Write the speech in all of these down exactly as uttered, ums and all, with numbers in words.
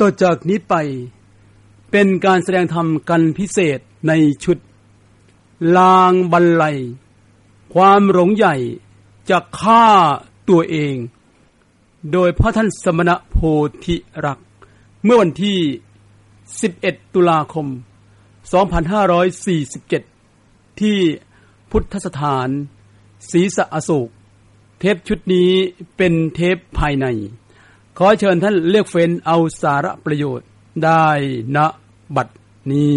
ต่อจากนี้ไปเป็นการแสดงธรรมกันพิเศษในชุดลางบรรลัยความหลงใหญ่จะฆ่าตัวเองโดยพระท่านสมณโพธิรักษ์เมื่อวันที่สิบเอ็ดตุลาคมสองพันห้าร้อยสี่สิบเจ็ดที่พุทธสถานศรีสะอโศกเทปชุดนี้เป็นเทปภายในขอเชิญท่านเลือกเฟ้นเอาสาระประโยชน์ได้ณบัดนี้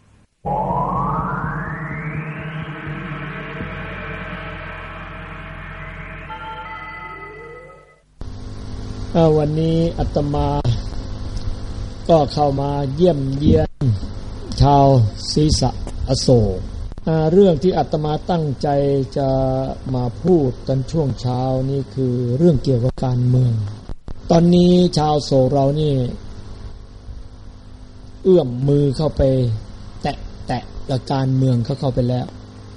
วันนี้อาตมาก็เข้ามาเยี่ยมเยียนชาวศรีสะอโศกเรื่องที่อาตมาตั้งใจจะมาพูดกันช่วงเช้านี้คือเรื่องเกี่ยวกับการเมืองตอนนี้ชาวโศกเรานี่เอื้อมมือเข้าไปแตะแตะกับการเมืองเขาเข้าไปแล้ว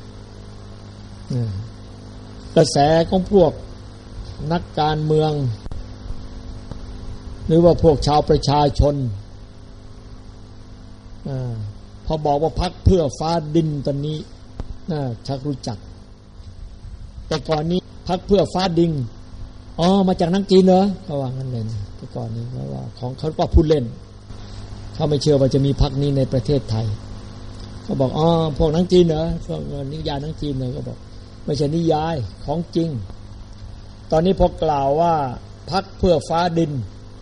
กระแสของพวกนักการเมืองหรือว่าพวกชาวประชาชนอพอบอกว่าพรรคเพื่อฟ้าดินตอนนี้น่าชักรู้จักแต่ก่อนนี้พรรคเพื่อฟ้าดินอ๋อมาจากนักจีนเหรอเขาว่างั้นเลยแต่ก่อนนี้เพราะว่าของเขาก็พูดเล่นเขาไม่เชื่อว่าจะมีพรรคนี้ในประเทศไทยเขาบอกอ๋อพวกนักจีนเหรอพวกนิยายนักจีนเลยก็บอกไม่ใช่นิยายของจริงตอนนี้พอกล่าวว่าพรรคเพื่อฟ้าดิน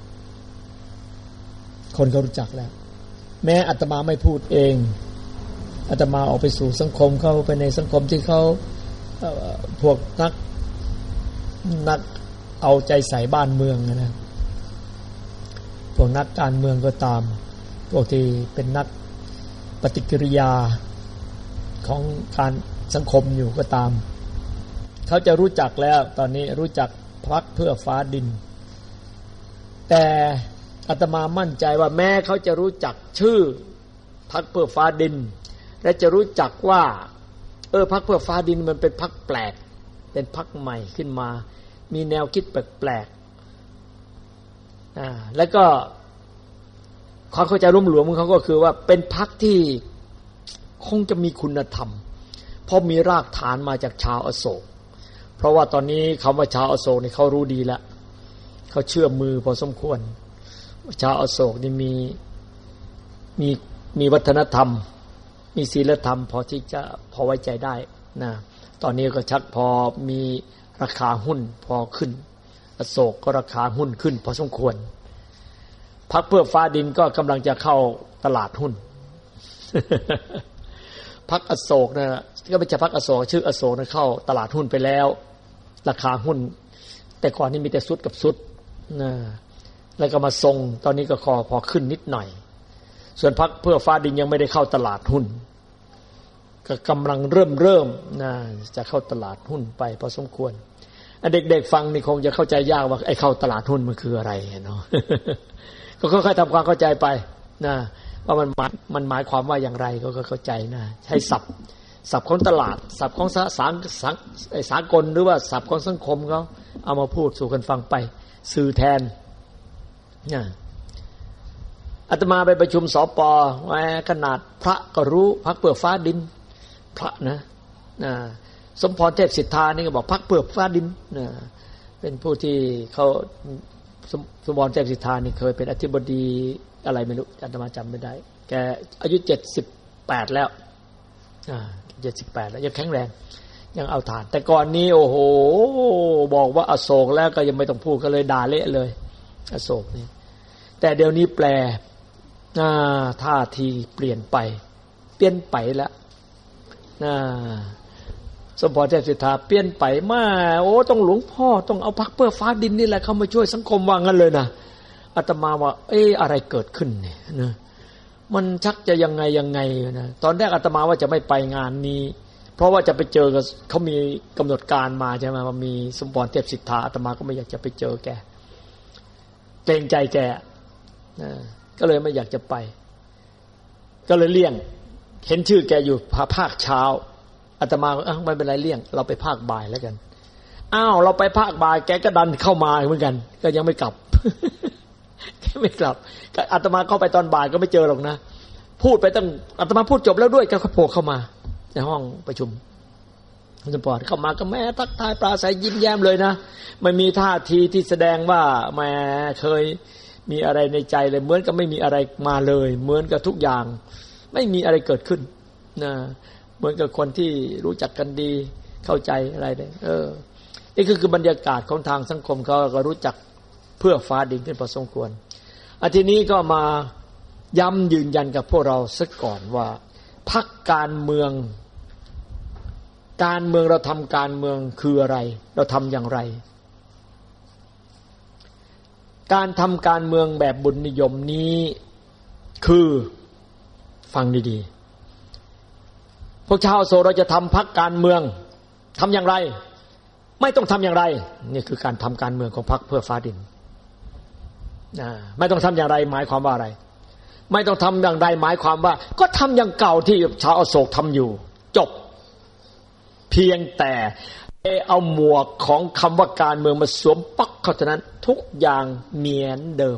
คนเขารู้จักแล้วแม้อาตมาไม่พูดเองอาตมาออกไปสู่สังคมเข้าไปในสังคมที่เขาพวกนักนักเอาใจใส่บ้านเมืองนะพวกนักการเมืองก็ตามพวกที่เป็นนักปฏิกิริยาของการสังคมอยู่ก็ตามเขาจะรู้จักแล้วตอนนี้รู้จักพรรคเพื่อฟ้าดินแต่อาตมามั่นใจว่าแม้เขาจะรู้จักชื่อพรรคเพื่อฟ้าดินและจะรู้จักว่าเออพรรคเพื่อฟ้าดินมันเป็นพรรคแปลกเป็นพรรคใหม่ขึ้นมามีแนวคิดแปลกๆอ่าแล้วก็ความเข้าใจร่วมหลวมของเขาก็คือว่าเป็นพรรคที่คงจะมีคุณธรรมเพราะมีรากฐานมาจากชาวอโศกเพราะว่าตอนนี้คำว่าชาวอโศกนี่เขารู้ดีแล้วเขาเชื่อมือพอสมควรชาวอโศกนี่มีมีมีวัฒนธรรมมีศีลธรรมพอที่จะพอไว้ใจได้นะตอนนี้ก็ชักพอมีราคาหุ้นพอขึ้นอโศกก็ราคาหุ้นขึ้นพอสมควรพรรคเพื่อฟ้าดินก็กำลังจะเข้าตลาดหุ้น พรรคอโศกนะก็ไม่ใช่พรรคอโศกชื่ออโศกนะเข้าตลาดหุ้นไปแล้วราคาหุ้นแต่ก่อนนี้มีแต่ซุดกับซุดนะแล้วก็มาทรงตอนนี้ก็คอพอขึ้นนิดหน่อยส่วนพรรคเพื่อฟ้าดินยังไม่ได้เข้าตลาดหุ้นก็กำลังเริ่มเริ่มนะจะเข้าตลาดหุ้นไปพอสมควรเด็กๆฟังนี่คงจะเข้าใจยากว่าไอ้เข้าตลาดหุ้นมันคืออะไรเนาะ ก็ค่อยๆทำความเข้าใจไปนะว่ามันมันหมายความว่าอย่างไรก็เข้าใจนะใช้ศัพท์ศัพท์ของตลาดศัพท์ของสาสาสากลหรือว่าศัพท์ของสังคมเขาเอามาพูดสู่กันฟังไปสื่อแทนอาตมาไปประชุมสป.ไว้ขนาดพระก็รู้พรรคเพื่อฟ้าดินพระนะสมพรเทพสิทธานี่ก็บอกพรรคเพื่อฟ้าดินนะเป็นผู้ที่เขาสมพรเทพสิทธานี่เคยเป็นอธิบดีอะไรไม่รู้อาตมาจำไม่ได้แกอายุเจ็ดสิบแปดแล้วอ่าเจ็ดสิบแปดแล้วยังแข็งแรงยังเอาฐานแต่ก่อนนี้โอ้โหบอกว่าอโศกแล้วก็ยังไม่ต้องพูดก็เลยด่าเละเลยอโศกนี่แต่เดี๋ยวนี้แปลท่าทีเปลี่ยนไปเปลี่ยนไปแล้วสมพรเทพสิทธาเปลี่ยนไปมาโอ้ต้องหลวงพ่อต้องเอาพรรคเพื่อฟ้าดินนี่แหละเข้ามาช่วยสังคมว่างั้นเลยนะอาตมาว่าเอ๊ะอะไรเกิดขึ้นเนี่ยนะมันชักจะยังไงยังไงนะตอนแรกอาตมาว่าจะไม่ไปงานนี้เพราะว่าจะไปเจอกับเขามีกำหนดการมาใช่ไหมว่ามีสมพรเทพสิทธาอาตมาก็ไม่อยากจะไปเจอแกเกรงใจแกนะก็เลยไม่อยากจะไปก็เลยเลี่ยงเห็นชื่อแกอยู่ภาคเช้าอาตมาเอ้าไม่เป็นไรเลี่ยงเราไปภาคบ่ายแล้วกันอ้าวเราไปภาคบ่ายแกก็ดันเข้ามาเหมือนกันก็ยังไม่กลับแกไม่กลับอาตมาเข้าไปตอนบ่ายก็ไม่เจอหรอกนะพูดไปตั้งอาตมาพูดจบแล้วด้วยก็โผล่เข้ามาในห้องประชุมคุณสมปองเข้ามาก็แม่ทักทายปราศัยยิ้มแย้มเลยนะไม่มีท่าทีที่แสดงว่าแม่เคยมีอะไรในใจเลยเหมือนกับไม่มีอะไรมาเลยเหมือนกับทุกอย่างไม่มีอะไรเกิดขึ้นนะเหมือนกับคนที่รู้จักกันดีเข้าใจอะไรเลยเออนี่คือคือบรรยากาศของทางสังคมเขาก็รู้จักเพื่อฟ้าดินขึ้นพอสมควรอาทีนี้ก็มาย้ำยืนยันกับพวกเราสักก่อนว่าพรรคการเมืองการเมืองเราทำการเมืองคืออะไรเราทำอย่างไรการทำการเมืองแบบบุญนิยมนี้คือฟังดีๆพวกชาวโสเราจะทำพรรคการเมืองทำอย่างไรไม่ต้องทำอย่างไรนี่คือการทำการเมืองของพรรคเพื่อฟ้าดินไม่ต้องทำอย่างไรหมายความว่าอะไรไม่ต้องทำอย่างไรหมายความว่าก็ทำอย่างเก่าที่ชาวอโศกทำอยู่จบเพียงแต่เอาหมวกของคำว่าการเมืองมาสวมปักเข้าเท่านั้นทุกอย่างเหมือนเดิม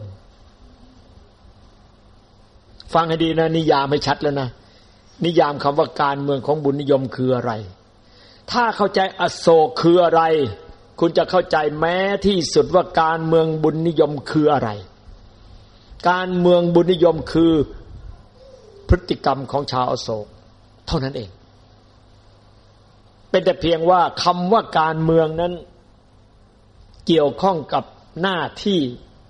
ฟังให้ดีนะนิยามให้ชัดแล้วนะนิยามคำว่าการเมืองของบุญนิยมคืออะไรถ้าเข้าใจอโศกคืออะไรคุณจะเข้าใจแม้ที่สุดว่าการเมืองบุญนิยมคืออะไรการเมืองบุญนิยมคือพฤติกรรมของชาวอโศกเท่านั้นเองเป็นแต่เพียงว่าคำว่าการเมืองนั้นเกี่ยวข้องกับหน้าที่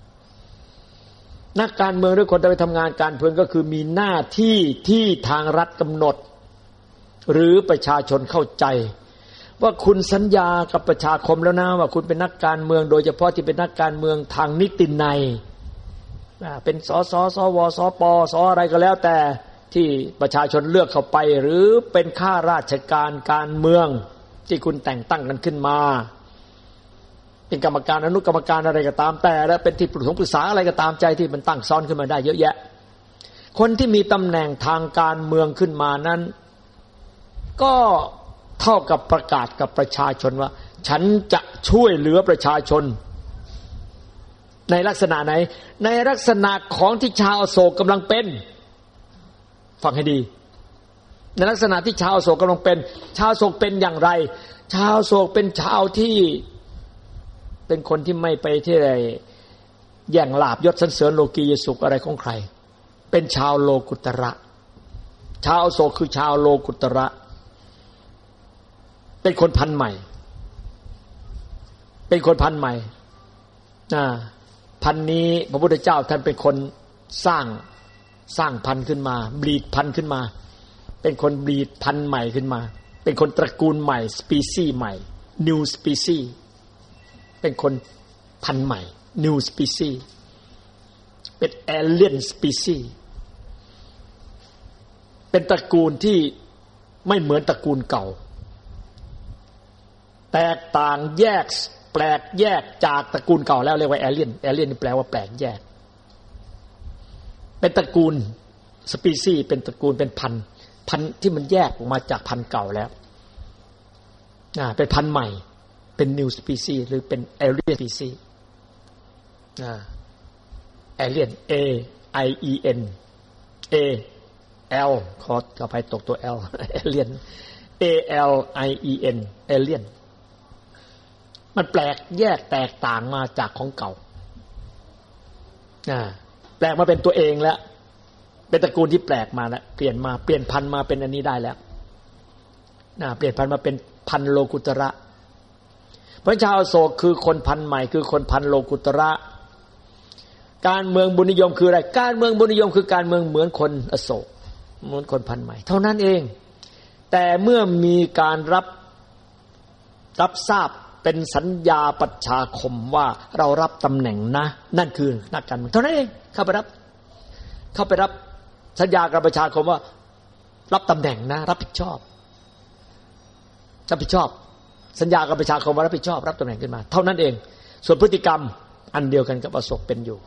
นักการเมืองหรือคนที่ไปทำงานการเมืองก็คือมีหน้าที่ที่ทางรัฐกำหนดหรือประชาชนเข้าใจว่าคุณสัญญากับประชาคมแล้วนะว่าคุณเป็นนักการเมืองโดยเฉพาะที่เป็นนักการเมืองทางนิตินัยเป็นสสสวสปสอะไรก็แล้วแต่ที่ประชาชนเลือกเข้าไปหรือเป็นข้าราชการการเมืองที่คุณแต่งตั้งกันขึ้นมาเป็นกรรมการอนุกรรมการอะไรก็ตามแต่และเป็นที่ปรึกษาปรึกษาอะไรก็ตามใจที่มันตั้งซ้อนขึ้นมาได้เยอะแยะคนที่มีตำแหน่งทางการเมืองขึ้นมานั้นก็เท่ากับประกาศกับประชาชนว่าฉันจะช่วยเหลือประชาชนในลักษณะไหนในลักษณะของที่ชาวอโศกกำลังเป็นฟังให้ดีในลักษณะที่ชาวอโศกกำลังเป็นชาวอโศกเป็นอย่างไรชาวอโศกเป็นชาวที่เป็นคนที่ไม่ไปที่ไรแย่งลาภยศสรรเสริญโลกียสุขอะไรของใครเป็นชาวโลกุตระชาวอโศกคือชาวโลกุตระเป็นคนพันธุ์ใหม่เป็นคนพันธุ์ใหม่อ่าพันธุ์นี้พระพุทธเจ้าท่านเป็นคนสร้างสร้างพันธุ์ขึ้นมาบรีดพันธุ์ขึ้นมาเป็นคนบรีดพันธุ์ใหม่ขึ้นมาเป็นคนตระกูลใหม่สปีซี่ใหม่ new species เป็นคนพันธุ์ใหม่ new species เป็น alien species เป็นตระกูลที่ไม่เหมือนตระกูลเก่าแตกต่างแยกแปลกแยกจากตระกูลเก่าแล้วเรียกว่า alien alien นี่แปลว่าแปลกแยกเป็นตระกูลสปีซี่เป็นตระกูลเป็นพันธุ์พันธุ์ที่มันแยกออกมาจากพันธุ์เก่าแล้วอ่าเป็นพันธุ์ใหม่เป็น new species หรือเป็น alien species อ่า alien a i e n a l ขอขออภัยตกตัว l alien a l i e n alien มันแปลกแยกแตกต่างมาจากของเก่าอ่าแปลกมาเป็นตัวเองแล้วเป็นตระกูลที่แปลกมาแล้วเปลี่ยนมาเปลี่ยนพันธุ์มาเป็นอันนี้ได้แล้วนะเปลี่ยนพันธุ์มาเป็นพันธุ์โลกุตระพระชาวอโศกคือคนพันธุ์ใหม่คือคนพันธุ์โลกุตระการเมืองบุญนิยมคืออะไรการเมืองบุญนิยมคือการเมืองเหมือนคนอโศกเหมือนคนพันธุ์ใหม่เท่านั้นเองแต่เมื่อมีการรับรับทราบเป็นสัญญาประชาคมว่าเรารับตำแหน่งนะนั่นคือนักการเมืองเท่านั้นเองเข้าไปรับเข้าไปรับสัญญากับประชาคมว่ารับตำแหน่งนะรับผิดชอบรับผิดชอบสัญญากับประชาคมว่ารับผิดชอบรับตำแหน่งขึ้นมาเท่านั้นเองส่วนพฤติกรรมอันเดียวกันกับอโศกเป็นอยู่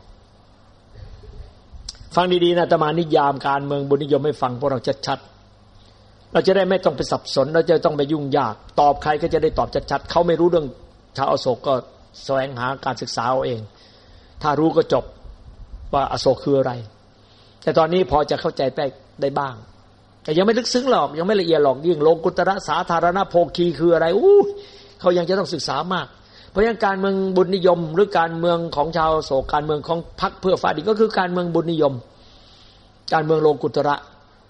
ฟังดีๆนะอาตมานิยามการเมืองบุญนิยมให้ฟังพวกเราชัดๆเราจะได้ไม่ต้องไปสับสนเราจะต้องไปยุ่งยากตอบใครก็จะได้ตอบชัดๆเขาไม่รู้เรื่องชาวอโศกก็แสวงหาการศึกษาเอาเองถ้ารู้ก็จบว่าอโศกคืออะไรแต่ตอนนี้พอจะเข้าใจได้ได้บ้างแต่ยังไม่ลึกซึ้งหรอกยังไม่ละเอียดหรอกยิ่งโลกุตระสาธารณโภคีคืออะไรอู้เขายังจะต้องศึกษามากเพราะงั้นการเมืองบุญนิยมหรือการเมืองของชาวอโศกการเมืองของพรรคเพื่อฟ้าดินก็คือการเมืองบุญนิยมการเมืองโลกุตระ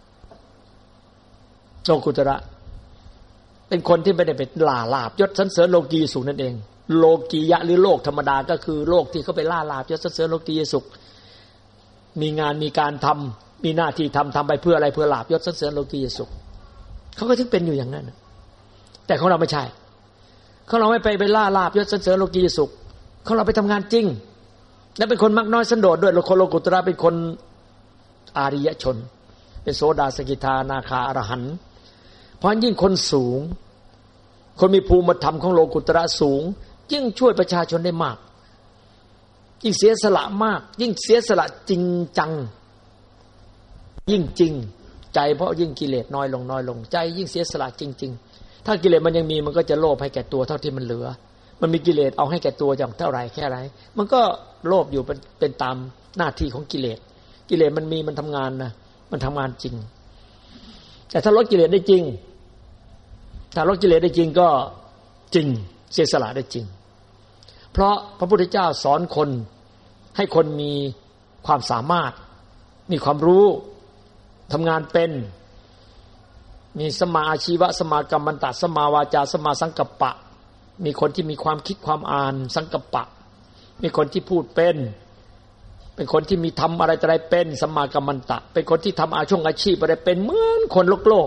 โลกุตระเป็นคนที่ไม่ได้เป็นล่าลาภยศสรรเสริญโลกียสุขนั่นเองโลกียะหรือโลกธรรมดาก็คือโลกที่เขาไปล่าลาภยศสรรเสริญโลกียสุขมีงานมีการทำมีหน้าที่ทำทำไปเพื่ออะไรเพื่อลาภยศสรรเสริญโลกียสุขเขาก็ถึงเป็นอยู่อย่างนั้นแต่ของเราไม่ใช่ของเราไม่ไปไปล่าลาภยศสรรเสริญโลกียสุขของเราไปทำงานจริงและเป็นคนมักน้อยสันโดษด้วยคนโลกุตระเป็นคนอาริยชนเป็นโสดาสกิทานาคาอรหันต์เพราะยิ่งคนสูงคนมีภูมิธรรมของโลกุตระสูงยิ่งช่วยประชาชนได้มากยิ่งเสียสละมากยิ่งเสียสละจริงจังยิ่งจริงใจเพราะยิ่งกิเลสน้อยลงน้อยลงใจยิ่งเสียสละจริงๆถ้ากิเลสมันยังมีมันก็จะโลภให้แก่ตัวเท่าที่มันเหลือมันมีกิเลสเอาให้แก่ตัวอย่างเท่าไหร่แค่ไหนมันก็โลภอยู่เป็นเป็นตามหน้าที่ของกิเลสกิเลสมันมีมันทำงานนะมันทำงานจริงแต่ถ้าลดกิเลสได้จริงถ้าลดกิเลสได้จริงก็จริงเสียสละได้จริงเพราะพระพุทธเจ้าสอนคนให้คนมีความสามารถมีความรู้ทำงานเป็นมีสมาอาชีวะสมากัมมันตะสมาวาจาสมาสังกัปปะมีคนที่มีความคิดความอ่านสังกัปปะมีคนที่พูดเป็นเป็นคนที่มีทำอะไรอะไรเป็นสมากัมมันตะเป็นคนที่ทำอาชีพอาชีพอะไรเป็นเหมือนคนโลกโลก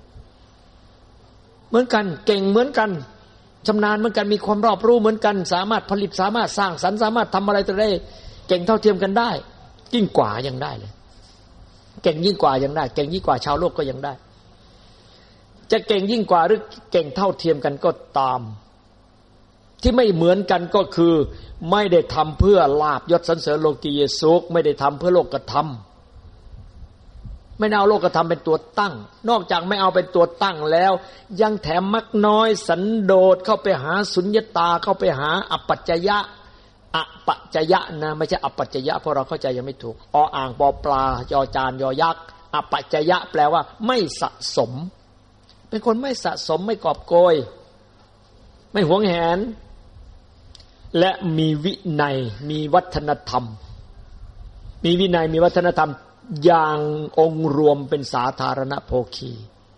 เหมือนกันเก่งเหมือนกันชำนาญเหมือนกันมีความรอบรู้เหมือนกันสามารถผลิตสามารถสร้างสรรค์สามารถทำอะไรได้เก่งเท่าเทียมกันได้ยิ่งกว่ายังได้เลยเก่งยิ่งกว่ายังได้เก่งยิ่งกว่าชาวโลกก็ยังได้จะเก่งยิ่งกว่าหรือเก่งเท่าเทียมกันก็ตามที่ไม่เหมือนกันก็คือไม่ได้ทำเพื่อลาภยศสรรเสริญโลกียสุขไม่ได้ทำเพื่อโลกธรรมไม่เอาโลกธรรมเป็นตัวตั้งนอกจากไม่เอาเป็นตัวตั้งแล้วยังแถมมักน้อยสันโดษเข้าไปหาสุญญตาเข้าไปหาอปัจจยะอปัจจยะนะไม่ใช่อปัจจยะเพราะเราเข้าใจยังไม่ถูกออ่างปอปลายอจานยอยักษ์อปัจจยะแปลว่าไม่สะสมเป็นคนไม่สะสมไม่กอบโกยไม่หวงแหนและมีวินัยมีวัฒนธรรมมีวินัยมีวัฒนธรรมอย่างองค์รวมเป็นสาธารณโภคี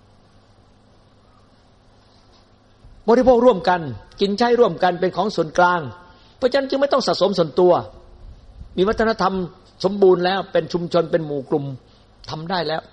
บริโภคร่วมกันกินใช้ร่วมกันเป็นของส่วนกลางเพราะฉะนั้นจึงไม่ต้องสะสมส่วนตัวมีวัฒนธรรมสมบูรณ์แล้วเป็นชุมชนเป็นหมู่กลุ่มทำได้แล้ว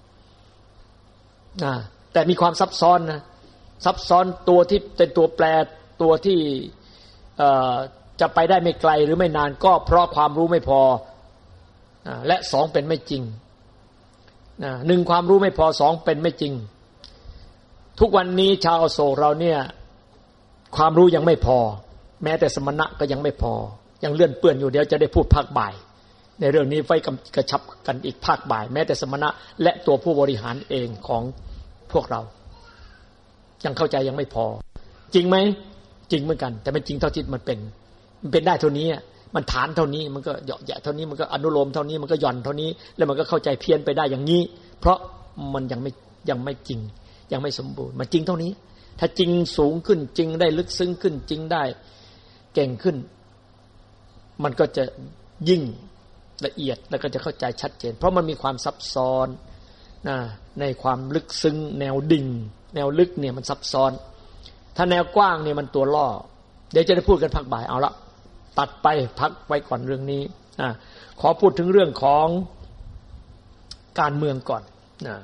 นะแต่มีความซับซ้อนนะซับซ้อนตัวที่เป็นตัวแปรตัวที่จะไปได้ไม่ไกลหรือไม่นานก็เพราะความรู้ไม่พอและสองเป็นไม่จริงหนึ่งความรู้ไม่พอสองเป็นไม่จริงทุกวันนี้ชาวอโศกเราเนี่ยความรู้ยังไม่พอแม้แต่สมณะก็ยังไม่พอยังเลื่อนเปื้อนอยู่เดี๋ยวจะได้พูดภาคบ่ายในเรื่องนี้ไว้กระชับกันอีกภาคบ่ายแม้แต่สมณะและตัวผู้บริหารเองของพวกเรายังเข้าใจยังไม่พอจริงไหมจริงเหมือนกันแต่มันจริงเท่าที่มันเป็นมันเป็นได้เท่านี้มันฐานเท่านี้มันก็เหยาะแยะเท่านี้มันก็อนุโลมเท่านี้มันก็หย่อนเท่านี้แล้วมันก็เข้าใจเพี้ยนไปได้อย่างนี้เพราะมันยังไม่ยังไม่จริงยังไม่สมบูรณ์มันจริงเท่านี้ถ้าจริงสูงขึ้นจริงได้ลึกซึ้งขึ้นจริงได้เก่งขึ้นมันก็จะยิ่งละเอียดแล้วก็จะเข้าใจชัดเจนเพราะมันมีความซับซ้อนนะในความลึกซึ้งแนวดิ่งแนวลึกเนี่ยมันซับซ้อนถ้าแนวกว้างเนี่ยมันตัวล่อเดี๋ยวจะได้พูดกันภาคบ่ายเอาละตัดไปพักไว้ก่อนเรื่องนี้นะขอพูดถึงเรื่องของการเมืองก่อนนะ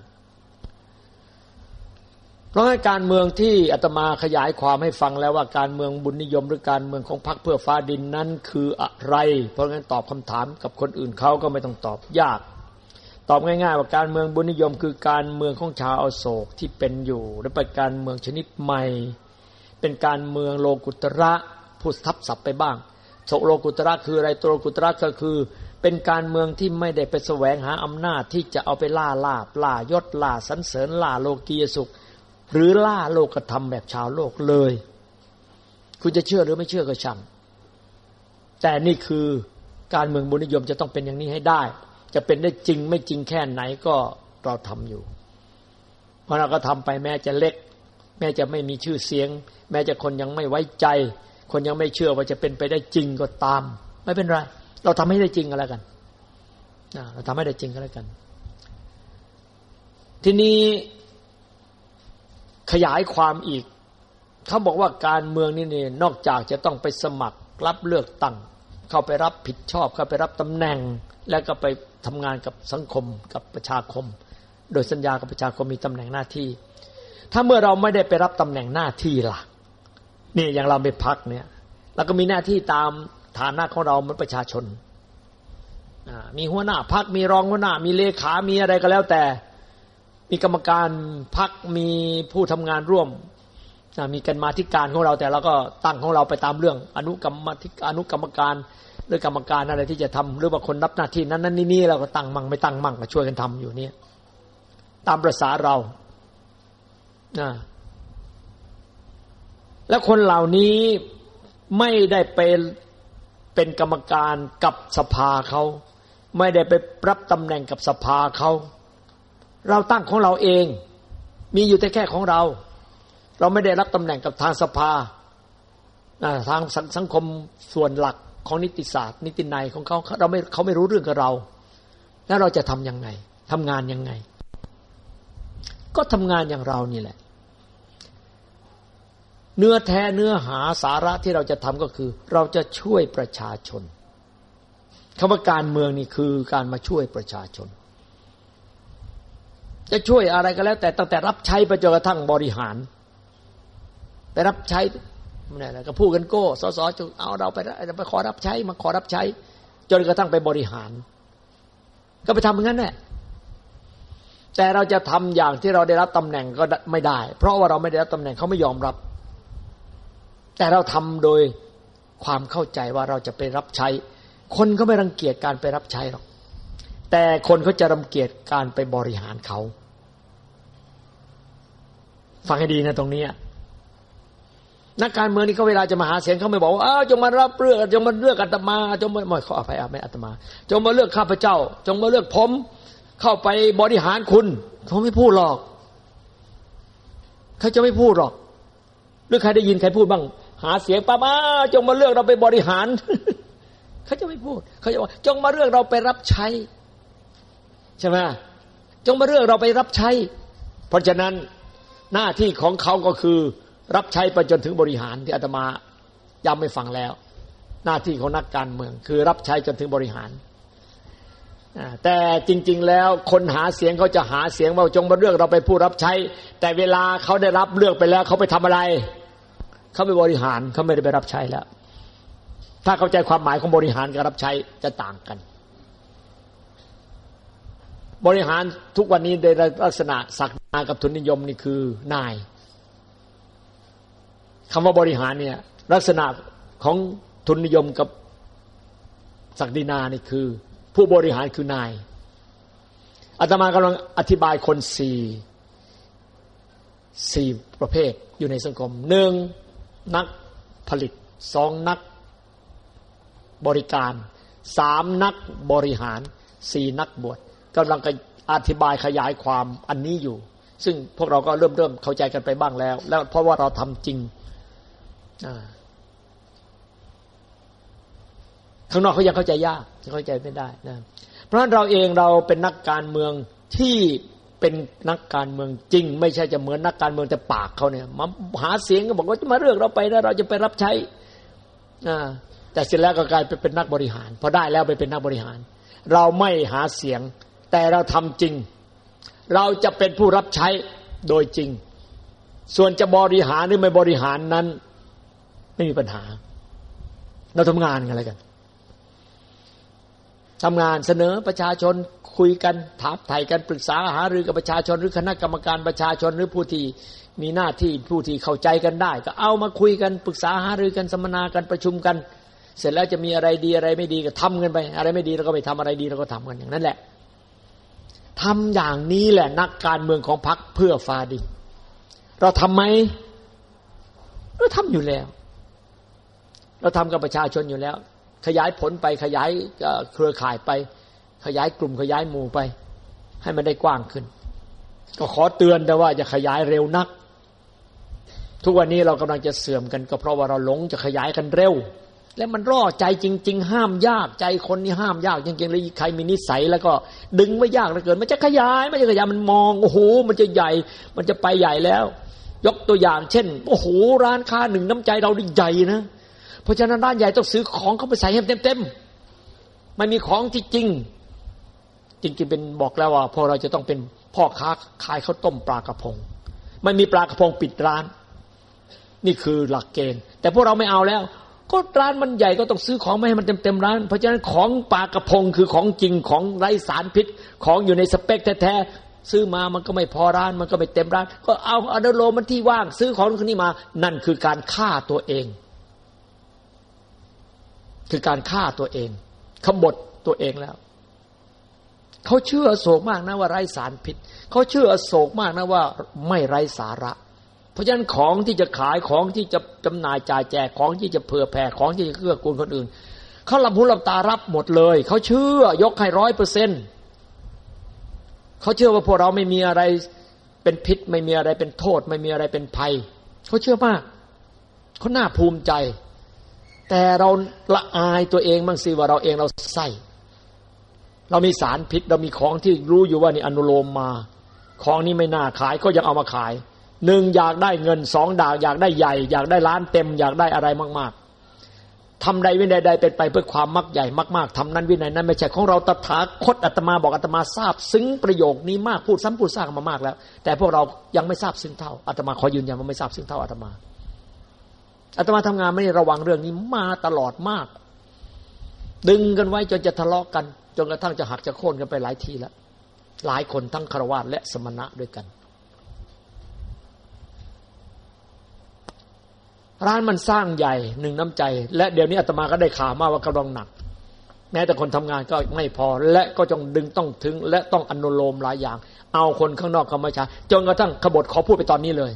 เพราะการเมืองที่อาตมาขยายความให้ฟังแล้วว่าการเมืองบุญนิยมหรือการเมืองของพรรคเพื่อฟ้าดินนั้นคืออะไรเพราะงั้นตอบคำถามกับคนอื่นเขาก็ไม่ต้องตอบยากตอบง่ายๆว่าการเมืองบุญนิยมคือการเมืองของชาวอโศกที่เป็นอยู่และเป็นการเมืองชนิดใหม่เป็นการเมืองโลกุตระพูดทับศัพท์ไปบ้างโลกุตระคืออะไรตัวโลกุตระก็คือเป็นการเมืองที่ไม่ได้ไปแสวงหาอำนาจที่จะเอาไปล่าลาภล่ายศล่าสรรเสริญล่าโลกียสุขหรือล่าโลกธรรมแบบชาวโลกเลยคุณจะเชื่อหรือไม่เชื่อก็ช่างแต่นี่คือการเมืองบุญนิยมจะต้องเป็นอย่างนี้ให้ได้จะเป็นได้จริงไม่จริงแค่ไหนก็เราทำอยู่เพราะเราก็ทำไปแม้จะเล็กแม้จะไม่มีชื่อเสียงแม้จะคนยังไม่ไว้ใจคนยังไม่เชื่อว่าจะเป็นไปได้จริงก็ตามไม่เป็นไรเราทำให้ได้จริงก็แล้วกันเราทำให้ได้จริงก็แล้วกันทีนี้ขยายความอีกเขาบอกว่าการเมืองนี่นี่นอกจากจะต้องไปสมัครรับเลือกตั้งเข้าไปรับผิดชอบเข้าไปรับตำแหน่งแล้วก็ไปทำงานกับสังคมกับประชาคมโดยสัญญากับประชาคมมีตำแหน่งหน้าที่ถ้าเมื่อเราไม่ได้ไปรับตำแหน่งหน้าที่ล่ะนี่อย่างเราไปพักเนี่ยเราก็มีหน้าที่ตามฐานะของเราเหมือนประชาชนมีหัวหน้าพรรคมีรองหัวหน้ามีเลขามีอะไรก็แล้วแต่มีกรรมการพรรคมีผู้ทำงานร่วมมีกรรมาธิการของเราแต่เราก็ตั้งของเราไปตามเรื่องอนุกรรมธิอนุกรรมการหรือกรรมการอะไรที่จะทำหรือว่าคนรับหน้าที่นั้นนั้นนี่เราก็ตั้งมั่งไม่ตั้งมั่งก็ช่วยกันทำอยู่เนี่ยตามประสาเราแล้วคนเหล่านี้ไม่ได้เป็นเป็นกรรมการกับสภาเขาไม่ได้ไปรับตำแหน่งกับสภาเขาเราตั้งของเราเองมีอยู่แต่แค่ของเราเราไม่ได้รับตำแหน่งกับทางสภาทางสังคมส่วนหลักของนิติศาสตร์นิตินัยของเขาเราไม่เขาไม่รู้เรื่องกับเราแล้วเราจะทำยังไงทำงานยังไงก็ทำงานอย่างเรานี่แหละเนื้อแท้เนื้อหาสาระที่เราจะทำก็คือเราจะช่วยประชาชนคำว่าการเมืองนี่คือการมาช่วยประชาชนจะช่วยอะไรก็แล้วแต่ตั้งแต่รับใช้ไปจนกระทั่งบริหารไปรับใช้นี่แหละก็พูดกันโก้สสจะเอาเราไปไปขอรับใช้มาขอรับใช้จนกระทั่งไปบริหารก็ไปทำอย่างนั้นแหละแต่เราจะทำอย่างที่เราได้รับตำแหน่งก็ไม่ได้เพราะว่าเราไม่ได้รับตำแหน่งเขาไม่ยอมรับแต่เราทำโดยความเข้าใจว่าเราจะไปรับใช้คนก็ไม่รังเกียจการไปรับใช้หรอกแต่คนเขาจะรังเกียจการไปบริหารเขาฟังให้ดีนะตรงนี้นักการเมืองนี่เขาเวลาจะมาหาเสียงเขาไม่บอกว่าอ้าวจงมารับเลือกจงมาเลือกอาตมาจงมาไม่ขออภัยไม่อาตมาจงมาเลือกข้าพเจ้าจงมาเลือกผมเข้าไปบริหารคุณเขาไม่พูดหรอกเขาจะไม่พูดหรอกหรือใครได้ยินใครพูดบ้างหาเสียงป้ามาจงมาเลือกเราไปบริหาร เขาจะไม่พูดเขาจะบอกจงมาเลือกเราไปรับใช้ใช่ไหมจงมาเลือกเราไปรับใช้เพราะฉะนั้นหน้าที่ของเขาก็คือรับใช้ไปจนถึงบริหารที่อาตมาย้ำให้ฟังแล้วหน้าที่ของนักการเมืองคือรับใช้จนถึงบริหารแต่จริงๆแล้วคนหาเสียงเขาจะหาเสียงว่าจงมาเลือกเราไปผู้รับใช้แต่เวลาเขาได้รับเลือกไปแล้วเขาไปทำอะไรเขาไปบริหารเขาไม่ได้ไปรับใช้แล้วถ้าเข้าใจความหมายของบริหารกับรับใช้จะต่างกันบริหารทุกวันนี้ในลักษณะศักดินากับทุนนิยมนี่คือนายคำว่าบริหารเนี่ยลักษณะของทุนนิยมกับศักดินานี่คือผู้บริหารคือนายอาตมากำลังอธิบายคนสี่สี่ประเภทอยู่ในสังคมหนึ่งนักผลิตสองนักบริการสามนักบริหารสี่นักบวชกำลังอธิบายขยายความอันนี้อยู่ซึ่งพวกเราก็เริ่มเริ่มเข้าใจกันไปบ้างแล้วแล้วเพราะว่าเราทำจริงข้างนอกเขายังเข้าใจยากยังเข้าใจไม่ได้นะเพราะฉะนั้นเราเองเราเป็นนักการเมืองที่เป็นนักการเมืองจริงไม่ใช่จะเหมือนนักการเมืองแต่ปากเขาเนี่ยมาหาเสียงก็บอกว่าจะมาเลือกเราไปแล้วเราจะไปรับใช้แต่เสร็จแล้วก็กลายไปเป็นนักบริหารพอได้แล้วไปเป็นนักบริหารเราไม่หาเสียงแต่เราทำจริงเราจะเป็นผู้รับใช้โดยจริงส่วนจะบริหารหรือไม่บริหารนั้นไม่มีปัญหาเราทำงานกันอะไรกันทำงานเสนอประชาชนคุยกันถามไถ่กันปรึกษาหารือกับประชาชนหรือคณะกรรมการประชาชนหรือผู้ที่มีหน้าที่ผู้ที่เข้าใจกันได้ก็เอามาคุยกันปรึกษาหารือกันสัมมนากันประชุมกันเสร็จแล้วจะมีอะไรดีอะไรไม่ดีก็ทำกันไปอะไรไม่ดีเราก็ไม่ทำอะไรดีเราก็ทำกันอย่างนั้นแหละทำอย่างนี้แหละนักการเมืองของพรรคเพื่อฟ้าดินเราทำไหมเราทำอยู่แล้วเราทำกับประชาชนอยู่แล้วขยายผลไปขยายเครือข่ายไปขยายกลุ่มขยายหมู่ไปให้มันได้กว้างขึ้นก็ขอเตือนแต่ว่าอย่าขยายเร็วนักทุกวันนี้เรากำลังจะเสื่อมกันก็เพราะว่าเราหลงจะขยายกันเร็วและมันร่อใจจริงๆห้ามยากใจคนนี่ห้ามยากจริงๆเลยใครมีนิสัยแล้วก็ดึงไม่ยากเหลือเกินมันจะขยายมันจะขยายมันมองโอ้โหมันจะใหญ่มันจะไปใหญ่แล้วยกตัวอย่างเช่นโอ้โหร้านค้าหนึ่งน้ำใจเราดิใหญ่นะเพราะฉะนั้นร้านใหญ่ต้องซื้อของเข้าไปใส่ให้เต็มๆไม่มีของที่จริงจริงๆเป็นบอกแล้วว่าพอเราจะต้องเป็นพ่อค้าขายข้าวต้มปลากระพงไม่มีปลากระพงปิดร้านนี่คือหลักเกณฑ์แต่พวกเราไม่เอาแล้วก็ร้านมันใหญ่ก็ต้องซื้อของมาให้มันเต็มๆร้านเพราะฉะนั้นของปลากระพงคือของจริงของไร้สารพิษของอยู่ในสเปคแท้ๆซื้อมามันก็ไม่พอร้านมันก็ไม่เต็มร้านก็เอาอนุโลมมันที่ว่างซื้อของคนนี้มานั่นคือการฆ่าตัวเองคือการฆ่าตัวเองขบฏตัวเองแล้วเขาเชื่ออโศกมากนะว่าไร้สารพิษเขาเชื่ออโศกมากนะว่าไม่ไร้สาระเพราะฉะนั้นของที่จะขายของที่จะจำหน่ายจ่ายแจกของที่จะเผื่อแผ่ของที่จะเกื้อกูลคนอื่นเขาหลับหูหลับตารับหมดเลยเขาเชื่อยกให้ร้อยเปอร์เซ็นต์เขาเชื่อว่าพวกเราไม่มีอะไรเป็นพิษไม่มีอะไรเป็นโทษไม่มีอะไรเป็นภัยเขาเชื่อมากเขาน่าภูมิใจแต่เราละอายตัวเองบ้างสิว่าเราเองเราไส้เรามีสารพิษเรามีของที่รู้อยู่ว่านี่อนุโลมมาของนี้ไม่น่าขายก็ยังเอามาขายหนึ่งอยากได้เงินสองดากอยากได้ใหญ่อยากได้ร้านเต็มอยากได้อะไรมากๆทำใดวินัยใดเป็นไปเพื่อความมักใหญ่มากๆทำนั้นวินัยนั้นไม่ใช่ของเราตถาคตอาตมาบอกอาตมาทราบซึ้งประโยคนี้มากพูดซ้ำพูดซากมามากแล้วแต่พวกเรายังไม่ทราบซึ้งเท่าอาตมาขอยืนยันว่าไม่ทราบซึ้งเท่าอาตมาอาตมาทำงานไม่ได้ระวังเรื่องนี้มาตลอดมากดึงกันไว้จนจะทะเลาะกันจนกระทั่งจะหักจะโค่นกันไปหลายทีแล้วหลายคนทั้งฆราวาสและสมณะด้วยกันร้านมันสร้างใหญ่หนึ่งน้ำใจและเดี๋ยวนี้อาตมาก็ได้ข่าวมาว่ากำลังหนักแม้แต่คนทำงานก็ไม่พอและก็ต้องดึงต้องถึงและต้องอนุโลมหลายอย่างเอาคนข้างนอกเข้ามาใช้จนกระทั่งขบฏขอพูดไปตอนนี้เลย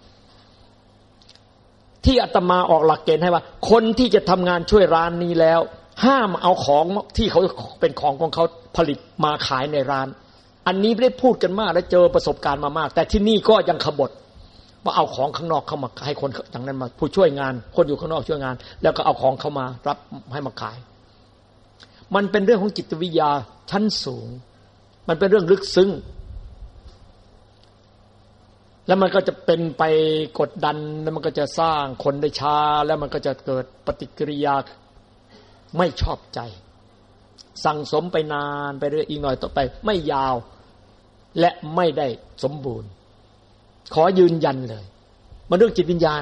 ที่อาตมาออกหลักเกณฑ์ให้ว่าคนที่จะทำงานช่วยร้านนี้แล้วห้ามเอาของที่เขาเป็นของของเขาผลิตมาขายในร้านอันนี้ไม่ได้พูดกันมากและเจอประสบการณ์มามากแต่ที่นี่ก็ยังขบฏว่าเอาของข้างนอกเข้ามาให้คนอย่างนั้นมาผู้ช่วยงานคนอยู่ข้างนอกช่วยงานแล้วก็เอาของเข้ามารับให้มาขายมันเป็นเรื่องของจิตวิทยาชั้นสูงมันเป็นเรื่องลึกซึ้งแล้วมันก็จะเป็นไปกดดันแล้วมันก็จะสร้างคนได้ช้าแล้วมันก็จะเกิดปฏิกิริยาไม่ชอบใจสั่งสมไปนานไปเรื่อยอีกหน่อยต่อไปไม่ยาวและไม่ได้สมบูรณ์ขอยืนยันเลยมันเรื่องจิตวิญญาณ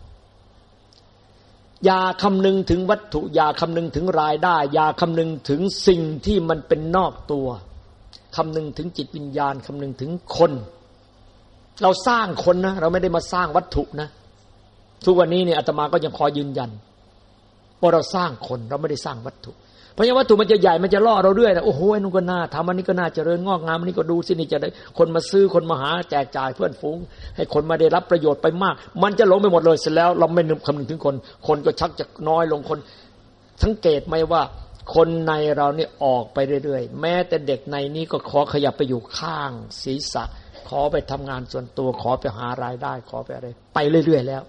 อย่าคำนึงถึงวัตถุอย่าคำนึงถึงรายได้อย่าคำนึงถึงสิ่งที่มันเป็นนอกตัวคำนึงถึงจิตวิญญาณคำนึงถึงคนเราสร้างคนนะเราไม่ได้มาสร้างวัตถุนะทุกวันนี้เนี่ยอาตมาก็ยังขอยืนยันว่าเราสร้างคนเราไม่ได้สร้างวัตถุเพราะงั้นวัตถุมันจะใหญ่มันจะล่อเราเรื่อยนะโอ้โหไอ้นู่นก็น่าทำอันนี้ก็น่าเจริญงอกงามอันนี้ก็ดูสินี่จะได้คนมาซื้อคนมาหาแจกจ่ายเพื่อนฝูงให้คนมาได้รับประโยชน์ไปมากมันจะหลงไปหมดเลยเสร็จแล้วเราไม่นึกคำนึงถึงคนคนก็ชักจะน้อยลงคนสังเกตไหมว่าคนในเราเนี่ยออกไปเรื่อยๆแม้แต่เด็กในนี้ก็ขอขยับไปอยู่ข้างศีรษะขอไปทำงานส่วนตัวขอไปหารายได้ขอไปอะไรไปเรื่อยๆแล้ว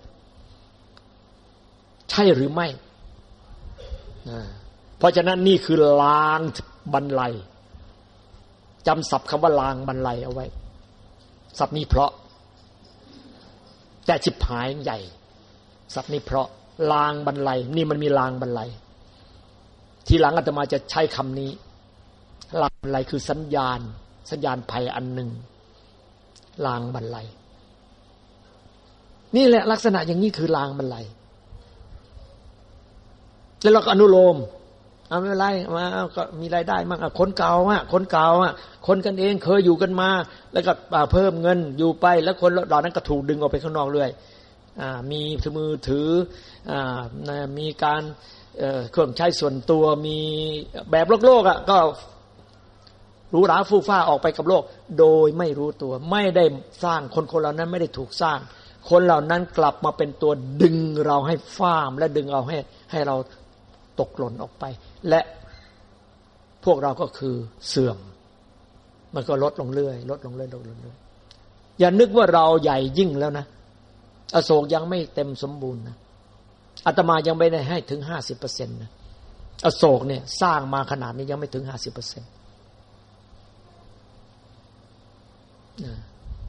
ใช่หรือไม่เพราะฉะนั้นนี่คือลางบรรลัยจำศัพท์คำว่าลางบรรลัยเอาไว้ศัพท์นี้เพราะแต่ฉิบหายใหญ่ศัพท์นี้เพราะลางบรรลัยนี่มันมีลางบรรลัยทีหลังอาตมาจะใช้คำนี้ลางบรรลัยคือสัญญาณสัญญาณภัยอันหนึ่งลางบรรลัยนี่แหละลักษณะอย่างนี้คือลางบรรลัยแล้วเราก็อนุโลมเอาไม่เป็นไรมาก็มีรายได้มั่งคนเก่าอ่ะคนเก่าอ่ะคนกันเองเคยอยู่กันมาแล้วก็เพิ่มเงินอยู่ไปแล้วคนเหล่านั้นก็ถูกดึงออกไปข้างนอกเรื่อยอ่ามีมือถืออ่ามีการเอ่อเครื่องใช้ส่วนตัวมีแบบโลกๆอ่ะก็หรูหราฟู่ฟ้าออกไปกับโลกโดยไม่รู้ตัวไม่ได้สร้างคนคนเหล่านั้นไม่ได้ถูกสร้างคนเหล่านั้นกลับมาเป็นตัวดึงเราให้ฟ้ามและดึงเราให้ให้เราตกหล่นออกไปและพวกเราก็คือเสื่อมมันก็ลดลงเรื่อยลดลงเรื่อยลดลงเรื่อยอย่านึกว่าเราใหญ่ยิ่งแล้วนะอโศกยังไม่เต็มสมบูรณ์นะอาตมายังไม่ได้ให้ถึง ห้าสิบเปอร์เซ็นต์ นะอโศกเนี่ยสร้างมาขนาดนี้ยังไม่ถึง ห้าสิบเปอร์เซ็นต์ นะ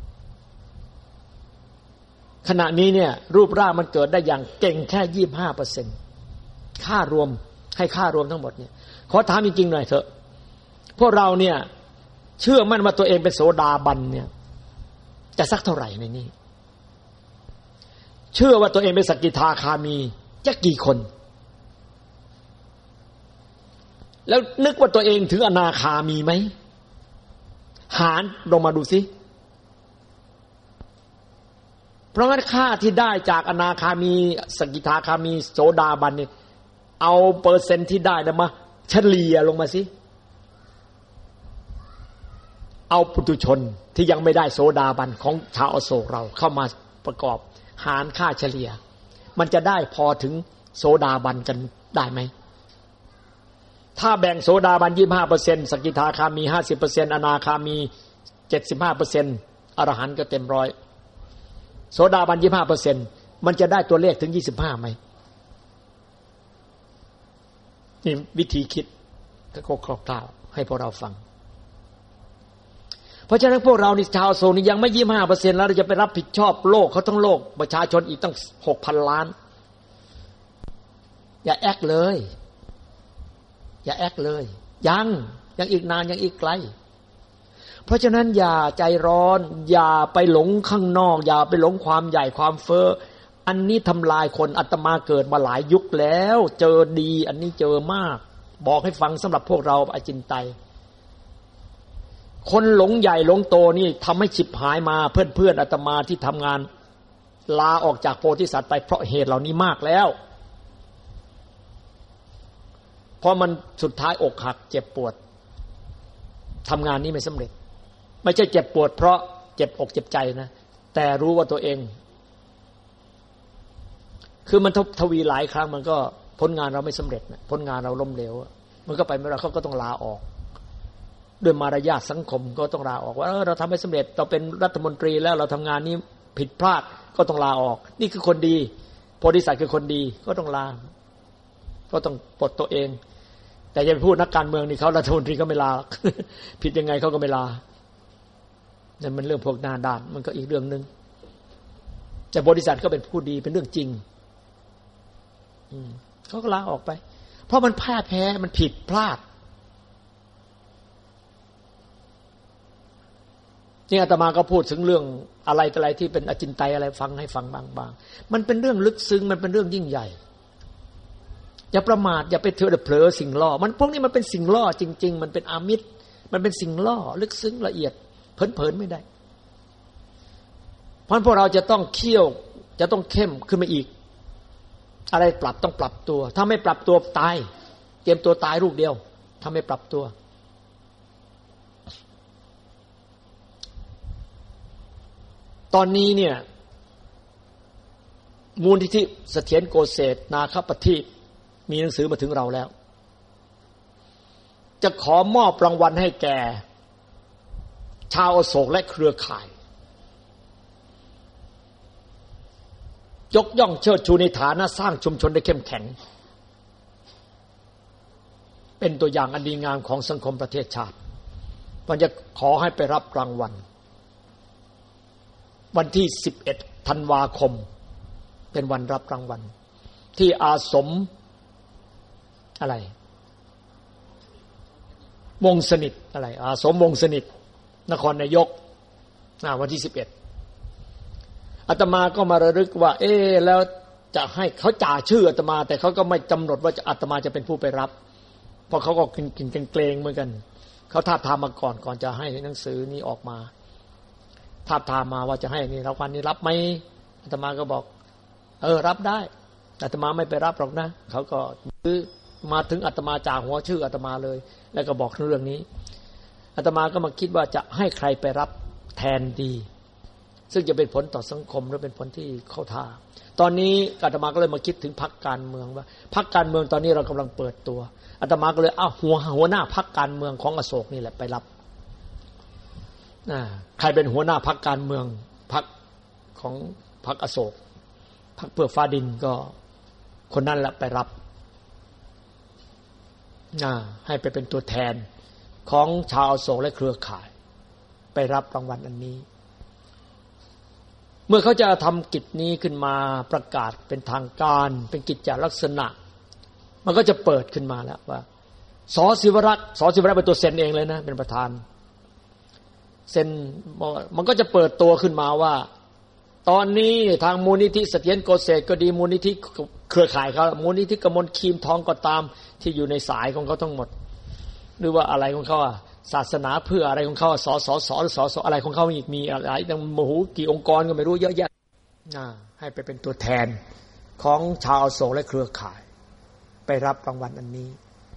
ขณะนี้เนี่ยรูปร่างมันเกิดได้อย่างเก่งแค่ ยี่สิบห้าเปอร์เซ็นต์ ค่ารวมให้ค่ารวมทั้งหมดเนี่ยขอถามจริงๆหน่อยเถอะพวกเราเนี่ยเชื่อมั่นว่าตัวเองเป็นโสดาบันเนี่ยจะสักเท่าไหร่ในนี้เชื่อว่าตัวเองเป็นสกิทาคามีจะกี่คนแล้วนึกว่าตัวเองถึงอนาคามีไหมหารลงมาดูสิเพราะงั้นค่าที่ได้จากอนาคามีสกิทาคามีโสดาบันเนี่ยเอาเปอร์เซ็นต์ที่ได้นะมาเฉลี่ยลงมาสิเอาปุถุชนที่ยังไม่ได้โสดาบันของชาวอโศกเราเข้ามาประกอบหารค่าเฉลี่ยมันจะได้พอถึงโสดาบันกันได้ไหมถ้าแบ่งโสดาบัน ยี่สิบห้าเปอร์เซ็นต์ สกิทาคามี ห้าสิบเปอร์เซ็นต์ อนาคามี เจ็ดสิบห้าเปอร์เซ็นต์ อรหันต์ก็เต็มร้อยโสดาบัน ยี่สิบห้าเปอร์เซ็นต์ มันจะได้ตัวเลขถึงยี่สิบห้าไหมนี่วิธีคิดก็คร่าวๆให้พวกเราฟังเพราะฉะนั้นพวกเรานี่ชาวโซนนี่ยังไม่ ยี่สิบห้าเปอร์เซ็นต์ แล้วเราจะไปรับผิดชอบโลกเขาทั้งโลกประชาชนอีกตั้ง หกพัน ล้านอย่าแอคเลยอย่าแอคเลยยังยังอีกนานยังอีกไกลเพราะฉะนั้นอย่าใจร้อนอย่าไปหลงข้างนอกอย่าไปหลงความใหญ่ความเฟ้ออันนี้ทำลายคนอาตมาเกิดมาหลายยุคแล้วเจอดีอันนี้เจอมากบอกให้ฟังสำหรับพวกเราอจินไตยคนหลงใหญ่หลงโตนี่ทำให้ฉิบหายมาเพื่อนๆอาตมาที่ทำงานลาออกจากโพธิสัตว์ไปเพราะเหตุเหล่านี้มากแล้วเพราะมันสุดท้ายอกหักเจ็บปวดทำงานนี้ไม่สำเร็จไม่ใช่เจ็บปวดเพราะเจ็บอกเจ็บใจนะแต่รู้ว่าตัวเองคือมันทวีหลายครั้งมันก็ผลงานเราไม่สำเร็จนะผลงานเราล้มเหลวมันก็ไปไม่ได้เขาก็ต้องลาออกด้วยมารยาทสังคมก็ต้องลาออกว่าเออเราทำไม่สำเร็จเราเป็นรัฐมนตรีแล้วเราทำงานนี้ผิดพลาดก็ต้องลาออกนี่คือคนดีโพธิสัตว์คือคนดีก็ต้องลาก็ต้องปลดตัวเองแต่อย่าไปพูดนักการเมืองนี่เขารัฐมนตรีก็ไม่ลา ผิดยังไงเขาก็ไม่ลานั่นมันเรื่องพวกหน้าด้านมันก็อีกเรื่องนึงแต่บริษัทก็เป็นผู้ดีเป็นเรื่องจริงเขาก็ลาออกไปเพราะมันพ่ายแพ้มันผิดพลาดนี่อาตมาก็พูดถึงเรื่องอะไรต่ออะไรที่เป็นอจินไตยอะไรฟังให้ฟังบางๆมันเป็นเรื่องลึกซึ้งมันเป็นเรื่องยิ่งใหญ่อย่าประมาทอย่าไปเถอะเผลอสิ่งล่อมันพวกนี้มันเป็นสิ่งล่อจริงๆมันเป็นอามิตรมันเป็นสิ่งล่อลึกซึ้งละเอียดเผินๆไม่ได้เพราะพวกเราจะต้องเคี่ยวจะต้องเข้มขึ้นมาอีกอะไรปรับต้องปรับตัวถ้าไม่ปรับตัวตายเตรียมตัวตายลูกเดียวถ้าไม่ปรับตัวตอนนี้เนี่ยมูลนิธิเสถียรโกเศษนาคปฏิมีหนังสือมาถึงเราแล้วจะขอมอบรางวัลให้แก่ชาวอโศกและเครือข่ายยกย่องเชิดชูในฐานะสร้างชุมชนได้เข้มแข็งเป็นตัวอย่างอันดีงามของสังคมประเทศชาติมันจะขอให้ไปรับรางวัลวันที่สิบเอ็ดธันวาคมเป็นวันรับรางวัลที่อาสมอะไรวงสนิทอะไรอาสมวงสนิทนครนายกวันที่สิบเอ็ดอาตมาก็มาระลึกว่าเอ๊ะแล้วจะให้เขาจ่าชื่ออาตมาแต่เขาก็ไม่กำหนดว่าอาตมาจะเป็นผู้ไปรับเพราะเขาก็กินๆเกรงๆเหมือนกันเขาทาบทามมาก่อนก่อนจะให้หนังสือนี้ออกมาทาบทามมาว่าจะให้นี่รางวัลนี้รับไหมอาตมาก็บอกเออรับได้อาตมาไม่ไปรับหรอกนะเขาก็มาถึงอาตมาจ่าหัวชื่ออาตมาเลยแล้วก็บอกเรื่องนี้อาตมาก็มาคิดว่าจะให้ใครไปรับแทนดีซึ่งจะเป็นผลต่อสังคมหรือเป็นผลที่เข้าท่าตอนนี้อาตมาก็เลยมาคิดถึงพรรคการเมืองว่าพรรคการเมืองตอนนี้เรากำลังเปิดตัวอาตมาก็เลยเอาหัวหัวหน้าพรรคการเมืองของอโศกนี่แหละไปรับใครเป็นหัวหน้าพรรคการเมืองพรรคของพรรคอโศกพรรคเพื่อฟ้าดินก็คนนั้นแหละไปรับให้ไปเป็นตัวแทนของชาวอโศกและเครือข่ายไปรับรางวัลอันนี้เมื่อเขาจะทำกิจนี้ขึ้นมาประกาศเป็นทางการเป็นกิจจลักษณะมันก็จะเปิดขึ้นมาแล้วว่าส.ศิวรักษ์ส.ศิวรักษ์เป็นตัวเซ็นเองเลยนะเป็นประธานเซ็นมันก็จะเปิดตัวขึ้นมาว่าตอนนี้ทางมูลนิธิเสถียรโกษตรก็ดีมูลนิธิเครือข่ายเขามูลนิธิกมลคีมทองก็ตามที่อยู่ในสายของเขาทั้งหมดหรือว่าอะไรของเขาอ่ะศาสนาเพื่ออะไรของเขาสสสหรือสสอะไรของเขาอีกมีอะไรตั้งโมโหกี่องค์กรก็ไม่รู้เยอะแยะให้ไปเป็นตัวแทนของชาวอโศกและเครือข่ายไปรับรางวัลอันนี้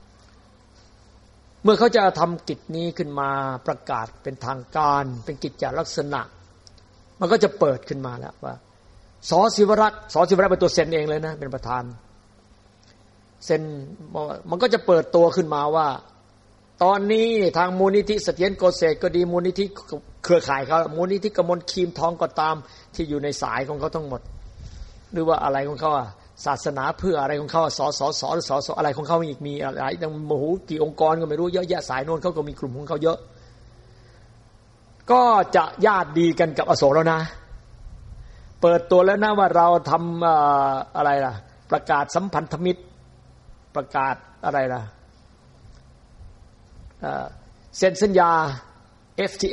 เมื่อเขาจะทำกิจนี้ขึ้นมาประกาศเป็นทางการเป็นกิจจลักษณะมันก็จะเปิดขึ้นมาแล้วว่าส.ศิวรักษ์ส.ศิวรักษ์เป็นตัวเซ็นเองเลยนะเป็นประธานเซ็นมันก็จะเปิดตัวขึ้นมาว่าตอนนี้ทางมูลนิธิเสถียรโกษตรก็ดีมูลนิธิเครือข่ายเขามูลนิธิกมลคีมทองก็ตามที่อยู่ในสายของเขาทั้งหมดหรือว่าอะไรของเขาอ่ะศาสนาเพื่ออะไรของเขาสสสหรือสสอะไรของเขาอีกมีอะไรตั้งโมโหกี่องค์กรก็ไม่รู้เยอะแยะสายโน้นเขาก็มีกลุ่มของเขาเยอะก็จะญาติดีกันกับอโศกแล้วนะเปิดตัวแล้วนะว่าเราทำ อ, อะไรล่ะประกาศสัมพันธมิตรประกาศอะไรล่ะเซ็นสัญญา เอฟ ที เอ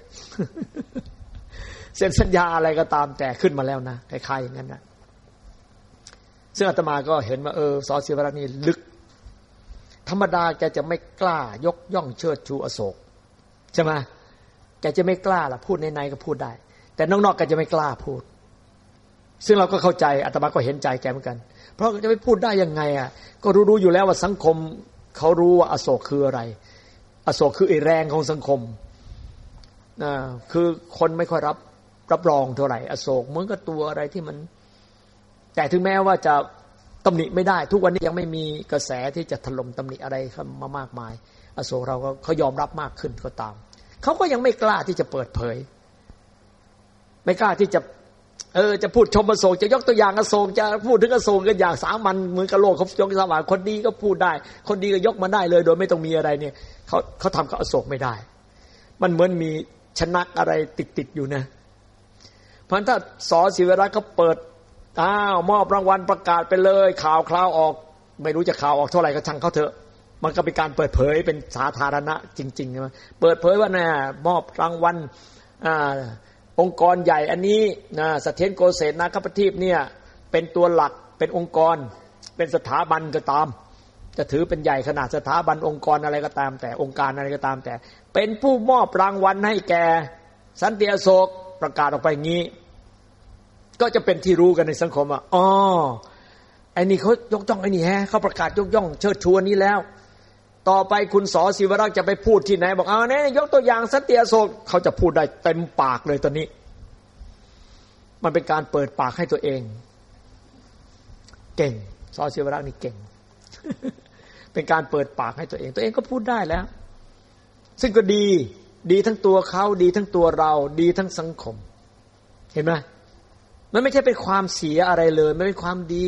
เซ็นสัญญาอะไรก็ตามแต่ขึ้นมาแล้วนะคล้ายๆอย่างนั้นนะซึ่งอาตมาก็เห็นว่าเออส.ศิวรักษ์นี่ลึกธรรมดาแกจะไม่กล้ายกย่องเชิดชูอโศกใช่ไหมแกจะไม่กล้าล่ะพูดในๆก็พูดได้แต่นอกๆแกจะไม่กล้าพูดซึ่งเราก็เข้าใจอาตมาก็เห็นใจแกเหมือนกันเพราะจะไปพูดได้ยังไงอ่ะก็รู้ๆอยู่แล้วว่าสังคมเขารู้ว่าอโศกคืออะไรอโศกคือไอ้แรงของสังคมนะคือคนไม่ค่อยรับรับรองเท่าไหร่อโศกเหมือนกับตัวอะไรที่มันแต่ถึงแม้ว่าจะตำหนิไม่ได้ทุกวันนี้ยังไม่มีกระแสที่จะถล่มตำหนิอะไรเข้ามามากมายอโศกเราก็เขายอมรับมากขึ้นก็ตามเขาก็ยังไม่กล้าที่จะเปิดเผยไม่กล้าที่จะเออจะพูดชมอโศกจะยกตัวอย่างอโศกจะพูดถึงอโศกกันอย่างสามัญเหมือนกับโลกเขายกสว่างคนดีก็พูดได้คนดีก็ยกมาได้เลยโดยไม่ต้องมีอะไรเนี่ยเขาเขาทำกับอโศกไม่ได้มันเหมือนมีชนักอะไรติดๆอยู่นะเพราะถ้าส.ศิวรักษ์เขาเปิดอ้าวมอบรางวัลประกาศไปเลยข่าวคราวออกไม่รู้จะข่าวออกเท่าไหร่ก็ช่างเขาเถอะมันก็เป็นการเปิดเผยเป็นสาธารณะจริงๆใช่ไหมเปิดเผยว่าเนี่ยมอบรางวัลอ่าองค์กรใหญ่อันนี้นะเสถียรโกษตรนาคประทีปเนี่ยเป็นตัวหลักเป็นองค์กรเป็นสถาบันก็ตามจะถือเป็นใหญ่ขนาดสถาบันองค์กรอะไรก็ตามแต่องค์การอะไรก็ตามแต่เป็นผู้มอบรางวัลให้แก่สันติอโศกประกาศออกไปงี้ก็จะเป็นที่รู้กันในสังคมว่าอ๋อไอ้นี่เขายกย่องไอ้นี่แฮะเขาประกาศยกย่องเชิดชูอันนี้แล้วต่อไปคุณส.ศิวรักษ์จะไปพูดที่ไหนบอกเอาเนี่ยยกตัวอย่างสันติอโศกเขาจะพูดได้เต็มปากเลยตอนนี้มันเป็นการเปิดปากให้ตัวเองเก่งส.ศิวรักษ์นี่เก่ง เป็นการเปิดปากให้ตัวเองตัวเองก็พูดได้แล้วซึ่งก็ดีดีทั้งตัวเขาดีทั้งตัวเราดีทั้งสังคมเห็นไหมมันไม่ใช่เป็นความเสียอะไรเลยไม่เป็นความดี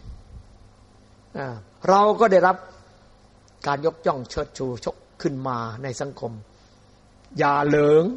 เราก็ได้รับการยกย่องเชิดชูชกขึ้นมาในสังคมอย่าเหลิง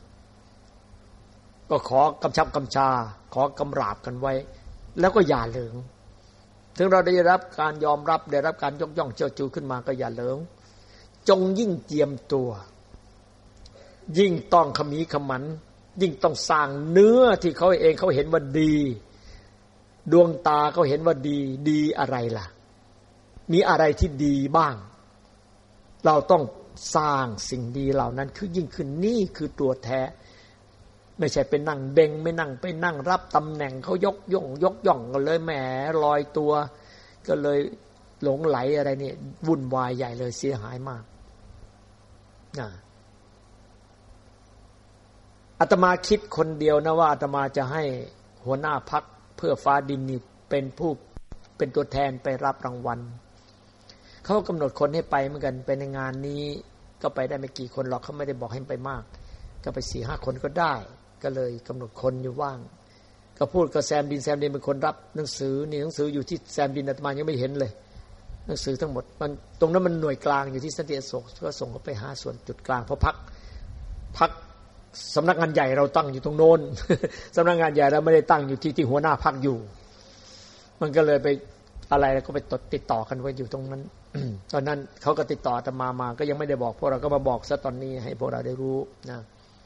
ก็ขอกำชับกำชาขอกำราบกันไว้แล้วก็อย่าเหลิงถึงเราได้รับการยอมรับได้รับการยกย่องเชิดชูขึ้นมาก็อย่าเหลิงจงยิ่งเจียมตัวยิ่งต้องขมีขมันยิ่งต้องสร้างเนื้อที่เขาเองเขาเห็นว่าดีดวงตาเขาเห็นว่าดีดีอะไรล่ะมีอะไรที่ดีบ้างเราต้องสร้างสิ่งดีเหล่านั้นคือยิ่งขึ้นนี่คือตัวแท้ไม่ใช่ไปนั่งเด้งไม่นั่งไปนั่งรับตำแหน่งเขายกย่องยกย่องกันเลยแหมลอยตัวก็เลยหลงไหลอะไรนี่วุ่นวายใหญ่เลยเสียหายมากนะอาตมาคิดคนเดียวนะว่าอาตมาจะให้หัวหน้าพรรคเพื่อฟ้าดินนี่เป็นผู้เป็นตัวแทนไปรับรางวัลเขากำหนดคนให้ไปเหมือนกันไปในงานนี้ก็ไปได้ไม่กี่คนหรอกเขาไม่ได้บอกให้ไปมากก็ไป สี่ห้า คนก็ได้ก็เลยกำหนดคนอยู่ว่างก็พูดกับแซมดินแซมดินเป็นคนรับหนังสือนี่หนังสืออยู่ที่แซมดินอาตมายังไม่เห็นเลยหนังสือทั้งหมดมันตรงนั้นมันหน่วยกลางอยู่ที่สันติอโศกก็ส่งเขาไปหาส่วนจุดกลางเพราะพรรคพรรคสำนักงานใหญ่เราตั้งอยู่ตรงโน้น สำนักงานใหญ่เราไม่ได้ตั้งอยู่ที่ที่หัวหน้าพรรคอยู่มันก็เลยไปอะไรแล้วก็ไปติดต่อกันไว้อยู่ตรงนั้น ตอนนั้นเขาก็ติดต่ออาตมามาก็ยังไม่ได้บอกพวกเราก็มาบอกซะตอนนี้ให้พวกเราได้รู้นะ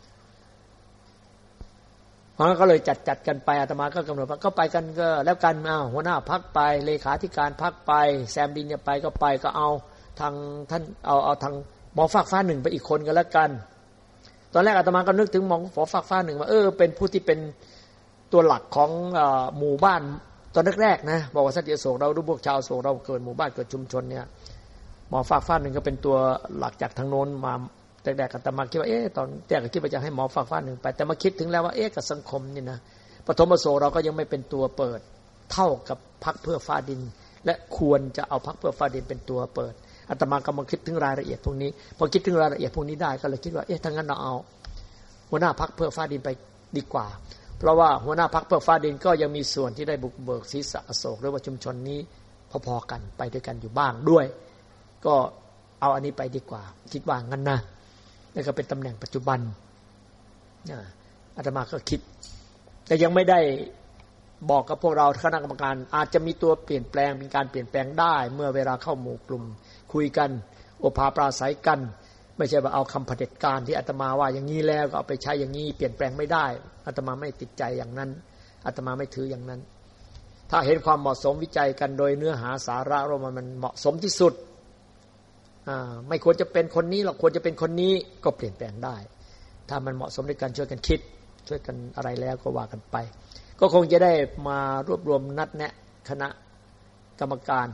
เพราะงั้นก็เลยจัดจัดกันไปอาตมาก็กำหนดว่าก็ไปกันก็แล้วกันอ้าวหัวหน้าพรรคไปเลขาธิการพรรคไปแซมดินเนี่ยไปก็ไปก็เอาทางท่านเอาเอาทางหมอฟากฟ้าหนึ่งไปอีกคนกันแล้วกันตอนแรกอาตมาก็นึกถึงหมอฝอฟากฟ้าหนึ่งว่าเออเป็นผู้ที่เป็นตัวหลักของหมู่บ้านตอนแรกๆนะบอกว่าสันติอโศกเราดูพวกชาวอโศกเราเกิดหมู่บ้านเกิดชุมชนเนี่ยหมอฟากฟ้าหนึ่งก็เป็นตัวหลักจากทางโน้นมาแต่แรกอาตมาคิดว่าเอ๊ะตอนแรกก็คิดว่าจะให้หมอฟากฟ้าหนึ่งไปแต่มาคิดถึงแล้วว่าเอ๊ะกับสังคมนี่นะปฐมอโศกเราก็ยังไม่เป็นตัวเปิดเท่ากับพรรคเพื่อฟ้าดินและควรจะเอาพรรคเพื่อฟ้าดินเป็นตัวเปิดอาตมาก็มาคิดถึงรายละเอียดพวกนี้พอคิดถึงรายละเอียดพวกนี้ได้ก็เลยคิดว่าเอ๊ะถ้างั้นเราเอาหัวหน้าพรรคเพื่อฟ้าดินไปดีกว่าเพราะว่าหัวหน้าพรรคเพื่อฟ้าดินก็ยังมีส่วนที่ได้บุกเบิกศีรษะอโศกหรือว่าชุมชนนี้พอๆกันไปด้วยกันอยู่บ้างด้วยก็เอาอันนี้ไปดีกว่าคิดว่างั้นนะนี่ก็เป็นตำแหน่งปัจจุบันอาตมาก็คิดแต่ยังไม่ได้บอกกับพวกเราคณะกรรมการอาจจะมีตัวเปลี่ยนแปลงเป็นการเปลี่ยนแปลงได้เมื่อเวลาเข้าหมู่กลุ่มคุยกันโอภาปราศัยกันไม่ใช่ว่าเอาคำเผด็จการที่อาตมาว่าอย่างนี้แล้วก็เอาไปใช้อย่างนี้เปลี่ยนแปลงไม่ได้อาตมาไม่ติดใจอย่างนั้นอาตมาไม่ถืออย่างนั้นถ้าเห็นความเหมาะสมวิจัยกันโดยเนื้อหาสาระว่ามันเหมาะสมที่สุดไม่ควรจะเป็นคนนี้หรอกควรจะเป็นคนนี้ก็เปลี่ยนแปลงได้ถ้ามันเหมาะสมในการช่วยกันคิดช่วยกันอะไรแล้วก็ว่ากันไปก็คงจะได้มารวบรวมนัดแนะคณะกรรมการ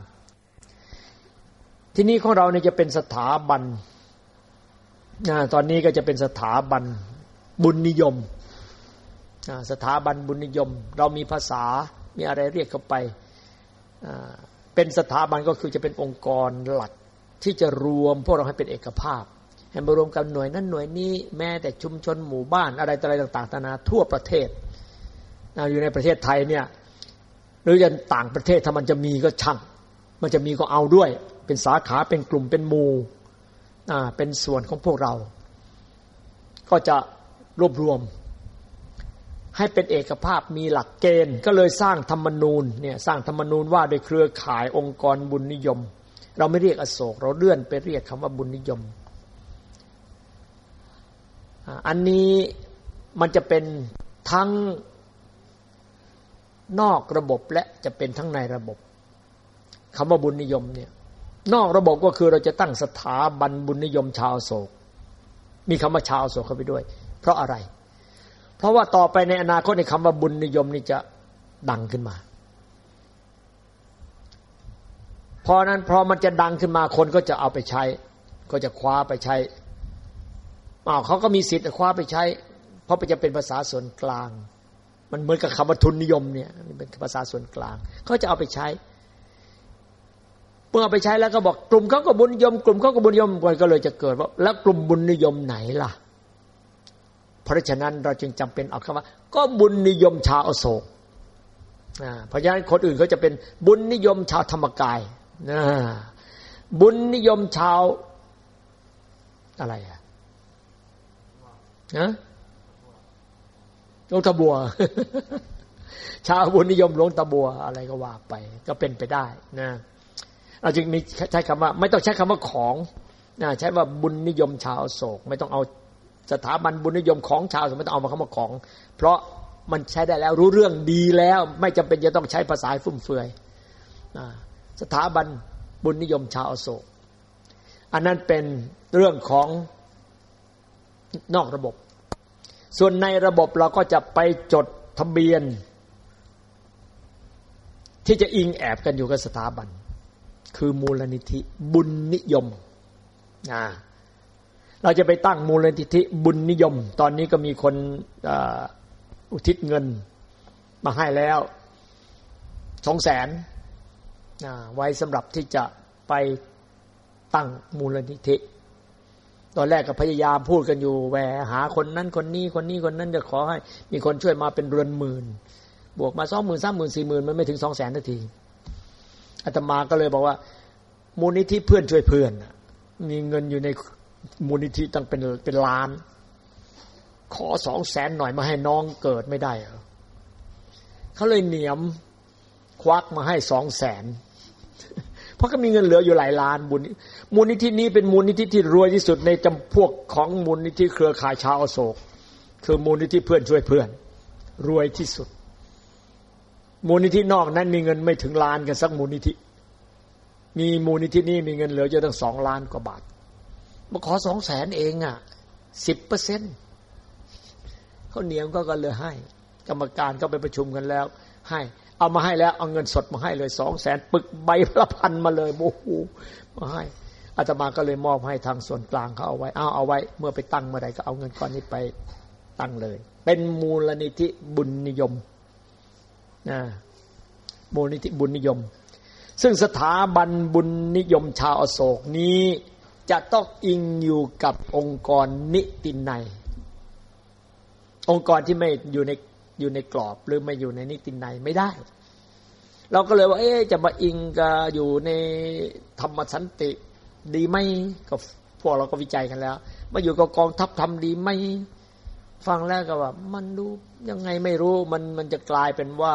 ที่นี่ของเราเนี่ยจะเป็นสถาบันตอนนี้ก็จะเป็นสถาบันบุญนิยมสถาบันบุญนิยมเรามีภาษามีอะไรเรียกเข้าไปเป็นสถาบันก็คือจะเป็นองค์กรหลักที่จะรวมพวกเราให้เป็นเอกภาพให้มารวมกันหน่วยนั้นหน่วยนี้แม้แต่ชุมชนหมู่บ้านอะไรต่ออะไรต่างๆนานาทั่วประเทศอยู่ในประเทศไทยเนี่ยหรือจะต่างประเทศถ้ามันจะมีก็ช่างมันจะมีก็เอาด้วยเป็นสาขาเป็นกลุ่มเป็นหมู่เป็นส่วนของพวกเราก็จะรวบรวมให้เป็นเอกภาพมีหลักเกณฑ์ก็เลยสร้างธรรมนูญเนี่ยสร้างธรรมนูญว่าโดยเครือข่ายองค์กรบุญนิยมเราไม่เรียกอโศกเราเลื่อนไปเรียกคำว่าบุญนิยมอันนี้มันจะเป็นทั้งนอกระบบและจะเป็นทั้งในระบบคำว่าบุญนิยมเนี่ยนอกระบบก็คือเราจะตั้งสถาบันบุญนิยมชาวอโศกมีคำว่าชาวอโศกเข้าไปด้วยเพราะอะไรเพราะว่าต่อไปในอนาคตในคำว่าบุญนิยมนี่จะดังขึ้นมาเพราะนั้นพอมันจะดังขึ้นมาคนก็จะเอาไปใช้ก็จะคว้าไปใช้อ้าวเขาก็มีสิทธิ์คว้าไปใช้เพราะจะเป็นภาษาส่วนกลางมันเหมือนกับคำว่าทุนนิยมเนี่ยเป็นภาษาส่วนกลางเขาจะเอาไปใช้เมื่อเอาไปใช้แล้วก็บอกกลุ่มเขาก็บุญนิยมกลุ่มเขาก็บุญนิยมก็เลยจะเกิดว่าแล้วกลุ่มบุญนิยมไหนล่ะเพราะฉะนั้นเราจึงจำเป็นเอาคำว่าก็บุญนิยมชาวอโศกเพราะฉะนั้นคนอื่นเขาจะเป็นบุญนิยมชาวธรรมกายบุญนิยมชาวอะไรอะนะหลวงตาบัว ชาวบุญนิยมหลวงตาบัวอะไรก็ว่าไปก็เป็นไปได้นะเราจึงมีใช้คำว่าไม่ต้องใช้คำว่าของนะใช้ว่าบุญนิยมชาวอโศกไม่ต้องเอาสถาบันบุญนิยมของชาวไม่ต้องเอามาคำว่าของเพราะมันใช้ได้แล้วรู้เรื่องดีแล้วไม่จำเป็นจะต้องใช้ภาษาฟุ่มเฟือยสถาบันบุญนิยมชาวอโศกอันนั้นเป็นเรื่องของนอกระบบส่วนในระบบเราก็จะไปจดทะเบียนที่จะอิงแอบกันอยู่กับสถาบันคือมูลนิธิบุญนิยมอ่าเราจะไปตั้งมูลนิธิบุญนิยมตอนนี้ก็มีคนอุทิศเงินมาให้แล้วสองแสนไว้สำหรับที่จะไปตั้งมูลนิธิตอนแรกก็พยายามพูดกันอยู่แหวหาคนนั้นคนนี้คนนี้คนนั้นจะขอให้มีคนช่วยมาเป็นเรือนหมื่นบวกมาสองหมื่นสามหมื่นสี่หมื่นมันไม่ถึงสองแสนนาทีอาตมาก็เลยบอกว่ามูลนิธิเพื่อนช่วยเพื่อนมีเงินอยู่ในมูลนิธิตั้งเป็นเป็นล้านขอสองแสนหน่อยมาให้น้องเกิดไม่ได้เหรอเขาเลยเหนียมควักมาให้สองแสนเพราะก็มีเงินเหลืออยู่หลายล้านบุญมูลนิธินี้เป็นมูลนิธิที่รวยที่สุดในจำพวกของมูลนิธิเครือข่ายชาวอโศกคือมูลนิธิเพื่อนช่วยเพื่อนรวยที่สุดมูลนิธินอกนั้นมีเงินไม่ถึงล้านกันสักมูลนิธิมีมูลนิธินี้มีเงินเหลืออยู่ตั้งสองล้านกว่าบาทมาขอสองแสนเองอ่ะสิบเปอร์เซ็นต์เขาเหนียมก็ก็เลยให้กรรมการก็ไปประชุมกันแล้วให้เอามาให้แล้วเอาเงินสดมาให้เลยสองแสนปึกใบละพันมาเลยโอ้โหมาให้อาตมาก็เลยมอบให้ทางส่วนกลางเขาเอาไว้เอาเอาไว้เมื่อไปตั้งเมื่อใดก็เอาเงินก้อนนี้ไปตั้งเลยเป็นมูลนิธิบุญนิยมนะมูลนิธิบุญนิยมซึ่งสถาบันบุญนิยมชาวอโศกนี้จะต้องอิงอยู่กับองค์กรนิตินัยองค์กรที่ไม่อยู่ในอยู่ในกรอบหรือไม่อยู่ในนิตินัยไม่ได้เราก็เลยว่าเอ๊ะจะมาอิงกับอยู่ในธรรมสันติดีไหมก็พวกเราก็วิจัยกันแล้วมาอยู่กับกองทัพธรรมดีไหมฟังแล้วก็ว่ามันดูยังไงไม่รู้มันมันจะกลายเป็นว่า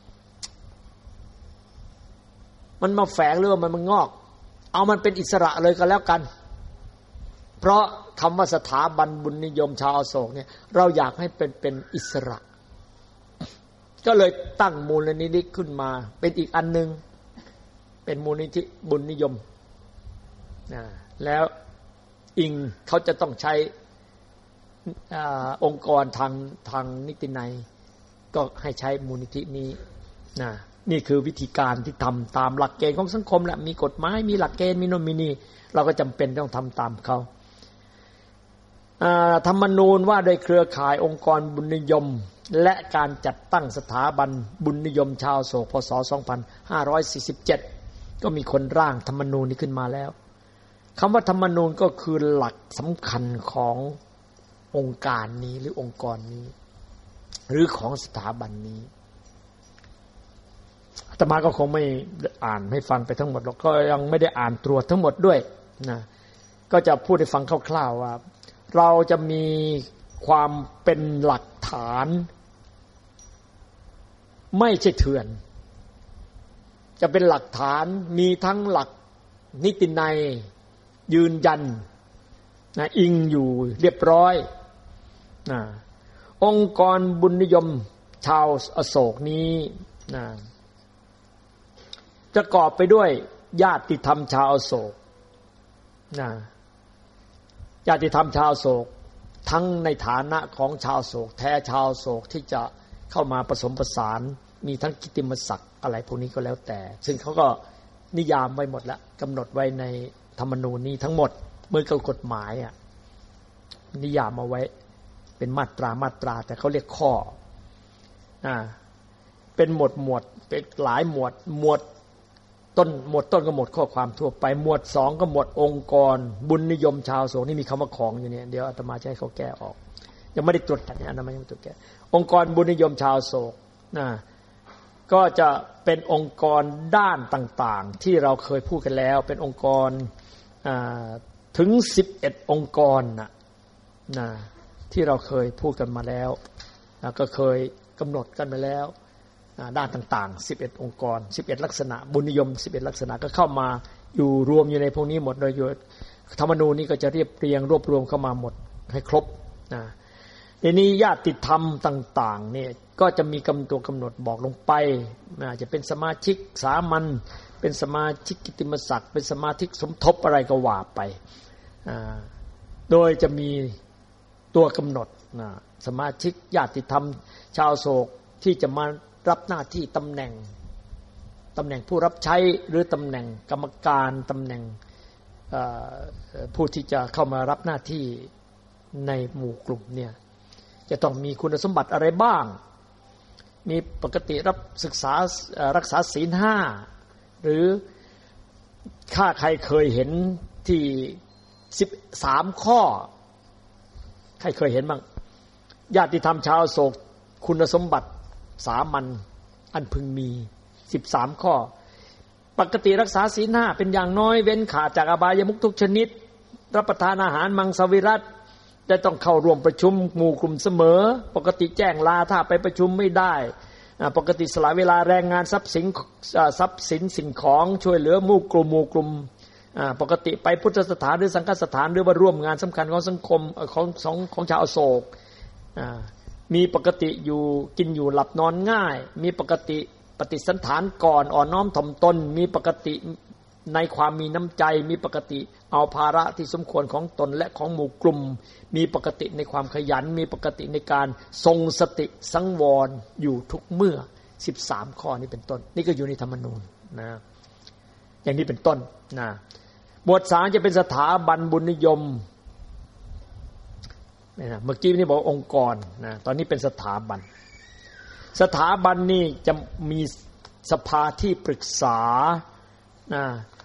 มันมาแฝงหรือว่ามันมันงอกเอามันเป็นอิสระเลยก็แล้วกันเพราะคำว่าสถาบันบุญนิยมชาวอโศกเนี่ยเราอยากให้เป็นเป็นอิสระก็เลยตั้งมูลนิธิขึ้นมาเป็นอีกอันนึงเป็นมูลนิธิบุญนิยมนะแล้วอิงเขาจะต้องใช้อ่าองค์กรทางทางนิตินัยก็ให้ใช้มูลนิธินี้นะนี่คือวิธีการที่ทำตามหลักเกณฑ์ของสังคมแหละมีกฎหมายมีหลักเกณฑ์มีโน่นมีนี่เราก็จำเป็นต้องทำตามเขาธรรมนูญว่าโดยเครือข่ายองค์กรบุญนิยมและการจัดตั้งสถาบันบุญนิยมชาวอโศกพ.ศ. สองพันห้าร้อยสี่สิบเจ็ดก็มีคนร่างธรรมนูญนี้ขึ้นมาแล้วคำว่าธรรมนูญก็คือหลักสำคัญขององค์การนี้หรือองค์กรนี้หรือของสถาบันนี้อาตมาก็คงไม่อ่านให้ฟังไปทั้งหมดหรอกก็ยังไม่ได้อ่านตรวจทั้งหมดด้วยนะก็จะพูดให้ฟังคร่าวๆว่าเราจะมีความเป็นหลักฐานไม่ใช่เถื่อนจะเป็นหลักฐานมีทั้งหลักนิตินัยยืนยันนะอิงอยู่เรียบร้อยนะองค์กรบุญนิยมชาวอโศกนี้นะประกอบไปด้วยญาติธรรมชาวอโศกนะญาติธรรมชาวอโศกทั้งในฐานะของชาวอโศกแท้ชาวอโศกที่จะเข้ามาผสมผสานมีทั้งกิตติมศักดิ์อะไรพวกนี้ก็แล้วแต่ซึ่งเขาก็นิยามไว้หมดแล้วกำหนดไว้ในธรรมนูญนี้ทั้งหมดเมื่อกับกฎหมายอ่ะนิยามเอาไว้เป็นมาตรามาตราแต่เขาเรียกข้ออ่าเป็นหมวดหมวดเป็นหลายหมวดหมวดต้นหมวดต้นก็หมวดข้อความทั่วไปหมวดสองก็หมวดองค์กรบุญนิยมชาวอโศกนี่มีคำว่าของอยู่เนี่ยเดี๋ยวอาตมาจะให้เขาแก้ออกยังไม่ได้ตรวจจัดเนี่ยอาตมายังไม่ตรวจแก้องค์กรบุญนิยมชาวอโศกนะก็จะเป็นองค์กรด้านต่างๆที่เราเคยพูดกันแล้วเป็นองค์กรถึงสิบเอ็ดองค์กรนะนะที่เราเคยพูดกันมาแล้วนะก็เคยกำหนดกันมาแล้วด้านต่างๆสิบเอ็ดองค์กรสิบเอ็ดลักษณะบุญนิยมสิบเอ็ดลักษณะก็เข้ามาอยู่รวมอยู่ในพวกนี้หมดโดยธรรมนูญนี้ก็จะเรียบเรียงรวบรวมเข้ามาหมดให้ครบนะทีนี้ญาติธรรมต่างๆเนี่ยก็จะมีกำหนดกำหนดบอกลงไปอาจจะเป็นสมาชิกสามัญเป็นสมาชิกกิตติมศักดิ์เป็นสมาชิกสมทบอะไรก็ว่าไปโดยจะมีตัวกำหนดสมาชิกญาติธรรมชาวอโศกที่จะมารับหน้าที่ตำแหน่งตำแหน่งผู้รับใช้หรือตำแหน่งกรรมการตำแหน่งผู้ที่จะเข้ามารับหน้าที่ในหมู่กลุ่มเนี่ยจะต้องมีคุณสมบัติอะไรบ้างมีปกติรับศึกษารักษาศีลห้าหรือถ้าใครเคยเห็นที่สิบสามข้อใครเคยเห็นบ้างญาติธรรมชาวโศกคุณสมบัติสามัญอันพึงมีสิบสามข้อปกติรักษาศีลห้าเป็นอย่างน้อยเว้นขาดจากอบายมุขทุกชนิดรับประทานอาหารมังสวิรัติได้ต้องเข้าร่วมประชุมหมู่กลุ่มเสมอปกติแจ้งลาถ้าไปประชุมไม่ได้ปกติสละเวลาแรงงานทรัพย์สินทรัพย์สินสิ่งของช่วยเหลือหมู่กลุ่มหมู่กลุ่มปกติไปพุทธสถานหรือสังฆสถานหรือว่าร่วมงานสำคัญของสังคมของของของชาวอโศกมีปกติอยู่กินอยู่หลับนอนง่ายมีปกติปฏิสันถานก่อนอ่อนน้อมถ่อมตนมีปกติในความมีน้ำใจมีปกติเอาภาระที่สมควรของตนและของหมู่กลุ่มมีปกติในความขยันมีปกติในการทรงสติสังวรอยู่ทุกเมื่อสิบสามข้อนี้เป็นต้นนี่ก็อยู่ในธรรมนูญนะอย่างนี้เป็นต้นนะหมวดสามจะเป็นสถาบันบุญนิยมนะเมื่อกี้นี่บอกองค์กรนะตอนนี้เป็นสถาบันสถาบันนี่จะมีสภาที่ปรึกษานะ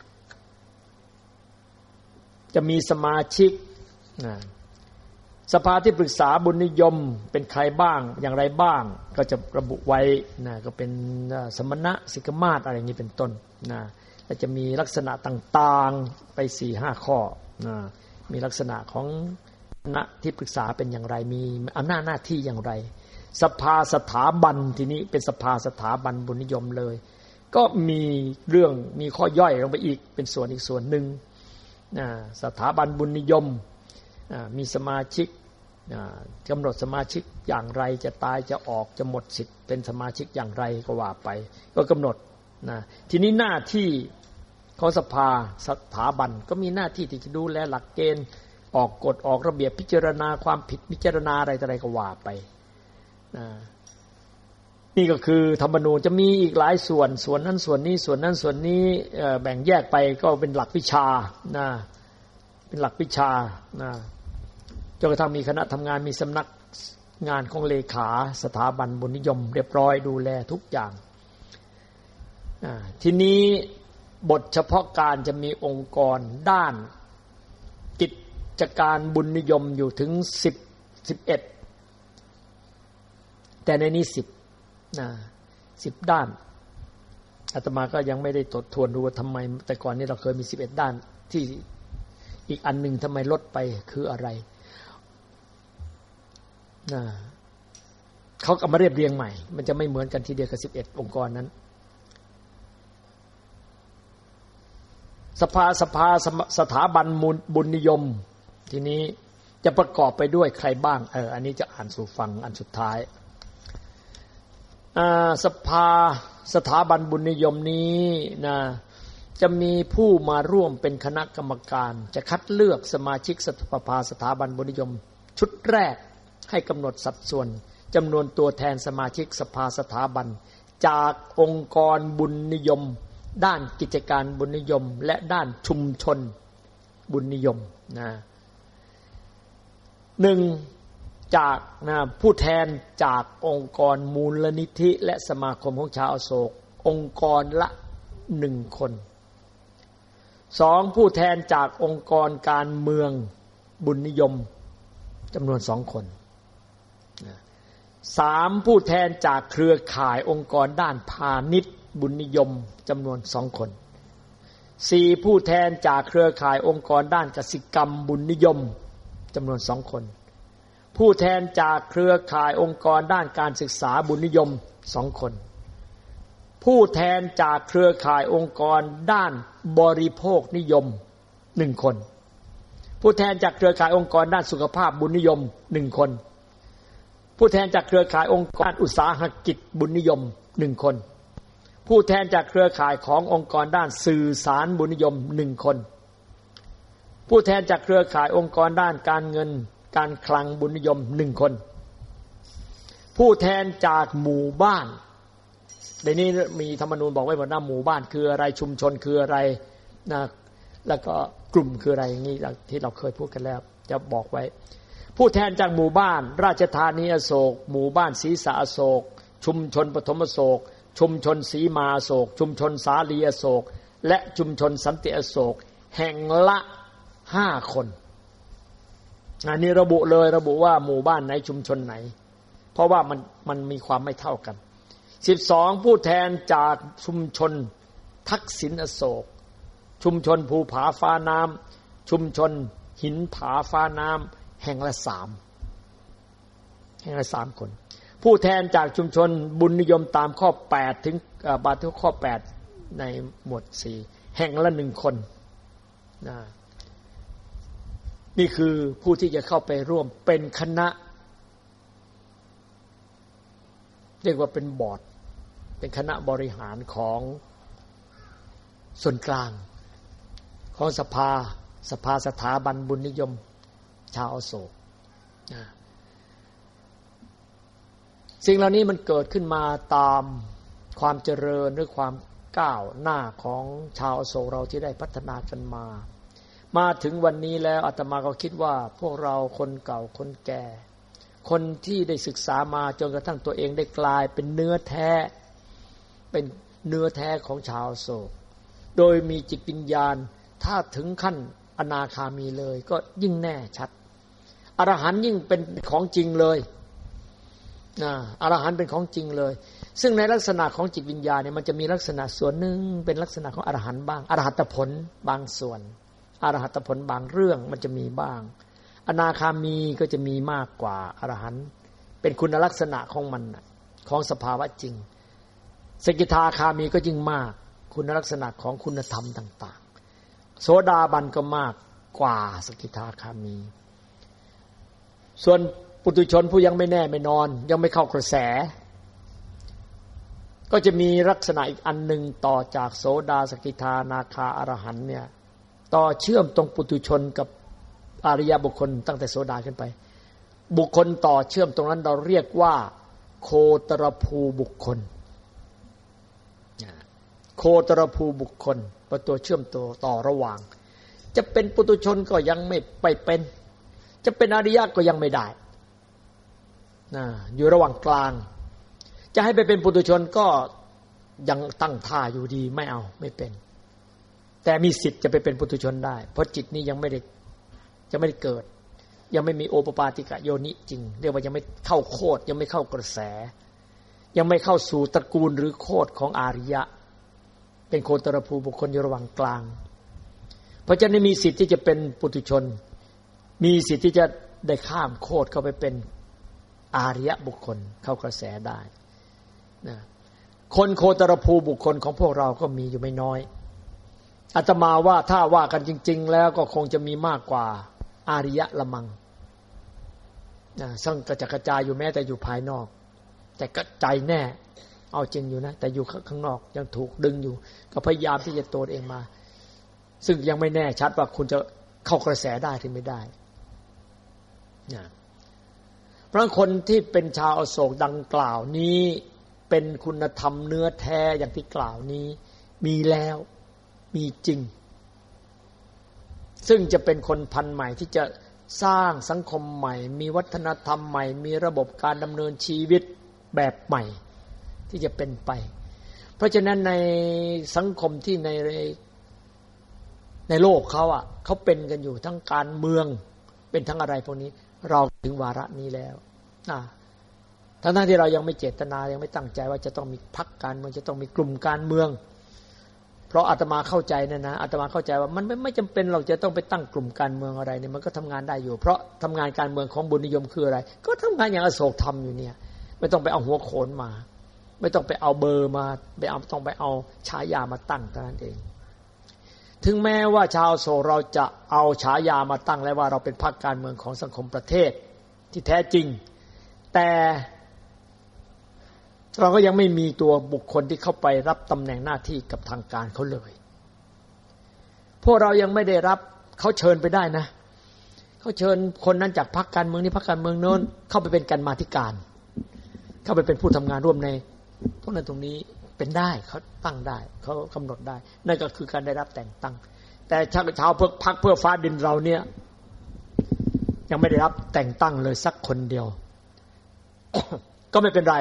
จะมีสมาชิกนะสภาที่ปรึกษาบุญนิยมเป็นใครบ้างอย่างไรบ้างก็จะระบุไว้นะก็เป็นสมณะสิกมาศอะไรอย่างนี้เป็นต้นนะและจะมีลักษณะต่างๆไป สี่ห้า ข้อนะมีลักษณะของคณะที่ปรึกษาเป็นอย่างไรมีอำนาจหน้าที่อย่างไรสภาสถาบันทีนี้เป็นสภาสถาบันบุญนิยมเลยก็มีเรื่องมีข้อย่อยลงไปอีกเป็นส่วนอีกส่วนหนึ่งสถาบันบุญนิยมมีสมาชิกกำหนดสมาชิกอย่างไรจะตายจะออกจะหมดสิทธิ์เป็นสมาชิกอย่างไรก็ว่าไปก็กำหนดนะทีนี้หน้าที่ของสภาสถาบันก็มีหน้าที่ที่จะดูแลหลักเกณฑ์ออกกฎออกระเบียบพิจารณาความผิดพิจารณาอะไรต่ออะไรก็ว่าไปนะนี่ก็คือธรรมนูญจะมีอีกหลายส่วนส่วนนั้นส่วนนี้ส่วนนั้นส่วนนี้แบ่งแยกไปก็เป็นหลักวิชานะเป็นหลักวิชานะจนกระทั่งมีคณะทำงานมีสำนักงานของเลขาสถาบันบุญนิยมเรียบร้อยดูแลทุกอย่างทีนี้บทเฉพาะการจะมีองค์กรด้านกิจการบุญนิยมอยู่ถึงสิบ สิบเอ็ดแต่ในนี้สิบนะสิบด้านอาตมาก็ยังไม่ได้ทบทวนดูว่าทำไมแต่ก่อนนี้เราเคยมีสิบเอ็ดด้านที่อีกอันหนึ่งทำไมลดไปคืออะไรนะเขาก็มาเรียบเรียงใหม่มันจะไม่เหมือนกันทีเดียวกับสิบเอ็ดองค์กรนั้นสภาสภาสถาบันบุญนิยมทีนี้จะประกอบไปด้วยใครบ้างเอออันนี้จะอ่านสู่ฟังอันสุดท้ายสภาสถาบันบุญนิยมนี้นะจะมีผู้มาร่วมเป็นคณะกรรมการจะคัดเลือกสมาชิกสภาสถาบันบุญนิยมชุดแรกให้กำหนดสัดส่วนจำนวนตัวแทนสมาชิกสภาสถาบันจากองค์กรบุญนิยมด้านกิจการบุญนิยมและด้านชุมชนบุญนิยมนะหนึ่งจากนะผู้แทนจากองค์กรมูลนิธิและสมาคมของชาวอโศกองค์กรละหนึ่งคนสองผู้แทนจากองค์กรการเมืองบุญนิยมจำนวนสองคนสามผู้แทนจากเครือข่ายองค์กรด้านพาณิชย์บุญนิยมจำนวนสองคนสี่ผู้แทนจากเครือข่ายองค์กรด้านกสิกรรมบุญนิยมจำนวนสองคนผู้แทนจากเครือข่ายองค์กรด้านการศึกษาบุญนิยมสองคนผู้แทนจากเครือข่ายองค์กรด้านบริโภคนิยมหนึ่งคนผู้แทนจากเครือข่ายองค์กรด้านสุขภาพบุญนิยมหนึ่งคนผู้แทนจากเครือข่ายองค์กรอุตสาหกิจบุญนิยมหนึ่งคนผู้แทนจากเครือข่ายขององค์กรด้านสื่อสารบุญนิยมหนึ่งคนผู้แทนจากเครือข่ายองค์กรด้านการเงินการคลังบุญนิยมหนึ่งคนผู้แทนจากหมู่บ้านในนี้มีธรรมนูญบอกไว้หมดนะหมู่บ้านคืออะไรชุมชนคืออะไรนะแล้วก็กลุ่มคืออะไรอย่างนี้ที่เราเคยพูดกันแล้วจะบอกไว้ผู้แทนจากหมู่บ้านราชธานีอโศกหมู่บ้านศรีสะอโศกชุมชนปฐมอโศกชุมชนศรีมาอโศกชุมชนสาลีอโศกและชุมชนสันติอโศกแห่งละห้าคนอันนี้ระบุเลยระบุว่าหมู่บ้านไหนชุมชนไหนเพราะว่ามันมันมีความไม่เท่ากันสิบสองผู้แทนจากชุมชนทักษิณอโศกชุมชนภูผาฟ้าน้ำชุมชนหินผาฟ้าน้ำแห่งละสามแห่งละสามคนผู้แทนจากชุมชนบุญนิยมตามข้อแปดถึงบาทข้อแปดในหมวดสี่แห่งละหนึ่งคนนะนี่คือผู้ที่จะเข้าไปร่วมเป็นคณะเรียกว่าเป็นบอร์ดเป็นคณะบริหารของส่วนกลางของสภาสภาสถาบันบุญนิยมชาวอโศกสิ่งเหล่านี้มันเกิดขึ้นมาตามความเจริญหรือความก้าวหน้าของชาวอโศกเราที่ได้พัฒนากันมามาถึงวันนี้แล้วอาตมาก็คิดว่าพวกเราคนเก่าคนแก่คนที่ได้ศึกษามาจนกระทั่งตัวเองได้กลายเป็นเนื้อแท้เป็นเนื้อแท้ของชาวอโศกโดยมีจิตวิญญาณถ้าถึงขั้นอนาคามีเลยก็ยิ่งแน่ชัดอรหันต์ยิ่งเป็นของจริงเลยนะอรหันต์เป็นของจริงเลยซึ่งในลักษณะของจิตวิญญาณเนี่ยมันจะมีลักษณะส่วนหนึ่งเป็นลักษณะของอรหันต์บ้างอรหัตผลบางส่วนอรหัตผลบางเรื่องมันจะมีบ้างอนาคามีก็จะมีมากกว่าอรหันต์เป็นคุณลักษณะของมันของสภาวะจริงสกิทาคามีก็ยิ่งมากคุณลักษณะของคุณธรรมต่างๆโสดาบันก็มากกว่าสกิทาคามีส่วนปุถุชนผู้ยังไม่แน่ไม่นอนยังไม่เข้ากระแสก็จะมีลักษณะอีกอันหนึ่งต่อจากโสดาสกิทานาคาอรหันต์เนี่ยต่อเชื่อมตรงปุถุชนกับอริยบุคคลตั้งแต่โสดาขึ้นไปบุคคลต่อเชื่อมตรงนั้นเราเรียกว่าโคตรภูบุคคลโคตรภูบุคคลเป็นตัวเชื่อมตัวต่อระหว่างจะเป็นปุถุชนก็ยังไม่ไปเป็นจะเป็นอริยะก็ยังไม่ได้นะอยู่ระหว่างกลางจะให้ไปเป็นปุถุชนก็ยังตั้งท่าอยู่ดีไม่เอาไม่เป็นแต่มีสิทธิ์จะไปเป็นปุถุชนได้เพราะจิตนี้ยังไม่ได้จะไม่ได้เกิดยังไม่มีโอปปาติกะโยนิจริงเรียกว่ายังไม่เข้าโคตรยังไม่เข้ากระแสยังไม่เข้าสู่ตระกูลหรือโคตรของอริยะเป็นโคตรภูบุคคลอยู่ระหว่างกลางเพราะฉะนั้นมีสิทธิ์ที่จะเป็นปุถุชนมีสิทธิ์ที่จะได้ข้ามโคตรเข้าไปเป็นอริยะบุคคลเข้ากระแสได้นะคนโคตรภูบุคคลของพวกเราก็มีอยู่ไม่น้อยอาตมาว่าถ้าว่ากันจริงๆแล้วก็คงจะมีมากกว่าอาริยะละมังนะซึ่งกระจัดกระจายอยู่แม้แต่อยู่ภายนอกแต่ก็ใจแน่เอาจริงอยู่นะแต่อยู่ข้างนอกยังถูกดึงอยู่ก็พยายามที่จะโตเองมาซึ่งยังไม่แน่ชัดว่าคุณจะเข้ากระแสได้หรือไม่ได้นะเพราะคนที่เป็นชาวอโศกดังกล่าวนี้เป็นคุณธรรมเนื้อแท้อย่างที่กล่าวนี้มีแล้วมีจริงซึ่งจะเป็นคนพันธุ์ใหม่ที่จะสร้างสังคมใหม่มีวัฒนธรรมใหม่มีระบบการดำเนินชีวิตแบบใหม่ที่จะเป็นไปเพราะฉะนั้นในสังคมที่ในในโลกเขาอ่ะเขาเป็นกันอยู่ทั้งการเมืองเป็นทั้งอะไรพวกนี้เราถึงวาระนี้แล้วนะทั้งๆที่เรายังไม่เจตนายังไม่ตั้งใจว่าจะต้องมีพรรคการเมืองจะต้องมีกลุ่มการเมืองเพราะอาตมาเข้าใจนะนะอาตมาเข้าใจว่ามันไม่ไม่จำเป็นเราจะต้องไปตั้งกลุ่มการเมืองอะไรเนี่ยมันก็ทำงานได้อยู่เพราะทำงานการเมืองของบุญนิยมคืออะไรก็ทำงานอย่างอโศกทำอยู่เนี่ยไม่ต้องไปเอาหัวโขนมาไม่ต้องไปเอาเบอร์มาไปเอาต้องไปเอาฉายามาตั้งเท่านั้นเองถึงแม้ว่าชาวอโศกเราจะเอาฉายามาตั้งแล้วว่าเราเป็นพรรคการเมืองของสังคมประเทศที่แท้จริงแต่เราก็ยังไม่มีตัวบุคคลที่เข้าไปรับตำแหน่งหน้าที่กับทางการเขาเลยพวกเรายังไม่ได้รับเขาเชิญไปได้นะเขาเชิญคนนั้นจากพรรคการเมืองนี้พรรคการเมืองโน้นเข้าไปเป็นกรรมาธิการเข้าไปเป็นผู้ทำงานร่วมในพวกนั้นตรงนี้เป็นได้เขาตั้งได้เขากำหนดได้นั่นก็คือการได้รับแต่งตั้งแต่ชาวชาวเพื่อพรรคเพื่อฟ้าดินเราเนี่ยยังไม่ได้รับแต่งตั้งเลยสักคนเดียว ก็ไม่เป็นไร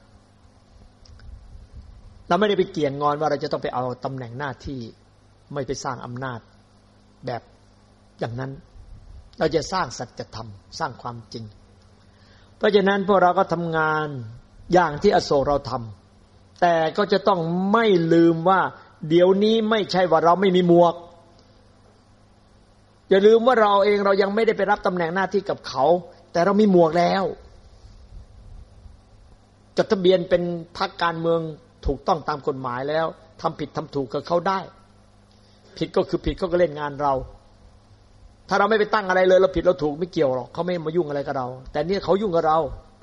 เราไม่ได้ไปเกี่ยงงอนว่าเราจะต้องไปเอาตำแหน่งหน้าที่ไม่ไปสร้างอำนาจแบบอย่างนั้นเราจะสร้างสัจธรรมสร้างความจริงเพราะฉะนั้นพวกเราก็ทำงานอย่างที่อโศกเราทำแต่ก็จะต้องไม่ลืมว่าเดี๋ยวนี้ไม่ใช่ว่าเราไม่มีหมวกอย่าลืมว่าเราเองเรายังไม่ได้ไปรับตำแหน่งหน้าที่กับเขาแต่เรามีหมวกแล้วจดทะเบียนเป็นพรรคการเมืองถูกต้องตามกฎหมายแล้วทำผิดทำถูกกับเขาได้ผิดก็คือผิดเขาก็เล่นงานเราถ้าเราไม่ไปตั้งอะไรเลยเราผิดเราถูกไม่เกี่ยวหรอกเขาไม่มายุ่งอะไรกับเราแต่นี่เขายุ่งกับเรา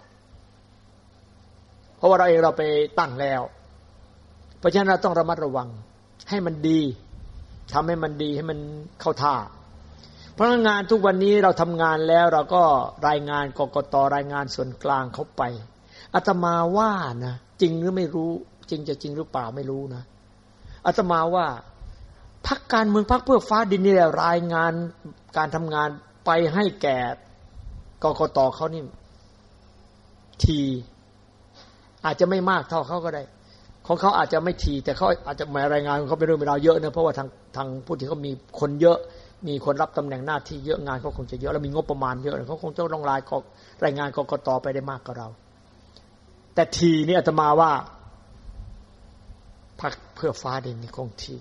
เพราะว่าเราเองเราไปตั้งแล้วเพราะฉะนั้นเราต้องระมัดระวังให้มันดีทำให้มันดีให้มันเข้าท่าเพราะงานทุกวันนี้เราทำงานแล้วเราก็รายงานกกตรายงานส่วนกลางเขาไปอาตมาว่านะจริงหรือไม่รู้จริงจะจริงหรือเปล่าไม่รู้นะอาตมาว่าพรรคการเมืองพรรคเพื่อฟ้าดินนี่แหละรายงานการทำงานไปให้แก่กกตเขานี่ทีอาจจะไม่มากเท่าเขาก็ได้ของเขาอาจจะไม่ทีแต่เขาอาจจะมารายงานเขาเป็นเรื่องเป็นราวเยอะนะเพราะว่าทางทางผู้ที่เขามีคนเยอะมีคนรับตำแหน่งหน้าที่เยอะงานเขาคงจะเยอะแล้วมีงบประมาณเยอะเขาคงจะต้องรายกรายงานกกตไปได้มากกว่าเราแต่ทีนี่อาตมาว่าพรรคเพื่อฟ้าดินนี่คงที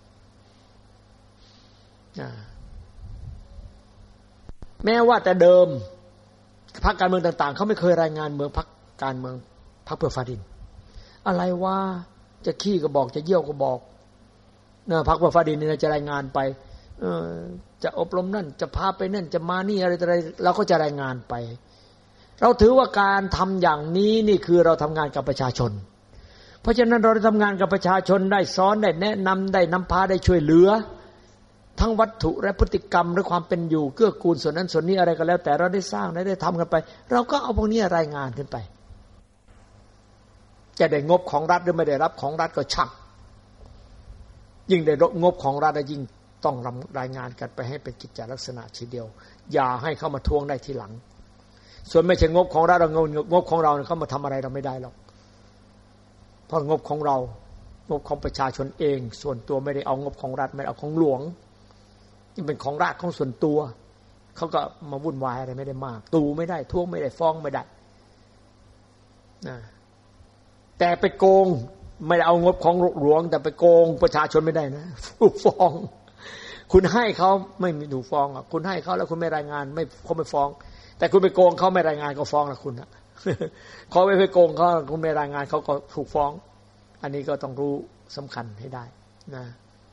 แม้ว่าแต่เดิมพรรคการเมืองต่างๆเขาไม่เคยรายงานเมืองพรรคการเมืองพรรคเพื่อฟ้าดินอะไรว่าจะขี้ก็บอกจะเยี่ยวก็บอกนะพรรคเพื่อฟ้าดินนี่จะรายงานไปเออจะอบรมนั่นจะพาไปนั่นจะมานี่อะไรอะไรเราก็จะรายงานไปเราถือว่าการทำอย่างนี้นี่คือเราทำงานกับประชาชนเพราะฉะนั้นเราได้ทำงานกับประชาชนได้สอนได้แนะนำได้นำพาได้ช่วยเหลือทั้งวัตถุและพฤติกรรมและความเป็นอยู่เกื้อกูลส่วนนั้นส่วนนี้อะไรก็แล้วแต่เราได้สร้างได้ได้ทำกันไปเราก็เอาพวกนี้รายงานขึ้นไปจะได้งบของรัฐหรือไม่ได้รับของรัฐก็ช่างยิ่งได้งบของรัฐยิ่งต้องรายงานกันไปให้เป็นกิจจลักษณะทีเดียวอย่าให้เข้ามาทวงได้ทีหลังส่วนไม่ใช่งบของรัฐเรางบของเราเขามาทำอะไรเราไม่ได้หรอกเพราะงบของเรางบของประชาชนเองส่วนตัวไม่ได้เอางบของรัฐไม่เอาของหลวงนี่เป็นของราชของส่วนตัวเขาก็มาวุ่นวายอะไรไม่ได้มากตูไม่ได้ทวงไม่ได้ฟ้องไม่ได้นะแต่ไปโกงไม่ได้เอางบของหลวงแต่ไปโกงประชาชนไม่ได้นะถูกฟ้องคุณให้เขาไม่มีถูกฟ้องอ่ะคุณให้เขาแล้วคุณไม่รายงานไม่เขาไม่ฟ้องแต่คุณไปโกงเขาไม่รายงานก็ฟ้องละคุณนะเขาไม่ไปโกงเขาคุณไม่รายงานเขาก็ถูกฟ้องอันนี้ก็ต้องรู้สำคัญให้ได้นะ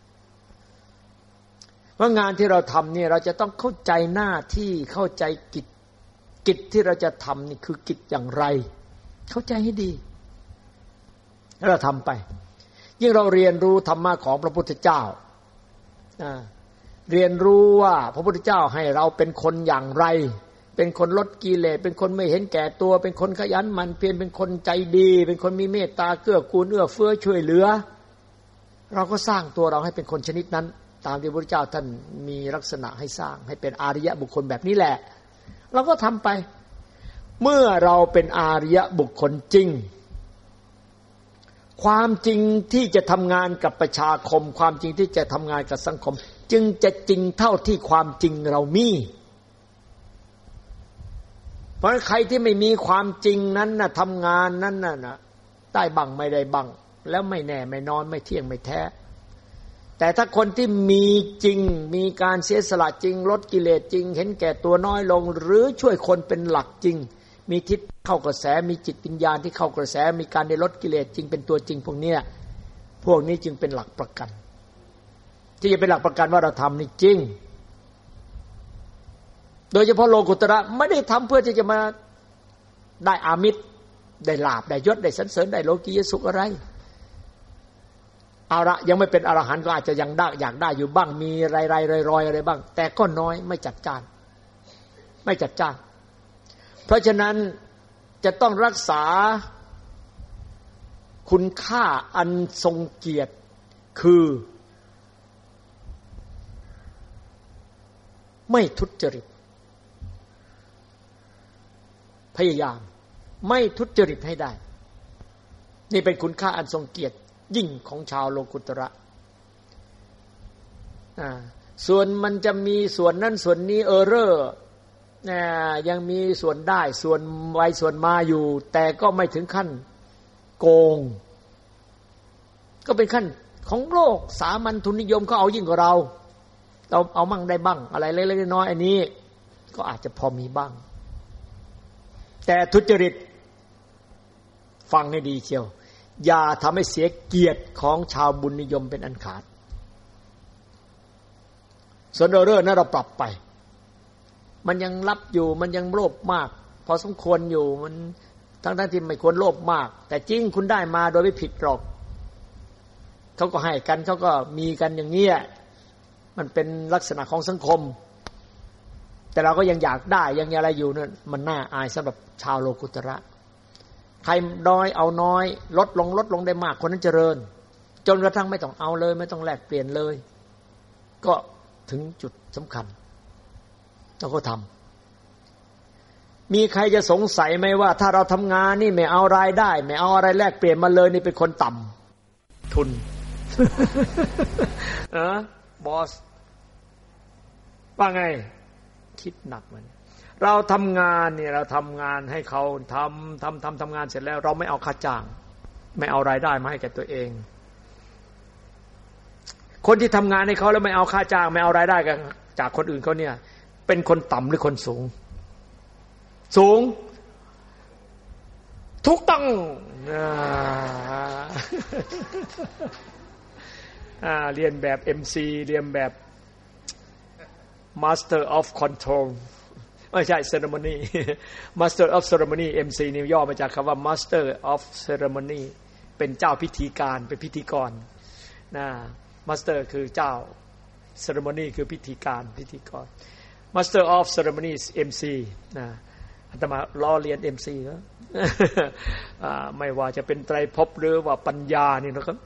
ว่างานที่เราทำเนี่ยเราจะต้องเข้าใจหน้าที่เข้าใจกิจกิจที่เราจะทำนี่คือกิจอย่างไรเข้าใจให้ดีแล้วเราทำไปยิ่งเราเรียนรู้ธรรมะของพระพุทธเจ้าเรียนรู้ว่าพระพุทธเจ้าให้เราเป็นคนอย่างไรเป็นคนลดกิเลสเป็นคนไม่เห็นแก่ตัวเป็นคนขยันหมั่นเพียรเป็นคนใจดีเป็นคนมีเมตตาเกื้อกูลเอื้อเฟื้อช่วยเหลือเราก็สร้างตัวเราให้เป็นคนชนิดนั้นตามที่พระพุทธเจ้าท่านมีลักษณะให้สร้างให้เป็นอาริยบุคคลแบบนี้แหละเราก็ทำไปเมื่อเราเป็นอาริยบุคคลจริงความจริงที่จะทำงานกับประชาคมความจริงที่จะทำงานกับสังคมจึงจะจริงเท่าที่ความจริงเรามีเพราะใครที่ไม่มีความจริงนั้นน่ะทำงานนั้นน่ะได้บังไม่ได้บังแล้วไม่แน่ไม่นอนไม่เที่ยงไม่แท้แต่ถ้าคนที่มีจริงมีการเสียสละจริงลดกิเลสจริงเห็นแก่ตัวน้อยลงหรือช่วยคนเป็นหลักจริงมีทิศเข้ากระแสมีจิตวิญญาณที่เข้ากระแสมีการได้ลดกิเลสจริงเป็นตัวจริงพวกนี้พวกนี้จึงเป็นหลักประกันที่จะเป็นหลักประกันว่าเราทำนี่จริงโดยเฉพาะโลกุตระไม่ได้ทำเพื่อที่จะมาได้อามิตรได้ลาภได้ยศได้สรรเสริญได้โลกียสุขอะไรเอาละยังไม่เป็นอรหันต์ก็อาจจะยังได้อยากได้อยู่บ้างมีรายๆรอยๆอะไรบ้างแต่ก็น้อยไม่จัดจ้านไม่จัดจ้านเพราะฉะนั้นจะต้องรักษาคุณค่าอันทรงเกียรติคือไม่ทุจริตพยายามไม่ทุจริตให้ได้นี่เป็นคุณค่าอันทรงเกียรติยิ่งของชาวโลกุตระอ่าส่วนมันจะมีส่วนนั้นส่วนนี้เออเรอนะยังมีส่วนได้ส่วนไวส่วนมาอยู่แต่ก็ไม่ถึงขั้นโกงก็เป็นขั้นของโลกสามัญทุนนิยมเขาเอายิ่งกว่าเราเราเอามั่งได้บ้างอะไรเล็กๆน้อยๆอันนี้ก็อาจจะพอมีบ้างแต่ทุจริตฟังให้ดีเชียวอย่าทำให้เสียเกียรติของชาวบุญนิยมเป็นอันขาดส่วนเออเรอนั้นเราปรับไปมันยังรับอยู่มันยังโลภมากพอสมควรอยู่มันทั้งๆที่ไม่ควรโลภมากแต่จริงคุณได้มาโดยไม่ผิดหรอกเขาก็ให้กันเขาก็มีกันอย่างนี้มันเป็นลักษณะของสังคมแต่เราก็ยังอยากได้ยังอะไรอยู่นั่นมันน่าอายสำหรับชาวโลกุตระใครน้อยเอาน้อยลดลงลดลงได้มากคนนั้นเจริญจนกระทั่งไม่ต้องเอาเลยไม่ต้องแลกเปลี่ยนเลยก็ถึงจุดสำคัญเราก็ทำมีใครจะสงสัยไหมว่าถ้าเราทำงานนี่ไม่เอารายได้ไม่เอาอะไรแลกเปลี่ยนมาเลยนี่เป็นคนต่ำทุน เออบอสว่าไงคิดหนักมันเราทำงานเนี่ยเราทำงานให้เขาทำทำทำทำงานเสร็จแล้วเราไม่เอาค่าจ้างไม่เอารายได้มาให้แก่ตัวเองคนที่ทำงานให้เขาแล้วไม่เอาค่าจ้างไม่เอารายได้กันจากคนอื่นเขาเนี่ยเป็นคนต่ำหรือคนสูงสูงทุกต้องอ่าเรียนแบบ เอ็ม ซี เรียนแบบ Master of Control ไม่ใช่ Ceremony Master of Ceremony เอ็ม ซี นี่ย่อมาจากคำว่า Master of Ceremony เป็นเจ้าพิธีการเป็นพิธีกรนะ Master คือเจ้า Ceremony คือพิธีการพิธีกร Master of Ceremonies เอ็ม ซี นะอาตมาล้อเรียน เอ็ม ซี นะไม่ว่าจะเป็นไตรภพหรือว่าปัญญานี่นะครับ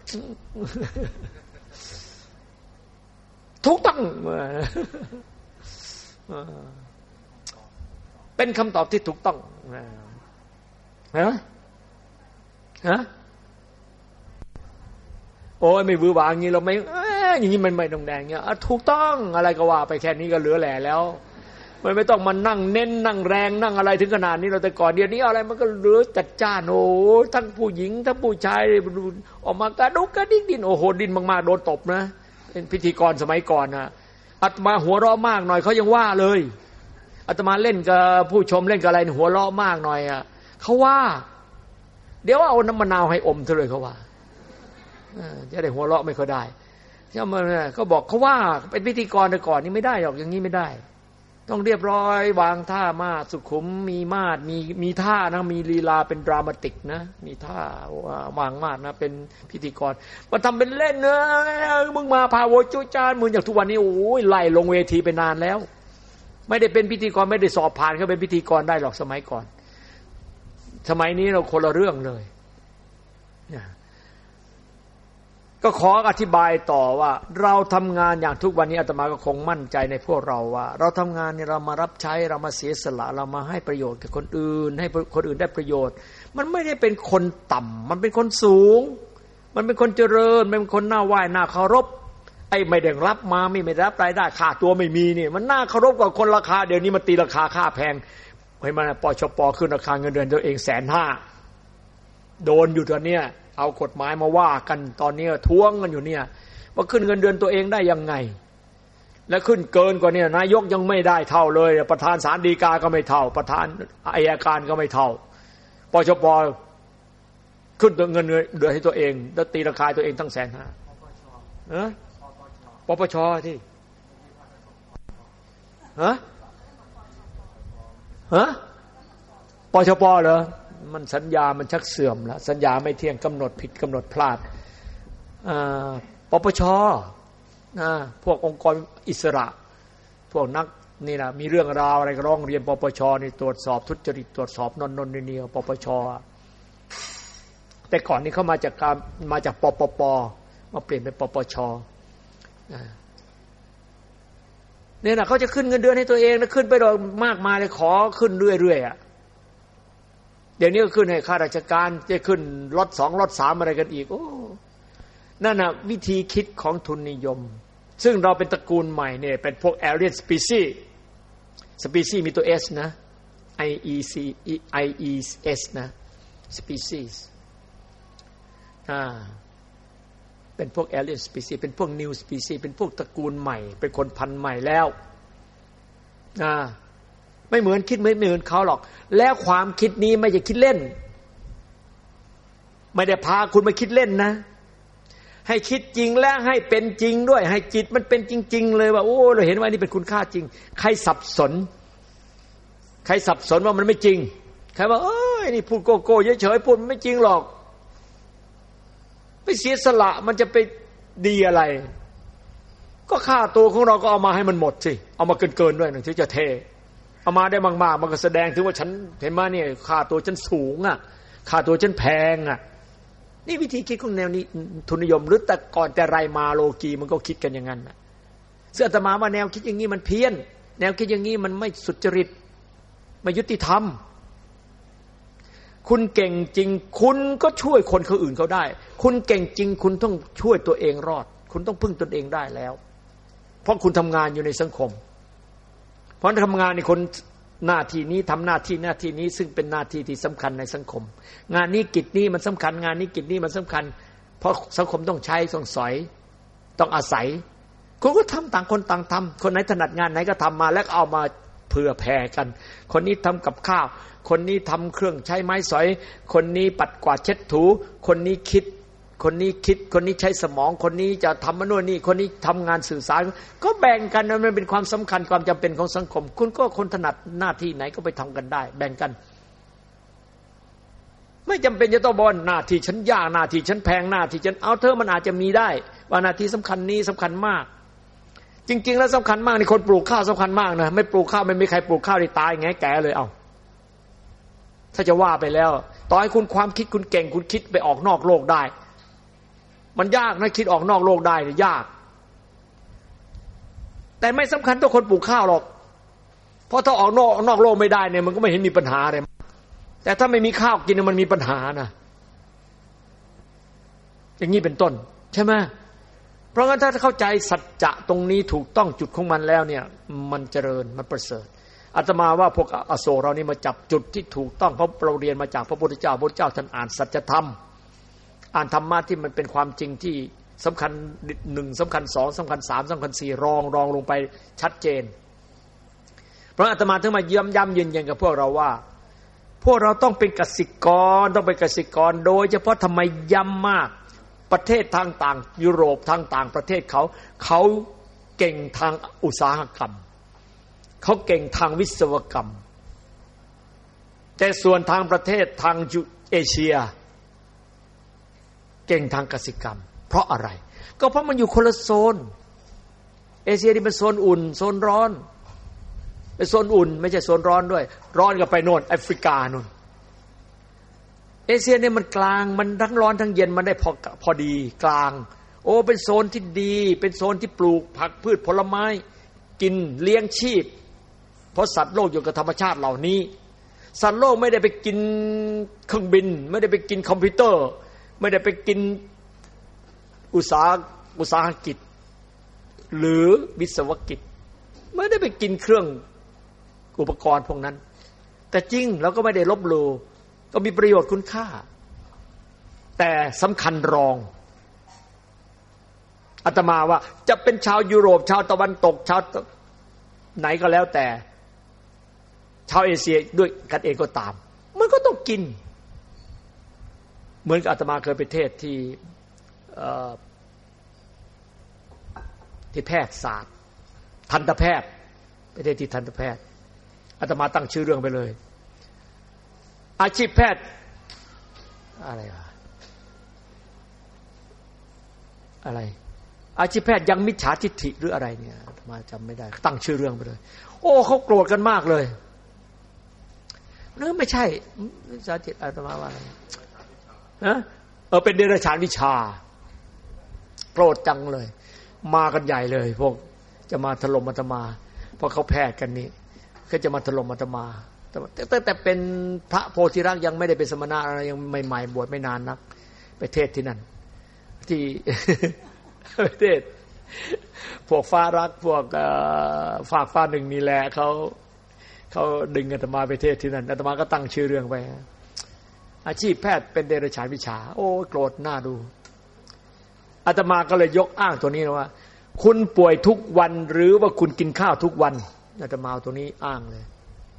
ถูกต้องเป็นคำตอบที่ถูกต้องฮะฮะโอ้ยไม่วือหวาอย่างนี้เราไม่อย่างนี้มันไม่ต้องแดงเงี้ยถูกต้องอะไรก็ว่าไปแค่นี้ก็เหลือแหล่แล้วมันไม่ต้องมานั่งเน้นนั่งแรงนั่งอะไรถึงขนาดนี้เราแต่ก่อนเดี๋ยวนี้อะไรมันก็เหลือจัดจ้านโอ้ทั้งผู้หญิงทั้งผู้ชายออกมากระดุกกระดิกดินโอ้โหดินมากๆโดนตบนะเป็นพิธีกรสมัยก่อนนะอาตมาหัวเราะมากหน่อยเขายังว่าเลยอาตมาเล่นกับผู้ชมเล่นกับอะไรหัวเราะมากหน่อยอ่ะเขาว่าเดี๋ยวเอาน้ำมะนาวให้อมเถอะเลยเขาว่าจะได้หัวเราะไม่ค่อยได้ใช่ไหมเขาบอกเขาว่าเป็นพิธีกรแต่ก่อนนี่ไม่ได้หรอกอย่างนี้ไม่ได้ต้องเรียบร้อยวางท่ามาสุขุมมีมาดมีมีท่านะมีลีลาเป็นดรามาติกนะมีท่าวางมาดนะเป็นพิธีกรมาทำเป็นเล่นเนอะมึงมาพาโวจุจานมึงอย่างทุกวันนี้โอ้ยไล่ลงเวทีไปนานแล้วไม่ได้เป็นพิธีกรไม่ได้สอบผ่านก็เป็นพิธีกรได้หรอกสมัยก่อนสมัยนี้เราคนละเรื่องเลยก็ขออธิบายต่อว่าเราทำงานอย่างทุกวันนี้อาตมาก็คงมั่นใจในพวกเราว่าเราทำงานเนี่ยเรามารับใช้เรามาเสียสละเรามาให้ประโยชน์กับคนอื่นให้คนอื่นได้ประโยชน์มันไม่ได้เป็นคนต่ำมันเป็นคนสูงมันเป็นคนเจริญมันเป็นคนน่าไหว้น่าเคารพไอ้ไม่ได้รับมาไม่ไม่รับรายได้ค่าตัวไม่มีนี่มันน่าเคารพกว่าคนราคาเดี๋ยวนี้มันตีราคาค่าแพงให้มันปชปขึ้นราคาเงินเดือนตัวเองแสนห้าโดนอยู่ตอนเนี้ยเอากฎหมายมาว่ากันตอนนี้ท้วงกันอยู่เนี่ยว่าขึ้นเงินเดือนตัวเองได้ยังไงและขึ้นเกินกว่านี้นายกยังไม่ได้เท่าเลยประธานศาลฎีกาก็ไม่เท่าประธานอัยการก็ไม่เท่าปชปขึ้นเงินเดือนให้ตัวเองแล้วตีราคาตัวเองตั้งแสนห้าเออปปชที่ฮะฮะปชปเหรอมันสัญญามันชักเสื่อมแล้วสัญญาไม่เที่ยงกำหนดผิดกำหนดพลาดปปชพวกองค์กรอิสระพวกนักนี่นะมีเรื่องราวอะไรก็ร้องเรียนปปชนี่ตรวจสอบทุจริตตรวจสอบนนนนี่ปปชแต่ก่อนนี้เขามาจากการมาจากปปปมาเปลี่ยนเป็นปปชเนี่ยนะเขาจะขึ้นเงินเดือนให้ตัวเองนะขึ้นไปโดยมากมายเลยขอขึ้นเรื่อยๆอ่ะเดี๋ยวนี้ก็ขึ้นให้ข้าราชการจะขึ้นรถสองรถสามอะไรกันอีกโอ้นั่นน่ะวิธีคิดของทุนนิยมซึ่งเราเป็นตระกูลใหม่เนี่ยเป็นพวก alien species species มีตัว s นะ i e c i e s นะ species อ่าเป็นพวก alien species เป็นพวก new species เป็นพวกตระกูลใหม่เป็นคนพันธุ์ใหม่แล้วอ่าไม่เหมือนคิดไม่เหมือนเขาหรอกแล้วความคิดนี้ไม่ใช่คิดเล่นไม่ได้พาคุณมาคิดเล่นนะให้คิดจริงและให้เป็นจริงด้วยให้จิตมันเป็นจริงๆเลยว่าโอ้เราเห็นว่านี่เป็นคุณค่าจริงใครสับสนใครสับสนว่ามันไม่จริงใครว่าเอ้ยนี่พูดโกโก้เฉยๆพูดไม่จริงหรอกไม่เสียสละมันจะไปดีอะไรก็ค่าตัวของเราก็เอามาให้มันหมดสิเอามาเกินๆด้วยหนึ่งถึงจะเทเอามาได้มากๆมันก็แสดงถึงว่าฉันเห็นไหมเนี่ยค่าตัวฉันสูงอ่ะค่าตัวฉันแพงอ่ะนี่วิธีคิดของแนวนี้ทุนนิยมหรือแต่ก่อนแต่ไรมาโลกีมันก็คิดกันอย่างนั้นน่ะเสื้ออาตมาว่าแนวคิดอย่างนี้มันเพี้ยนแนวคิดอย่างนี้มันไม่สุจริตไม่ยุติธรรมคุณเก่งจริงคุณก็ช่วยคนคนอื่นเขาได้คุณเก่งจริงคุณต้องช่วยตัวเองรอดคุณต้องพึ่งตนเองได้แล้วเพราะคุณทำงานอยู่ในสังคมเพราะทำงานในคนหน้าที่นี้ทำหน้าที่หน้าที่นี้ซึ่งเป็นหน้าที่ที่สำคัญในสังคมงานนี้กิจนี้มันสำคัญงานนี้กิจนี้มันสำคัญเพราะสังคมต้องใช้ต้องสอยต้องอาศัยคุณก็ทำต่างคนต่างทำคนไหนถนัดงานไหนก็ทำมาแล้วเอามาเผื่อแผ่กันคนนี้ทำกับข้าวคนนี้ทำเครื่องใช้ไม้สอยคนนี้ปัดกวาดเช็ดถูคนนี้คิดคนนี้คิดคนนี้ใช้สมองคนนี้จะทำมโนนี่คนนี้ทำงานสื่อสารก็แบ่งกันมันเป็นความสำคัญความจำเป็นของสังคมคุณก็คนถนัดหน้าที่ไหนก็ไปทำกันได้แบ่งกันไม่จำเป็นจะต้องบอกหน้าที่ฉันยากหน้าที่ฉันแพงหน้าที่ฉันเอาเธอมันอาจจะมีได้ว่าหน้าที่สำคัญนี้สำคัญมากจริงๆแล้วสำคัญมากนี่คนปลูกข้าวสำคัญมากนะไม่ปลูกข้าวไม่มีใครปลูกข้าวได้ตายไงแก่เลยเอาถ้าจะว่าไปแล้วต่อให้คุณความคิดคุณเก่งคุณคิดไปออกนอกโลกได้มันยากนะคิดออกนอกโลกได้เนี่ยยากแต่ไม่สำคัญตัวคนปลูกข้าวหรอกเพราะถ้าออกนอกนอกโลกไม่ได้เนี่ยมันก็ไม่เห็นมีปัญหาอะไรแต่ถ้าไม่มีข้าวกินมันมีปัญหานะอย่างนี้เป็นต้นใช่ไหมเพราะงั้นถ้าเข้าใจสัจจะตรงนี้ถูกต้องจุดของมันแล้วเนี่ยมันเจริญมันประเสริฐอาตมาว่าพวกอโศกเรานี่มาจับจุดที่ถูกต้องเพราะเราเรียนมาจากพระพุทธเจ้าพระพุทธเจ้าท่านอ่านสัจธรรมอ่านธรรมะที่มันเป็นความจริงที่สำคัญหนึ่งสำคัญสองสำคัญสามสำคัญสี่รองรองลงไปชัดเจนเพราะอาตมาถึงมาย้ำย้ำยืนยันกับพวกเราว่าพวกเราต้องเป็นกสิกรต้องเป็นกสิกรโดยเฉพาะทำไมย้ำมากประเทศทางต่างยุโรปทางต่างประเทศเขาเขาเก่งทางอุตสาหกรรมเขาเก่งทางวิศวกรรมแต่ส่วนทางประเทศทางเอเชียเก่งทางกสิกรรมเพราะอะไรก็เพราะมันอยู่คนละโซนเอเชียนี่เป็นโซนอุ่นโซนร้อนเป็นโซนอุ่นไม่ใช่โซนร้อนด้วยร้อนก็ไปโน่นแอฟริกาโน่นเอเชียเนี่ยมันกลางมันทั้งร้อนทั้งเย็นมันได้พอพอดีกลางโอ้เป็นโซนที่ดีเป็นโซนที่ปลูกผักพืชผลไม้กินเลี้ยงชีพเพราะสัตว์โลกอยู่กับธรรมชาติเหล่านี้สัตว์โลกไม่ได้ไปกินเครื่องบินไม่ได้ไปกินคอมพิวเตอร์ไม่ได้ไปกินอุตสาหอุตสาหกิจหรือวิศวกิจไม่ได้ไปกินเครื่องอุปกรณ์พวกนั้นแต่จริงเราก็ไม่ได้ลบหลู่ก็มีประโยชน์คุณค่าแต่สำคัญรองอาตมาว่าจะเป็นชาวยุโรปชาวตะวันตกชาวไหนก็แล้วแต่ชาวเอเชียด้วยกันเองก็ตามมันก็ต้องกินเหมือนกับอาตมาเคยไปเทศที่ที่แพทยศาสตร์ทันตแพทย์ไปเทศที่ทันตแพทย์อาตมาตั้งชื่อเรื่องไปเลยอาชีพแพทย์อะไรวะอะไรอาชีพแพทย์ยังมิจฉาทิฏฐิหรืออะไรเนี่ยอาตมาจำไม่ได้ตั้งชื่อเรื่องไปเลยโอ้เขาโกรธกันมากเลยเนื้อไม่ใช่มิจฉาทิฏฐิอาตมาว่าอะไรนะเออเป็นเดรัจฉานวิชาโกรธจังเลยมากันใหญ่เลยพวกจะมาถล่มอาตมาพอเขาแพทย์กันนี่ก็จะมาถล่มอาตมาแต่แต่เป็นพระโพธิรักษ์ยังไม่ได้เป็นสมณะยังใหม่ๆบวชไม่นานนักไปเทศที่นั่นที่ประเทศพวกฟ้ารักพวกฝากฟ้าหนึ่งนี่แหละเขาเขาดึงอาตมาไปเทศที่นั่นอาตมาก็ตั้งชื่อเรื่องไปอาชีพแพทย์เป็นเดรัจฉานวิชาโอ้โกรธหน้าดูอาตมาก็เลยยกอ้างตัวนี้นะว่าคุณป่วยทุกวันหรือว่าคุณกินข้าวทุกวันอาตมาเอาตัวนี้อ้างเลย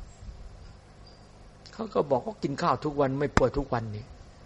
เขาก็บอกว่ากินข้าวทุกวันไม่ป่วยทุกวันนี่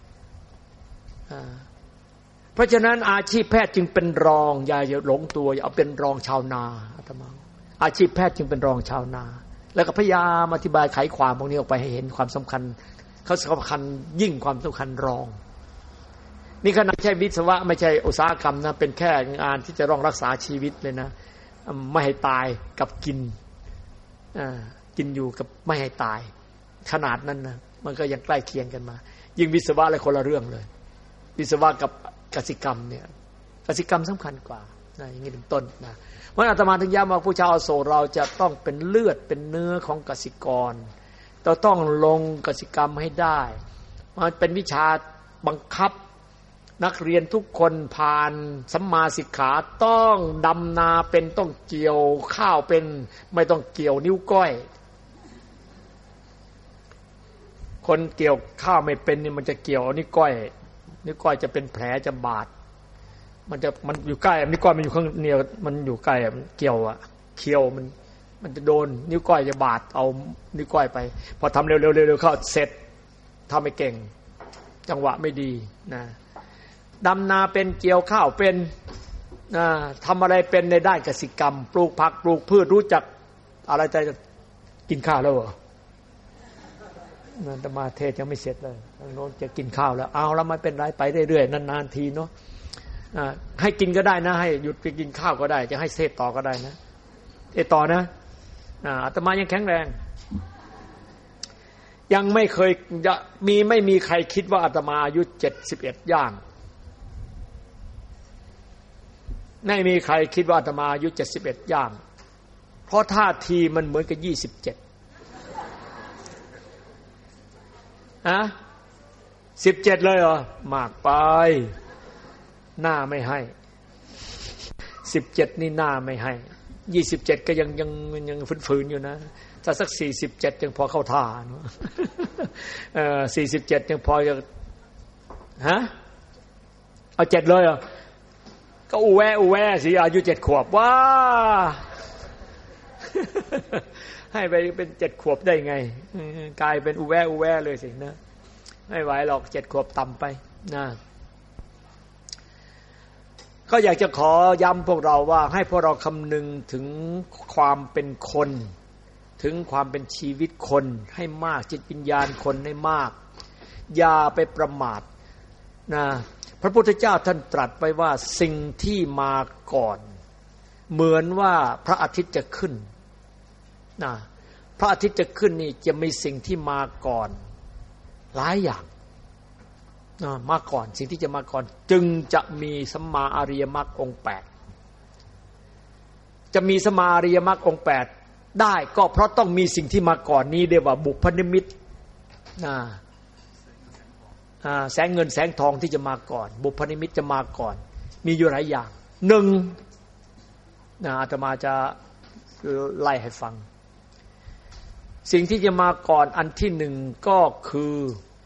เพราะฉะนั้นอาชีพแพทย์จึงเป็นรองอย่าหลงตัวอย่าเอาเป็นรองชาวนาอาตมาอาชีพแพทย์จึงเป็นรองชาวนาแล้วก็พยายามอธิบายไขความพวกนี้ออกไปให้เห็นความสำคัญเขาสำคัญยิ่งความสำคัญรองนี่ขนาดไม่ใช่วิศวะไม่ใช่อุตสาหกรรมนะเป็นแค่งานที่จะรองรักษาชีวิตเลยนะไม่ให้ตายกับกินกินอยู่กับไม่ให้ตายขนาดนั้นนะมันก็ยังใกล้เคียงกันมายิ่งวิศวะอะไรคนละเรื่องเลยวิศวะกับกสิกรรมเนี่ยกสิกรรมสำคัญกว่านะอย่างนี้เป็นต้นนะเพราะอาตมาถึงย้ำว่าผู้ชาวอโศกเราจะต้องเป็นเลือดเป็นเนื้อของกสิกรเราต้องลงกสิกรรมให้ได้มันเป็นวิชาบังคับนักเรียนทุกคนผ่านสัมมาสิกขาต้องดำนาเป็นต้องเกี่ยวข้าวเป็นไม่ต้องเกี่ยวนิ้วก้อยคนเกี่ยวข้าวไม่เป็นนี่มันจะเกี่ยวนิ้วก้อยนิ้วก้อยจะเป็นแผลจะบาดมันจะมันอยู่ใกล้นิ้วก้อยมันอยู่ข้างเหนียวมันอยู่ใกล้มันเกี่ยวอ่ะเคี้ยวมันมันจะโดนนิ้วก้อยจะบาดเอานิ้วก้อยไปพอทำเร็วๆเร็วๆเข้าเสร็จทำไม่เก่งจังหวะไม่ดีนะดำนาเป็นเกี่ยวข้าวเป็นนะทำอะไรเป็นในด้านกสิกรรมปลูกผักปลูกพืชรู้จักอะไรจะกินข้าวแล้วเหรอนั่นธรรมาเทศยังไม่เสร็จเลยทางโน้นจะกินข้าวแล้วเอาแล้วไม่เป็นไรไปเรื่อยๆนานๆทีเนาะให้กินก็ได้นะให้หยุดไปกินข้าวก็ได้จะให้เทศต่อก็ได้นะเทศต่อนะอาตมายังแข็งแรงยังไม่เคยมีไม่มีใครคิดว่าอาตมาอายุเจ็ดสิบเอ็ดย่างไม่มีใครคิดว่าอาตมาอายุเจ็ดสิบเอ็ดย่างเพราะท่าทีมันเหมือนกับยี่สิบเจ็ดฮะสิบเจ็ดเลยเหรอมากไปหน้าไม่ให้สิบเจ็ดนี่หน้าไม่ให้ยี่สิบเจ็ดก็ยังยังยังฝืนๆอยู่นะถ้าสักสี่สิบเจ็ดยังพอเข้าท่าเนาะเออสี่สิบเจ็ดยังพอจะฮะเอาเจ็ดเลยเหรอก็อูแวอูแวสิอายุเจ็ดขวบว้าให้ไปเป็นเจ็ดขวบได้ไงกลายเป็นอูแวอูแวเลยสินะไม่ไหวหรอกเจ็ดขวบต่ำไปนะก็อยากจะขอย้ำพวกเราว่าให้พวกเราคำนึงถึงความเป็นคนถึงความเป็นชีวิตคนให้มากจิตวิญญาณคนให้มากอย่าไปประมาทนะพระพุทธเจ้าท่านตรัสไว้ว่าสิ่งที่มาก่อนเหมือนว่าพระอาทิตย์จะขึ้นนะพระอาทิตย์จะขึ้นนี่จะมีสิ่งที่มาก่อนหลายอย่างนะมาก่อนสิ่งที่จะมาก่อนจึงจะมีสัมมาอริยมรรคองค์แปดจะมีสัมมาอริยมรรคองค์แปดได้ก็เพราะต้องมีสิ่งที่มาก่อนนี้เรียกว่าบุพนิมิตนะแสงเงินแสงทองที่จะมาก่อนบุพนิมิตจะมาก่อนมีอยู่หลายอย่างหนึ่งนะอาตมาจะไล่ให้ฟังสิ่งที่จะมาก่อนอันที่หนึ่งก็คือ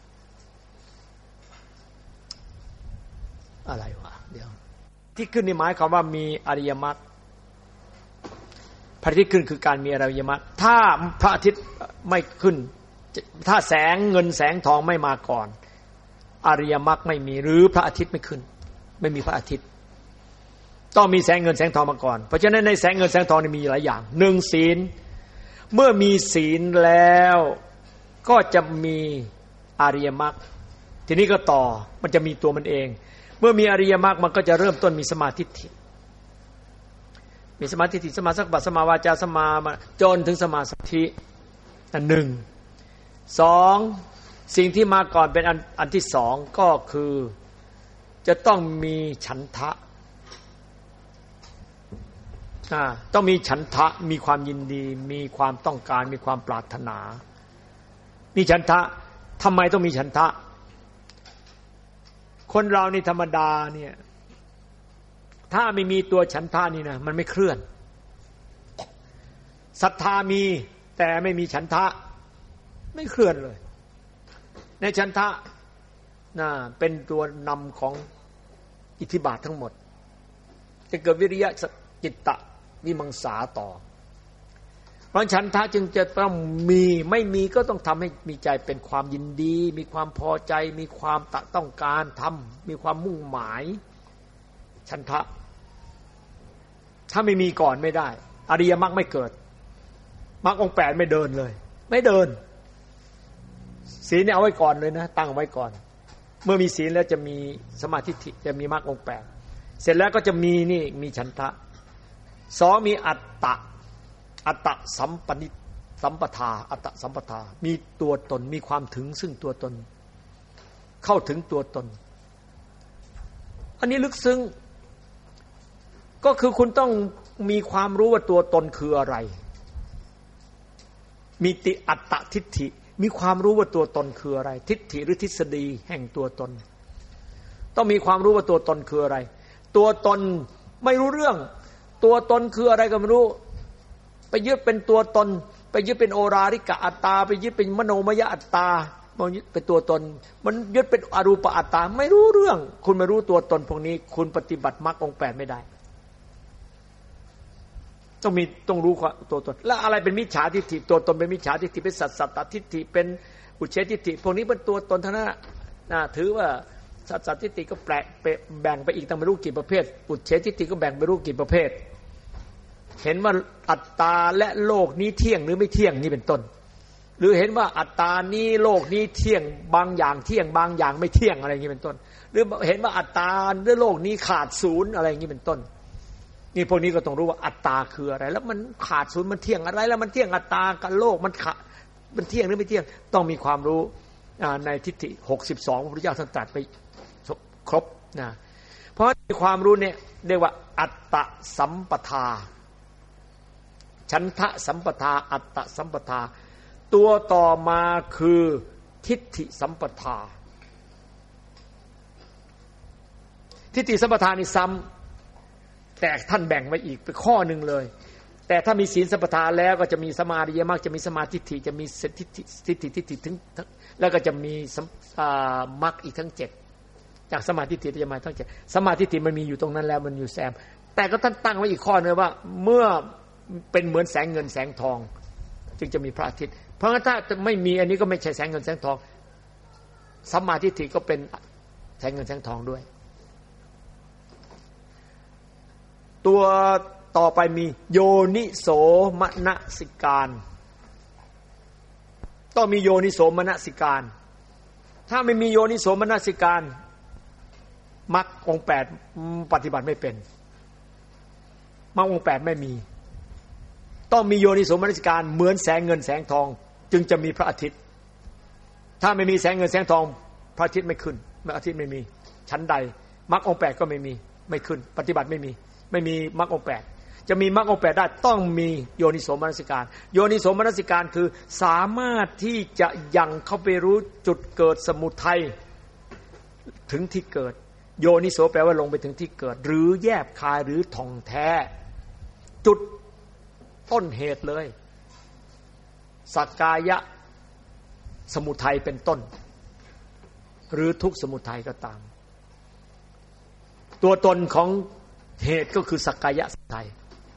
อะไรวะเดี๋ยวที่ขึ้นนี่หมายความว่ามีอริยมรรคพระอาทิตย์ขึ้นคือการมีอริยมรรคถ้าพระอาทิตย์ไม่ขึ้นถ้าแสงเงินแสงทองไม่มาก่อนอริยมรรคไม่มีหรือพระอาทิตย์ไม่ขึ้นไม่มีพระอาทิตย์ต้องมีแสงเงินแสงทองมาก่อนเพราะฉะนั้นในแสงเงินแสงทองนี่มีหลายอย่างหนึ่งศีลเมื่อมีศีลแล้วก็จะมีอริยมรรคทีนี้ก็ต่อมันจะมีตัวมันเองเมื่อมีอริยมรรคมันก็จะเริ่มต้นมีสมาธิมีสมาธิสมาสังกัปปะสมาวาจาสมาจนถึงสมาสมาธิอันหนึ่งสองสิ่งที่มาก่อนเป็นอันอันที่สองก็คือจะต้องมีฉันทะต้องมีฉันทะมีความยินดีมีความต้องการมีความปรารถนามีฉันทะทำไมต้องมีฉันทะคนเรานี่ธรรมดาเนี่ยถ้าไม่มีตัวฉันทะนี่นะมันไม่เคลื่อนศรัทธามีแต่ไม่มีฉันทะไม่เคลื่อนเลยในฉันทะน่ะเป็นตัวนำของอิทธิบาททั้งหมดจะเกิดวิริยะจิตตะวิมังสาต่อเพราะฉันทะจึงจะต้องมีไม่มีก็ต้องทำให้มีใจเป็นความยินดีมีความพอใจมีความต้องการทำมีความมุ่งหมายฉันทะถ้าไม่มีก่อนไม่ได้อริยมรรคไม่เกิดมรรคองค์แปดไม่เดินเลยไม่เดินศีลเนี่ยเอาไว้ก่อนเลยนะตั้งไว้ก่อนเมื่อมีศีลแล้วจะมีสมาธิจะมีมรรคองค์แปดเสร็จแล้วก็จะมีนี่มีฉันทะสองมีอัตตะอัตตะสัมปนิสัมปทาอัตตะสัมปทามีตัวตนมีความถึงซึ่งตัวตนเข้าถึงตัวตนอันนี้ลึกซึ้งก็คือคุณต้องมีความรู้ว่าตัวตนคืออะไรมีติอัตตะทิฏฐิมีความรู้ว่าตัวตนคืออะไรทิฏฐิหรือทฤษฎีแห่งตัวตนต้องมีความรู้ว่าตัวตนคืออะไรตัวตนไม่รู้เรื่องตัวตนคืออะไรก็ไม่รู้ไปยึดเป็นตัวตนไปยึดเป็นโอราริกะอัตตาไปยึดเป็นมโนมยอัตตามันยึดเป็นตัวตนมันยึดเป็นอรูปอัตตาไม่รู้เรื่องคุณไม่รู้ตัวตนพวกนี้คุณปฏิบัติมรรคองค์แปดไม่ได้ต้องมีต้องรู้ตัวตนแล้วอะไรเป็นมิจฉาทิฏฐิตัวตนเป็นมิจฉาทิฏฐิเป็นสัตสัตตทิฏฐิเป็นอุเฉทิฏฐิพวกนี้เป็นตัวตนทั้งนั้นน่ะถือว่าสัตสัตตทิฏฐิก็แปลกแบ่งไปอีกตั้งไม่รู้กี่ประเภทอุเฉทิฏฐิก็แบ่งไม่รู้กี่ประเภทเห็นว่าอัตตาและโลกนี้เที่ยงหรือไม่เที่ยงนี่เป็นต้นหรือเห็นว่าอัตตานี้โลกนี้เที่ยงบางอย่างเที่ยงบางอย่างไม่เที่ยงอะไรอย่างนี้เป็นต้นหรือเห็นว่าอัตตาหรือโลกนี้ขาดศูนย์อะไรอย่างนี้เป็นต้นนี่พวกนี้ก็ต้องรู้ว่าอัตตาคืออะไรแล้วมันขาดศูนย์มันเที่ยงอะไรแล้วมันเที่ยงอัตตากับโลกมันขามันเที่ยงหรือไม่เที่ยงต้องมีความรู้ในทิฏฐิหกสิบสองพระพุทธเจ้าท่านตรัสไปครบนะเพราะมีความรู้เนี่ยเรียกว่าอัตตสัมปทาฉันทะสัมปทาอัตตสัมปทาตัวต่อมาคือทิฏฐิสัมปทาทิฏฐิสัมปทานี่ซ้ำแต่ท่านแบ่งไว้อีกเป็นข้อหนึ่งเลยแต่ถ้ามีศีลสัมปทาแล้วก็จะมีสมาธิมากจะมีสมาธิทิฏฐิจะมีทิฏฐิทิฏฐิทิฏฐิถึงแล้วก็จะมีมรรคอีกทั้งเจ็ดจากสมาธิทิฏฐิจะมาทั้งเจ็ดสมาธิทิฏฐิมันมีอยู่ตรงนั้นแล้วมันอยู่แซมแต่ก็ท่านตั้งไว้อีกข้อนึงว่าเมื่อเป็นเหมือนแสงเงินแสงทองจึงจะมีพระอาทิตย์เพราะงั้นถ้าไม่มีอันนี้ก็ไม่ใช่แสงเงินแสงทองสัมมาทิฏฐิก็เป็นแสงเงินแสงทองด้วยตัวต่อไปมีโยนิโสมนสิการต้องมีโยนิโสมนสิการถ้าไม่มีโยนิโสมนสิการมรรคองค์แปดปฏิบัติไม่เป็นมรรคองค์แปดไม่มีต้องมีโยนิโสมนสิการเหมือนแสงเงินแสงทองจึงจะมีพระอาทิตย์ถ้าไม่มีแสงเงินแสงทองพระอาทิตย์ไม่ขึ้นพระอาทิตย์ไม่มีชั้นใดมรรคองค์แปดก็ไม่มีไม่ขึ้นปฏิบัติไม่มีไม่มีมรรคองค์แปดจะมีมรรคองค์แปดได้ต้องมีโยนิโสมนสิการโยนิโสมนสิการคือสามารถที่จะยังเข้าไปรู้จุดเกิดสมุทัยถึงที่เกิดโยนิโสแปลว่าลงไปถึงที่เกิดหรือแยบคายหรือท่องแท้จุดต้นเหตุเลยสักกายะสมุทัยเป็นต้นหรือทุกสมุทัยก็ตามตัวตนของเหตุก็คือสักกายะสมุทัย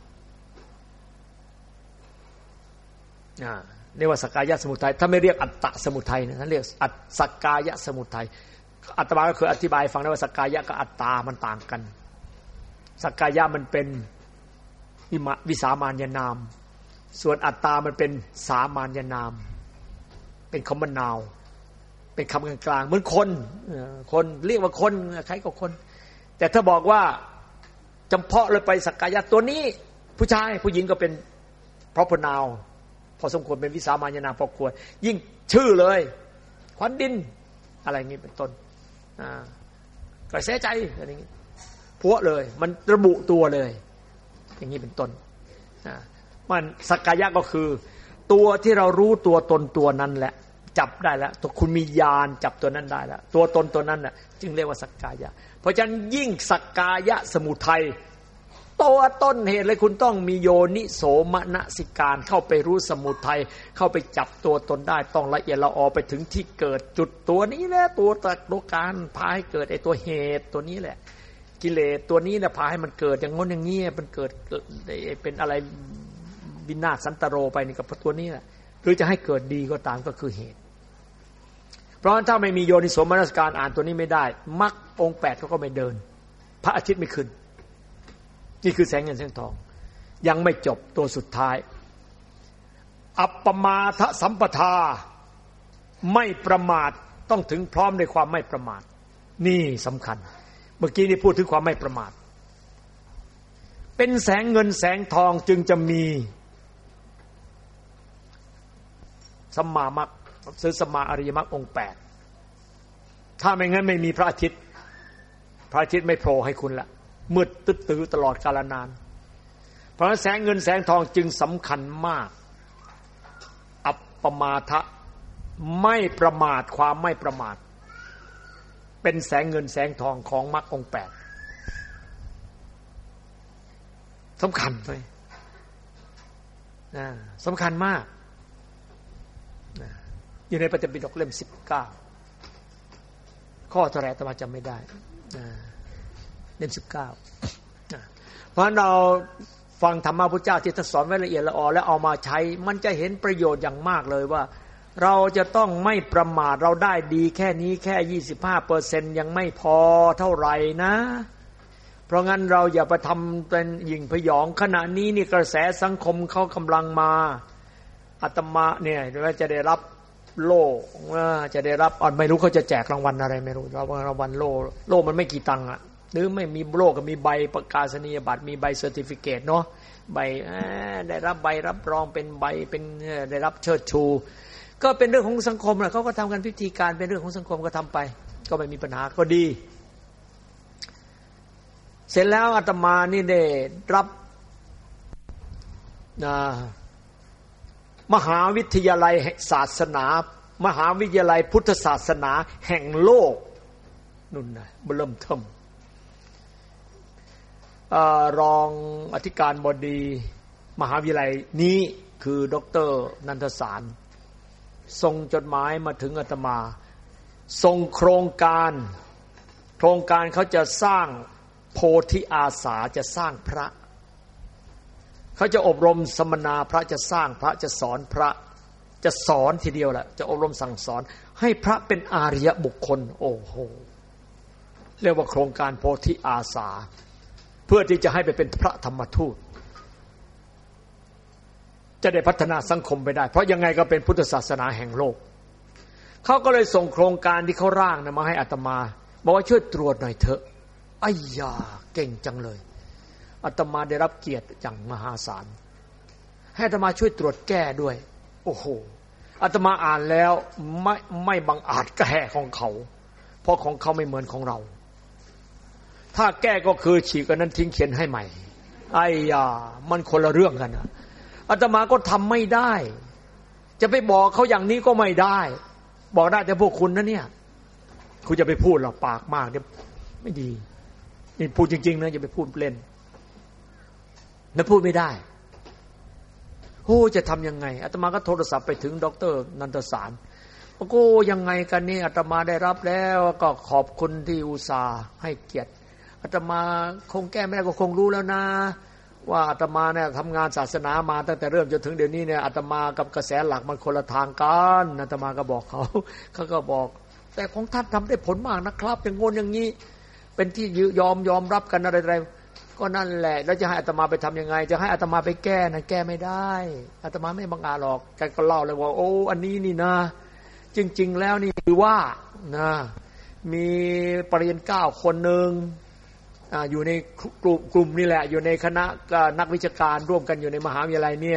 อ่าเรียกว่าสักกายะสมุทัยถ้าไม่เรียกอัตตะสมุทัยนะท่านเรียกอัตสักกายะสมุทัยอัตมาก็คืออธิบายฟังได้ว่าสักกายะกับอัตตามันต่างกันสักกายะมันเป็นวิสามัญญนามส่วนอัตตามันเป็นสามัญญนามเป็นคำนาวเป็นคำกลางๆเหมือนคนคนเรียกว่าคนใครก็คนแต่ถ้าบอกว่าจำเพาะเลยไปสักกายะตัวนี้ผู้ชายผู้หญิงก็เป็นพระพนาวพอสมควรเป็นวิสามัญญนามพอควรยิ่งชื่อเลยขวัญดินอะไรอย่างนี้เป็นต้นอ่ากระแสใจอะไรอย่างนี้พวกเลยมันระบุตัวเลยอย่างนี้เป็นต้นมันสักกายะก็คือตัวที่เรารู้ตัวตนตัวนั้นแหละจับได้แล้วตัวคุณมีญาณจับตัวนั้นได้แล้วตัวตนตัวนั้นน่ะจึงเรียกว่าสักกายะเพราะฉะนั้นยิ่งสักกายะสมุทัยตัวต้นเหตุเลยคุณต้องมีโยนิโสมนสิการเข้าไปรู้สมุทัยเข้าไปจับตัวตนได้ต้องละเอียดละออไปถึงที่เกิดจุดตัวนี้แหละตัวตัดตัวการพาให้เกิดไอ้ตัวเหตุตัวนี้แหละกิเลสตัวนี้แหละพาให้มันเกิดอย่างงนอย่างนี้มันเกิดเป็นอะไรวินาศสันตโรไปนี่กับตัวนี้แหละหรือจะให้เกิดดีก็ตามก็คือเหตุเพราะถ้าไม่มีโยนิโสมนสิการอ่านตัวนี้ไม่ได้มรรคองค์แปดก็ไม่เดินพระอาทิตย์ไม่ขึ้นนี่คือแสงเงินแสงทองยังไม่จบตัวสุดท้ายอัปปมาทสัมปทาไม่ประมาทต้องถึงพร้อมในความไม่ประมาทนี่สำคัญเมื่อกี้นี่พูดถึงความไม่ประมาทเป็นแสงเงินแสงทองจึงจะมีสัมมามรรคหรือสัมมาอริยมรรคองค์แปดถ้าไม่งั้นไม่มีพระอาทิตย์พระอาทิตย์ไม่โผล่ให้คุณละมืดตึ๊ดตื้อตลอดกาลนานเพราะฉะนั้นแสงเงินแสงทองจึงสำคัญมากอัปปมาทะไม่ประมาทความไม่ประมาทเป็นแสงเงินแสงทองของมรรคองค์แปดสำคัญเลยนะสำคัญมากนะอยู่ในปฏิปิฎกเล่มสิบเก้าข้อเท่าไหร่อาตมาจำไม่ได้นะเล่มสิบเก้าเพราะเราฟังธรรมะพุทธเจ้าที่ท่านสอนไว้ละเอียดละออแล้วเอามาใช้มันจะเห็นประโยชน์อย่างมากเลยว่าเราจะต้องไม่ประมาทเราได้ดีแค่นี้แค่ ยี่สิบห้าเปอร์เซ็นต์ ยังไม่พอเท่าไหร่นะเพราะงั้นเราอย่าไปทำเป็นหยิ่งพยองขณะนี้นี่กระแสสังคมเขากำลังมาอาตมาเนี่ยจะได้รับโล่จะได้รับอ่อนไม่รู้เขาจะแจกรางวัลอะไรไม่รู้รางวัลโล่โล่มันไม่กี่ตังค์อ่ะหรือไม่มีโล่ก็มีใบประกาศนียบัตรมีใบเซอร์ติฟิเคตเนาะใบได้รับใบรับรองเป็นใบเป็นได้รับเชิดชูก็เป็นเรื่องของสังคมแหละเขาก็ทำกันพิธีการเป็นเรื่องของสังคมก็ทำไปก็ไม่มีปัญหาก็ดีเสร็จแล้วอาตมานี่ได้รับมหาวิทยาลัยศาสนามหาวิทยาลัยพุทธศาสนาแห่งโลกนู่นนะเริ่มเทิมรองอธิการบดีมหาวิทยาลัยนี้คือดร.นันทสารส่งจดหมายมาถึงอาตมาส่งโครงการโครงการเขาจะสร้างโพธิอาสาจะสร้างพระเขาจะอบรมสมณะพระจะสร้างพระจะสอนพระจะสอนทีเดียวแหละจะอบรมสั่งสอนให้พระเป็นอาริยบุคคลโอ้โหเรียกว่าโครงการโพธิอาสาเพื่อที่จะให้ไปเป็นพระธรรมทูตจะได้พัฒนาสังคมไปได้เพราะยังไงก็เป็นพุทธศาสนาแห่งโลกเขาก็เลยส่งโครงการที่เขาร่างนะมาให้อาตมาบอกว่าช่วยตรวจหน่อยเถอะอ้ยาเก่งจังเลยอาตมาได้รับเกียรติอย่างมหาศาลให้อาตมาช่วยตรวจแก้ด้วยโอ้โหอาตมาอ่านแล้วไม่ไม่บังอาจแก้ของเขาเพราะของเขาไม่เหมือนของเราถ้าแก้ก็คือฉีกอันนั้นทิ้งเขียนให้ใหม่ไอ้ยามันคนละเรื่องกันนะอาตมาก็ทำไม่ได้จะไปบอกเขาอย่างนี้ก็ไม่ได้บอกได้แต่พวกคุณนะเนี่ยคุณจะไปพูดหรอปากมากเดี๋ยวไม่ดีนี่พูดจริงๆนะอย่าไปพูดเล่นแล้วพูดไม่ได้โอ้จะทำยังไงอาตมาก็โทรศัพท์ไปถึงดร.นันทสารโอ้โหยังไงกันนี่อาตมาได้รับแล้วก็ขอบคุณที่อุตส่าห์ให้เกียรติอาตมาคงแก้ไม่ได้ก็คงรู้แล้วนะว่าอาตมาเนี่ยทำงานศาสนามาตั้งแต่เริ่มจนถึงเดี๋ยวนี้เนี่ยอาตมากับกระแสหลักมันคนละทางกันอาตมาก็บอกเขาเขาก็บอกแต่ของท่านทำได้ผลมากนะครับอย่างงนอย่างนี้เป็นที่ยอมยอมรับกันอะไรๆก็นั่นแหละแล้วจะให้อาตมาไปทำยังไงจะให้อาตมาไปแก้นะแก้ไม่ได้อาตมาไม่บังอาจหรอกแกก็เล่าเลยว่าโอ้อันนี้นี่นะจริงๆแล้วนี่คือว่านะมีปริญญาเก้าคนหนึ่งอยู่ในกลุ่มกลุ่มนี่แหละอยู่ในคณะนักวิชาการร่วมกันอยู่ในมหาวิทยาลัยเนี่ย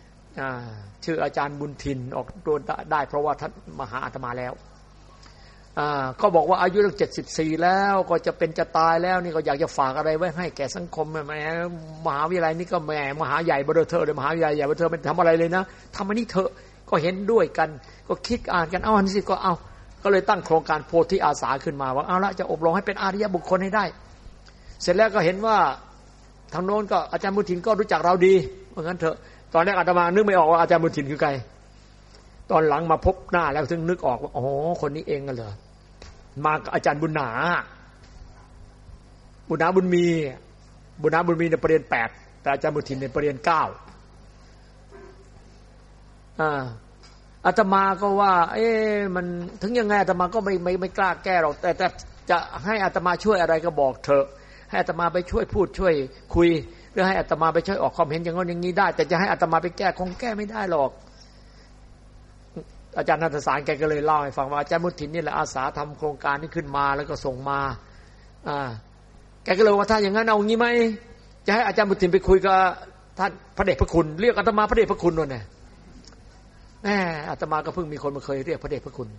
ชื่ออาจารย์บุญทินออกตัวได้เพราะว่าท่านมาหาอาตมาแล้วอ่าก็บอกว่าอายุตั้งเจ็ดสิบสี่แล้วก็จะเป็นจะตายแล้วนี่ก็อยากจะฝากอะไรไว้ให้แก่สังคมแหมมหาวิทยาลัยนี่ก็แหมมหาใหญ่เบอร์เธอเลยมหาวิทยาลัยใหญ่เบอร์เธอไม่ทำอะไรเลยนะทำอันนี้เถอะก็เห็นด้วยกันก็คิดอ่านกันเอาอันนี้สิก็เอาก็เลยตั้งโครงการโพธิอาสาขึ้นมาว่าเอาละจะอบรมให้เป็นอริยบุคคลให้ได้เสร็จแล้วก็เห็นว่าทางโน้นก็อาจารย์มุทินก็รู้จักเราดีเพราะงั้นเถอะตอนแรกอาตมานึกไม่ออกว่าอาจารย์มุทินคือใครตอนหลังมาพบหน้าแล้วถึงนึกออกว่าอ๋อคนนี้เองกันเหรอมากับอาจารย์บุญหนาบุญหนาบุญมีบุญหนาบุญมีในประเด็นแปดแต่อาจารย์มุทินในประเด็นเก้าอ่าอาตมาก็ว่าเอ๊ะมันถึงยังไงอาตมาก็ไม่ไม่ไม่กล้าแก้หรอกแต่แต่จะให้อาตมาช่วยอะไรก็บอกเถอะให้อาตมาไปช่วยพูดช่วยคุยหรือให้อาตมาไปช่วยออกความเห็นอย่างนั้นอย่างนี้ได้แต่จะให้อาตมาไปแก้คงแก้ไม่ได้หรอกอาจารย์นันทสารแกก็เลยเล่าให้ฟังว่าอาจารย์มุทินนี่แหละอาสาทำโครงการนี้ขึ้นมาแล้วก็ส่งมาอ่าแกก็เลยว่าถ้าอย่างนั้นเอางี้ไหมจะให้อาจารย์มุทินไปคุยกับท่านพระเดชพระคุณเรียกอาตมาพระเดชพระคุณนั่นแหละแหมอาตมาก็เพิ่งมีคนมาเคยเรียกพระเดชพระคุณ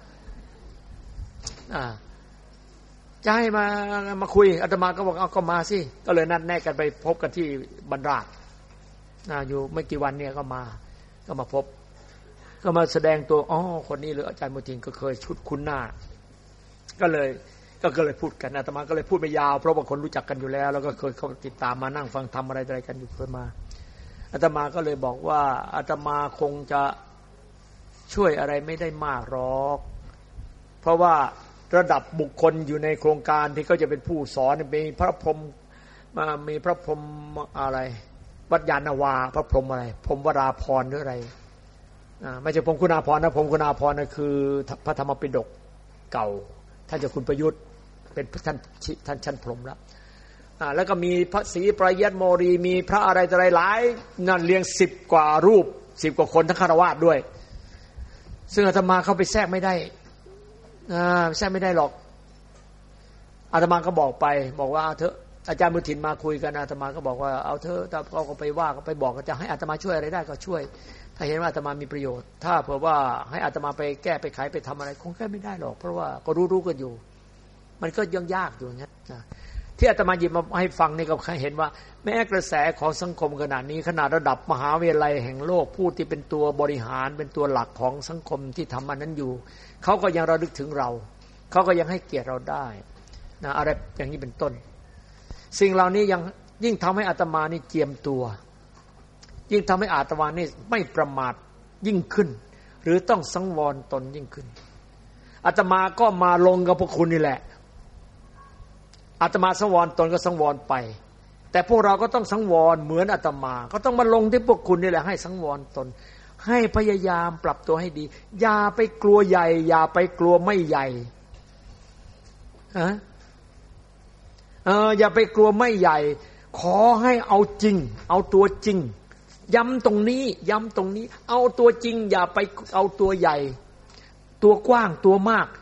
อ่าจะให้มามาคุยอาตมาก็บอกเอาก็มาสิก็เลยนัดแนะกันไปพบกันที่บรรดาอ่าอยู่ไม่กี่วันเนี่ยก็มาก็มาพบก็มาแสดงตัวอ๋อคนนี้หรืออาจารย์มุทินก็เคยชุดคุ้นหน้าก็เลยก็ก็เลยพูดกันอาตมาก็เลยพูดไม่ยาวเพราะว่าคนรู้จักกันอยู่แล้วแล้วก็เคยเขาติดตามมานั่งฟังทำอะไรอะไรกันอยู่เคยมาอาตมาก็เลยบอกว่าอาตมาคงจะช่วยอะไรไม่ได้มากหรอกเพราะว่าระดับบุคคลอยู่ในโครงการที่เขาจะเป็นผู้สอนมีพระพรหมมามีพระพรหมอะไรวัดยานนาวาพระพรหมอะไรพรหมวราพรหรืออะไรไม่ใช่พรหมคุณาภรณ์นะพรหมคุณาภรณ์นะคือพระธรรมปิฎกเก่าท่านเจ้าคุณประยุทธ์เป็นท่านท่านชั้นพรหมแล้วแล้วก็มีพระศรีประยัติโมรีมีพระอะไรต่ออะไรหลายนั่นเรียงสิบกว่ารูปสิบกว่าคนทั้งคฤหัสถ์ด้วยซึ่งอาตมาเข้าไปแทรกไม่ได้แทรกไม่ได้หรอกอาตมาก็บอกไปบอกว่าเถอะอาจารย์มุทินมาคุยกันอาตมาก็บอกว่าเอาเถอะถ้าเขาก็ไปว่าก็ไปบอกจะให้อาตมาช่วยอะไรได้ก็ช่วยถ้าเห็นว่าอาตมามีประโยชน์ถ้าเผื่อว่าให้อาตมาไปแก้ไปไขไปทำอะไรคงแก้ไม่ได้หรอกเพราะว่าก็รู้ๆกันอยู่มันก็ยังยากอยู่อย่างนี้นะที่อาตมาหยิบมาให้ฟังนี่ก็เห็นว่าแม้กระแสของสังคมขนาดนี้ขนาดระดับมหาวิทยาลัยแห่งโลกผู้ที่เป็นตัวบริหารเป็นตัวหลักของสังคมที่ทำอันนั้นอยู่เขาก็ยังระลึกถึงเราเขาก็ยังให้เกียรติเราได้นะอะไรอย่างนี้เป็นต้นสิ่งเหล่านี้ยังยิ่งทำให้อาตมานี่เจียมตัวยิ่งทำให้อาตมานี่ไม่ประมาทยิ่งขึ้นหรือต้องสังวรตนยิ่งขึ้นอาตมาก็มาลงกับพวกคุณนี่แหละอาตมาสังวรตนก็สังวรไปแต่พวกเราก็ต้องสังวรเหมือนอาตมาก็ต้องมาลงที่พวกคุณนี่แหละให้สังวรตนให้พยายามปรับตัวให้ดีอย่าไปกลัวใหญ่อย่าไปกลัวไม่ใหญ่ฮะเอออย่าไปกลัวไม่ใหญ่ขอให้เอาจริงเอาตัวจริงย้ำตรงนี้ย้ำตรงนี้เอาตัวจริงอย่าไปเอาตัวใหญ่ตัวกว้างตัวมาก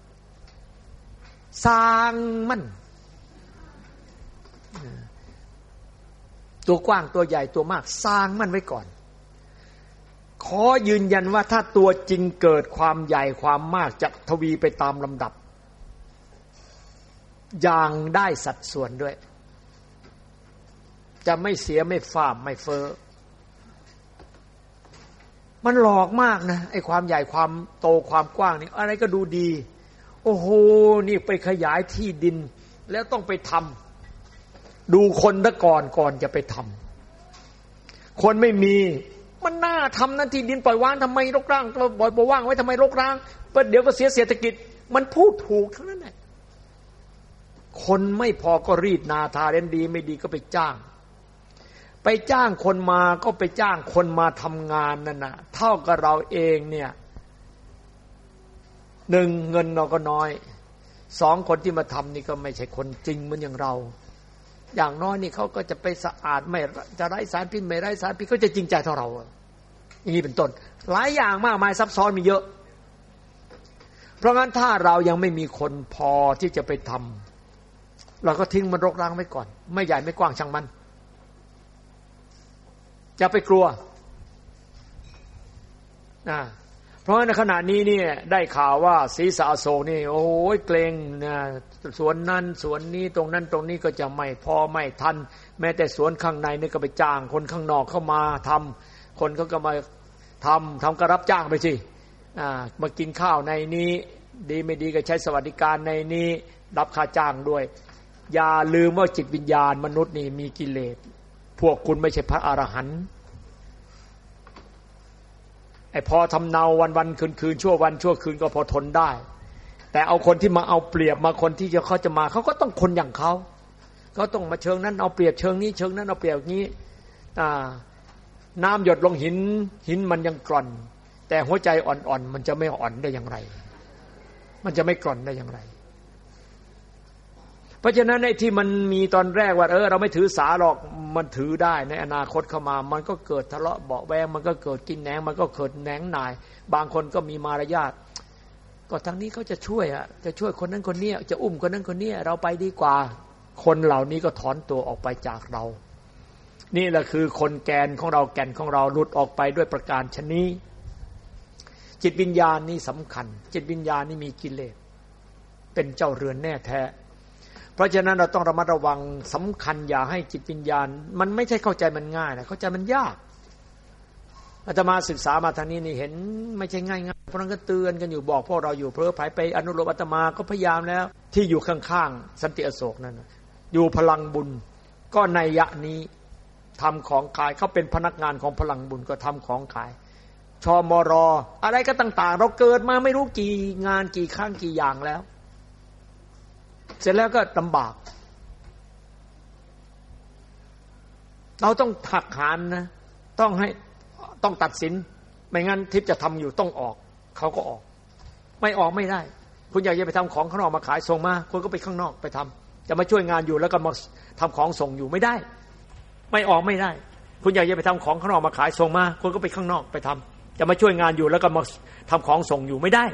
สร้างมันตัวกว้างตัวใหญ่ตัวมากสร้างมันไว้ก่อนขอยืนยันว่าถ้าตัวจริงเกิดความใหญ่ความมากจะทวีไปตามลำดับอย่างได้สัดส่วนด้วยจะไม่เสียไม่ฝ่ามไม่เฟ้อมันหลอกมากนะไอ้ความใหญ่ความโตความกว้างนี่อะไรก็ดูดีโอ้โหนี่ไปขยายที่ดินแล้วต้องไปทำดูคนซะก่อนก่อนจะไปทำคนไม่มีมันน่าทำนั่นที่ดินปล่อยว่างทำไมรกร้างปล่อยปล่อยว่างไว้ทำไมรกร้างเดี๋ยวก็เสียเศรษฐกิจมันพูดถูกทั้งนั้นแหละคนไม่พอก็รีดนาทาเล่นดีไม่ดีก็ไปจ้างไปจ้างคนมาก็ไปจ้างคนมาทำงานนั่นน่ะเท่ากับเราเองเนี่ยหนึ่งเงินเราก็น้อยสองคนที่มาทำนี่ก็ไม่ใช่คนจริงเหมือนอย่างเราอย่างน้อยนี่เขาก็จะไปสะอาดไม่จะไร้สารพิษไม่ไร้สารพิษก็จะจริงใจเท่าเราอย่างนี้เป็นต้นหลายอย่างมากมายซับซ้อนมีเยอะเพราะงั้นถ้าเรายังไม่มีคนพอที่จะไปทำเราก็ทิ้งมันรกร้างไว้ก่อนไม่ใหญ่ไม่กว้างช่างมันอย่าไปกลัวนะเพราะในขณะนี้เนี่ยได้ข่าวว่าศรีสะอโศกนี่โอ้ยเกรงนะสวนนั้นสวนนี้ตรงนั้นตรงนี้ก็จะไม่พอไม่ทันแม้แต่สวนข้างในนี่ก็ไปจ้างคนข้างนอกเข้ามาทำคนเขาก็มาทำทำก็รับจ้างไปสิอ่ามากินข้าวในนี้ดีไม่ดีก็ใช้สวัสดิการในนี้รับค่าจ้างด้วยอย่าลืมว่าจิตวิญญาณมนุษย์นี่มีกิเลสพวกคุณไม่ใช่พระอรหันต์ไอ้พอทำเนาวันวันคืนคืนชั่ววันชั่วคืนก็พอทนได้แต่เอาคนที่มาเอาเปรียบมาคนที่จะเขาจะมาเขาก็ต้องคนอย่างเขาเขาต้องมาเชิงนั้นเอาเปรียบเชิงนี้เชิงนั้นเอาเปรียบนี้อ่าน้ำหยดลงหินหินมันยังกร่อนแต่หัวใจอ่อนๆมันจะไม่อ่อนได้อย่างไรมันจะไม่กร่อนได้อย่างไรเพราะฉะนั้นไอ้ที่มันมีตอนแรกว่าเออเราไม่ถือสาหรอกมันถือได้ในอนาคตเข้ามามันก็เกิดทะเลาะเบาะแวงมันก็เกิดกินแหนงมันก็เกิดแหนงหน่ายบางคนก็มีมารยาทก็ทางนี้เขาจะช่วยอะจะช่วยคนนั้นคนนี้จะอุ้มคนนั้นคนนี้เราไปดีกว่าคนเหล่านี้ก็ถอนตัวออกไปจากเรานี่แหละคือคนแกนของเราแก่นของเราหลุดออกไปด้วยประการชนี้จิตวิญญาณนี่สำคัญจิตวิญญาณนี่มีกิเลสเป็นเจ้าเรือนแน่แท้เพราะฉะนั้นเราต้องระมัดระวังสำคัญอย่าให้จิตวิญญาณมันไม่ใช่เข้าใจมันง่ายนะเข้าใจมันยากอาตมาศึกษามาทางนี้นี่เห็นไม่ใช่ง่ายๆเพราะนั้นก็เตือนกันอยู่บอกพวกเราอยู่เพ้อไผไปอนุโลมอาตมาก็พยายามแล้วที่อยู่ข้างๆสันติอโศกนั่นอยู่พลังบุญก็นัยยะนี้ทำของขายเขาเป็นพนักงานของพลังบุญก็ทำของขายชมรอะไรก็ต่างๆเราเกิดมาไม่รู้กี่งานกี่ครั้งกี่อย่างแล้วเสร็จแล้วก็ลำบากเราต้องหักหานนะต้องให้ต้องตัดสินไม่งั้นทิพย์จะทำอยู่ต้องออกเขาก็ออกไม่ออกไม่ได้คุณอยากจะไปทำของข้างนอกมาขายส่งมาคุณก็ไปข้างนอกไปทำจะมาช่วยงานอยู่แล้วก็มาทำของส่งอยู่ไม่ได้ไม่ออกไม่ได้คุณอยากจะไปทำของข้างนอกมาขายส่งมาคุณก็ไปข้างนอกไปทำจะมาช่วยงานอยู่แล้วก็มาทำของส่งอยู่ไม่ได้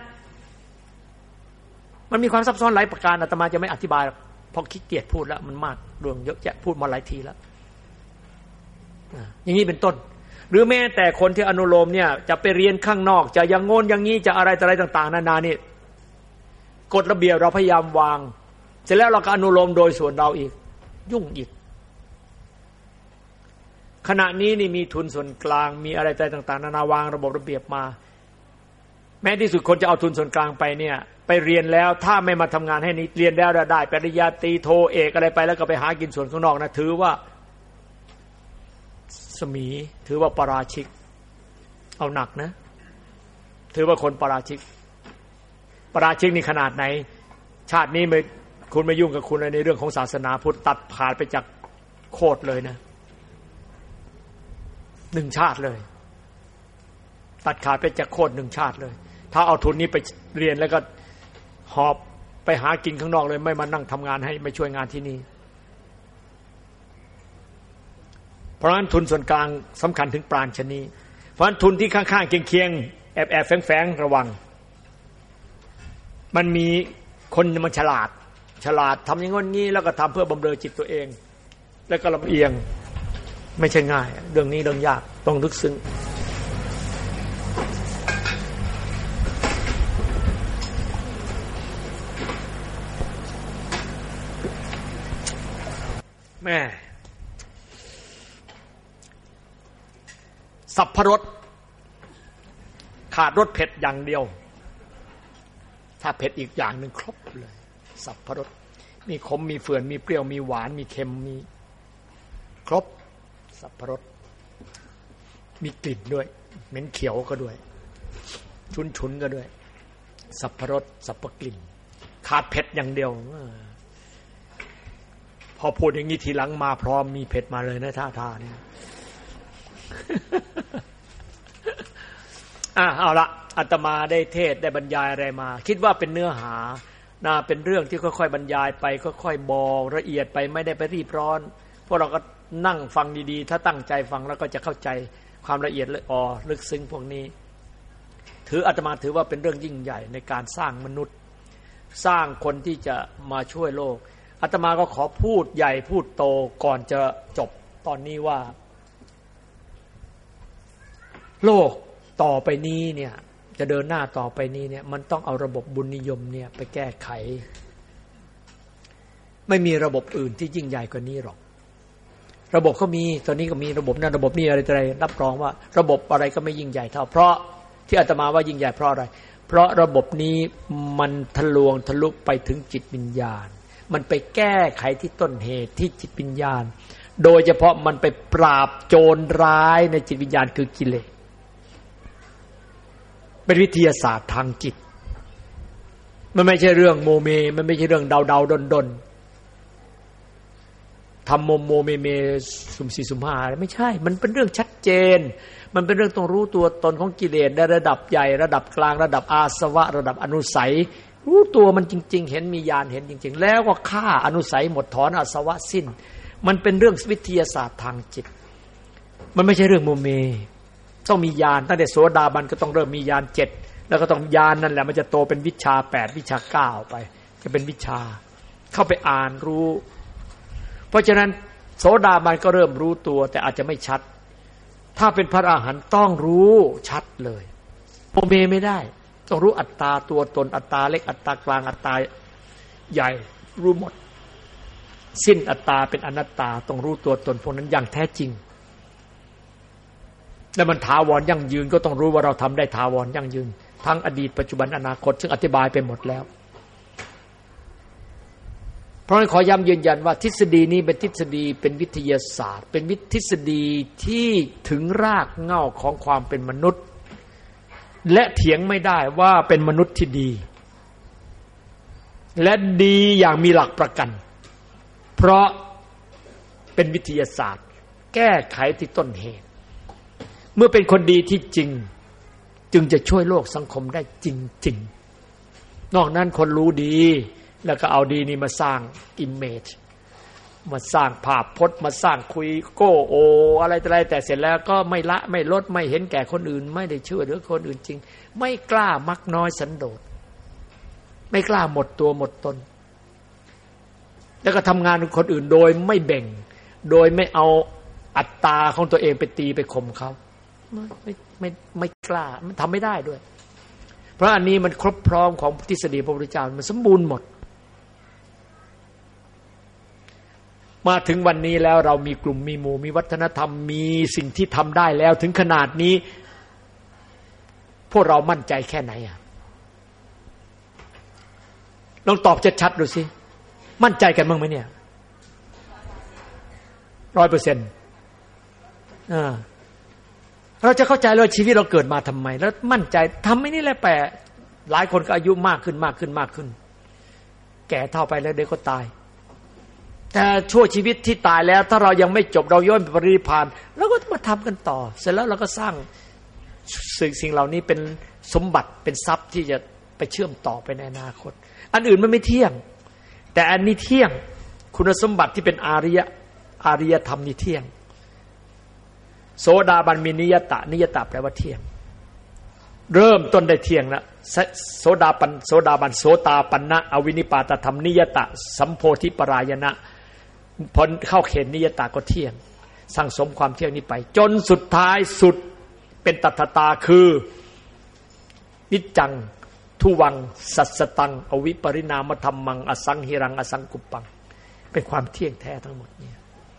มันมีความซับซ้อนหลายประการอาตมาจะไม่อธิบายเพราะขี้เกียจพูดแล้วมันมากเรื่องเยอะแยะพูดมาหลายทีแล้วอย่างนี้เป็นต้นหรือแม้แต่คนที่อนุโลมเนี่ยจะไปเรียนข้างนอกจะอย่างโง่นอย่างนี้จะอะไรอะไรต่างๆนานานี่กฎระเบียบเราพยายามวางเสร็จแล้วเราก็อนุโลมโดยส่วนเราอีกยุ่งอีกขณะนี้นี่มีทุนส่วนกลางมีอะไรต่างๆนานาวางระบบระเบียบมาแม้ที่สุดคนจะเอาทุนส่วนกลางไปเนี่ยไปเรียนแล้วถ้าไม่มาทำงานให้นี้เรียนแล้วได้ปริญญาตรีโทเอกอะไรไปแล้วก็ไปหากินส่วนข้างนอกนะถือว่าสมีถือว่าปราชิกเอาหนักนะถือว่าคนปราชิกปราชิกนี่ขนาดไหนชาตินี้ไม่คุณไม่ยุ่งกับคุณในเรื่องของศาสนาพุทธตัดขาดไปจากโคตรเลยนะหนึ่งชาติเลยตัดขาดไปจากโคตรหนึ่งชาติเลยถ้าเอาทุนนี้ไปเรียนแล้วก็หอบไปหากินข้างนอกเลยไม่มานั่งทำงานให้ไม่ช่วยงานที่นี่เพราะฉะนั้นทุนส่วนกลางสำคัญถึงปราณชนีเพราะฉะนั้นทุนที่ข้างๆเคียงๆแอบแอบแฝงๆระวังมันมีคนมันฉลาดฉลาดทำอย่างงี้แล้วก็ทำเพื่อบำเรอจิตตัวเองแล้วก็ลำเอียงไม่ใช่ง่ายเรื่องนี้เรื่องยากต้องลึกซึ้งแม่สับพรสขาดรสเผ็ดอย่างเดียวถ้าเผ็ดอีกอย่างหนึ่งครบเลยสับพรสมีขมมีเฟื่อนมีเปรี้ยวมีหวานมีเค็มมีครบสับพรสมีกลิ่นด้วยเหม็นเขียวก็ด้วยชุนๆก็ด้วยสับพรสสับปะกลิ่นขาดเผ็ดอย่างเดียวพอพูดอย่างนี้ทีหลังมาพร้อมมีเผ็ดมาเลยนะท่าทางนี่อ่ะเอาละอาตมาได้เทศได้บรรยายอะไรมาคิดว่าเป็นเนื้อหาน่าเป็นเรื่องที่ค่อยๆบรรยายไปค่อยๆบอกละเอียดไปไม่ได้ไปรีบร้อนพวกเราก็นั่งฟังดีๆถ้าตั้งใจฟังแล้วก็จะเข้าใจความละเอียดละออลึกซึ้งพวกนี้ถืออาตมาถือว่าเป็นเรื่องยิ่งใหญ่ในการสร้างมนุษย์สร้างคนที่จะมาช่วยโลกอาตมาก็ขอพูดใหญ่พูดโตก่อนจะจบตอนนี้ว่าโลกต่อไปนี้เนี่ยจะเดินหน้าต่อไปนี้เนี่ยมันต้องเอาระบบบุญนิยมเนี่ยไปแก้ไขไม่มีระบบอื่นที่ยิ่งใหญ่กว่านี้หรอกระบบเขามีตอนนี้ก็มีระบบนั้นระบบนี้อะไรอะไรรับรองว่าระบบอะไรก็ไม่ยิ่งใหญ่เท่าเพราะที่อาตมาว่ายิ่งใหญ่เพราะอะไรเพราะระบบนี้มันทะลวงทะลุไปถึงจิตวิญญาณมันไปแก้ไขที่ต้นเหตุที่จิตวิญญาณโดยเฉพาะมันไปปราบโจรร้ายในจิตวิญญาณคือกิเลสเป็นวิทยาศาสตร์ทางจิตมันไม่ใช่เรื่องโมเมมันไม่ใช่เรื่องเดาเดาดนดนทำโมโมเมเมสุ่มสี่สุ่มห้าไม่ใช่มันเป็นเรื่องชัดเจนมันเป็นเรื่องต้องรู้ตัวตนของกิเลสในระดับใหญ่ระดับกลางระดับอาสวะระดับอนุสัยรู้ตัวมันจริงๆเห็นมีญาณเห็นจริงๆแล้วก็ฆ่าอนุสัยหมดถอนอาสวะสิ้นมันเป็นเรื่องวิทยาศาสตร์ทางจิตมันไม่ใช่เรื่องโมเมต้องมีญาณตั้งแต่โสดาบันก็ต้องเริ่มมีญาณเจ็ดแล้วก็ต้องญาณนั่นแหละมันจะโตเป็นวิชาแปดวิชาเก้าไปจะเป็นวิชาเข้าไปอ่านรู้เพราะฉะนั้นโสดาบันก็เริ่มรู้ตัวแต่อาจจะไม่ชัดถ้าเป็นพระอรหันต์ต้องรู้ชัดเลยโมเมไม่ได้ต้องรู้อัตตาตัวตนอัตตาเล็กอัตตากลางอัตตาใหญ่รู้หมดสิ้นอัตตาเป็นอนัตตาต้องรู้ตัวตนพวกนั้นอย่างแท้จริงแล้วมันถาวรยั่งยืนก็ต้องรู้ว่าเราทำได้ถาวรยั่งยืนทั้งอดีตปัจจุบันอนาคตซึ่งอธิบายไปหมดแล้วเพราะฉะนั้นขอย้ำยืนยันว่าทฤษฎีนี้เป็นทฤษฎีเป็นวิทยาศาสตร์เป็นวิทฤษฎีที่ถึงรากเหง้าของความเป็นมนุษย์และเถียงไม่ได้ว่าเป็นมนุษย์ที่ดีและดีอย่างมีหลักประกันเพราะเป็นวิทยาศาสตร์แก้ไขที่ต้นเหตุเมื่อเป็นคนดีที่จริงจึงจะช่วยโลกสังคมได้จริงๆนอกนั้นคนรู้ดีแล้วก็เอาดีนี่มาสร้างอิมเมจมาสร้างภาพพจน์มาสร้างคุยโก้โออะไรต่ออะไรแต่เสร็จแล้วก็ไม่ละไม่ลดไม่เห็นแก่คนอื่นไม่ได้ช่วยเหลือคนอื่นจริงไม่กล้ามักน้อยสันโดษไม่กล้าหมดตัวหมดตนแล้วก็ทำงานกับคนอื่นโดยไม่แบ่งโดยไม่เอาอัตตาของตัวเองไปตีไปข่มเขาไม่ไม่ไม่ไม่กล้ามันทำไม่ได้ด้วยเพราะอันนี้มันครบพร้อมของทฤษฎีพระพุทธเจ้ามันสมบูรณ์หมดมาถึงวันนี้แล้วเรามีกลุ่มมีหมู่มีวัฒนธรรมมีสิ่งที่ทำได้แล้วถึงขนาดนี้พวกเรามั่นใจแค่ไหนอ่ะลองตอบชัดๆดูสิมั่นใจกันบ้างไหมเนี่ยร้อยเปอร์เซ็นต์อ่าเราจะเข้าใจเลยชีวิตเราเกิดมาทำไมแล้วมั่นใจทำไม่นี่แหละแปะหลายคนก็อายุมากขึ้นมากขึ้นมากขึ้นแก่เท่าไปแล้วเดี๋ยวก็ตายแต่ชั่วชีวิตที่ตายแล้วถ้าเรายังไม่จบเราย่อมปรินิพพานแล้วก็มาทำกันต่อเสร็จแล้วเราก็สร้างสิ่งสิ่งเหล่านี้เป็นสมบัติเป็นทรัพย์ที่จะไปเชื่อมต่อไปในอนาคตอันอื่นมันไม่เที่ยงแต่อันนี้เที่ยงคุณสมบัติที่เป็นอาริยะอาริยธรรมนี่เที่ยงโสดาบันมีนิยตะนิยตะแปลว่าเที่ยงเริ่มต้นได้เที่ยงแล้วโสดาปันโสดาบันโสตาปันนะอวินิปาตธรรมนิยตะสัมโพธิปรายณะพอเข้าเขตนิยตะก็เที่ยงสั่งสมความเที่ยงนี้ไปจนสุดท้ายสุดเป็นตัทตาคือนิจจังทุวังสัสสตังอวิปริณามธรรมังอสังหิรังอสังกุปปังเป็นความเที่ยงแท้ทั้งหมดเนี่ย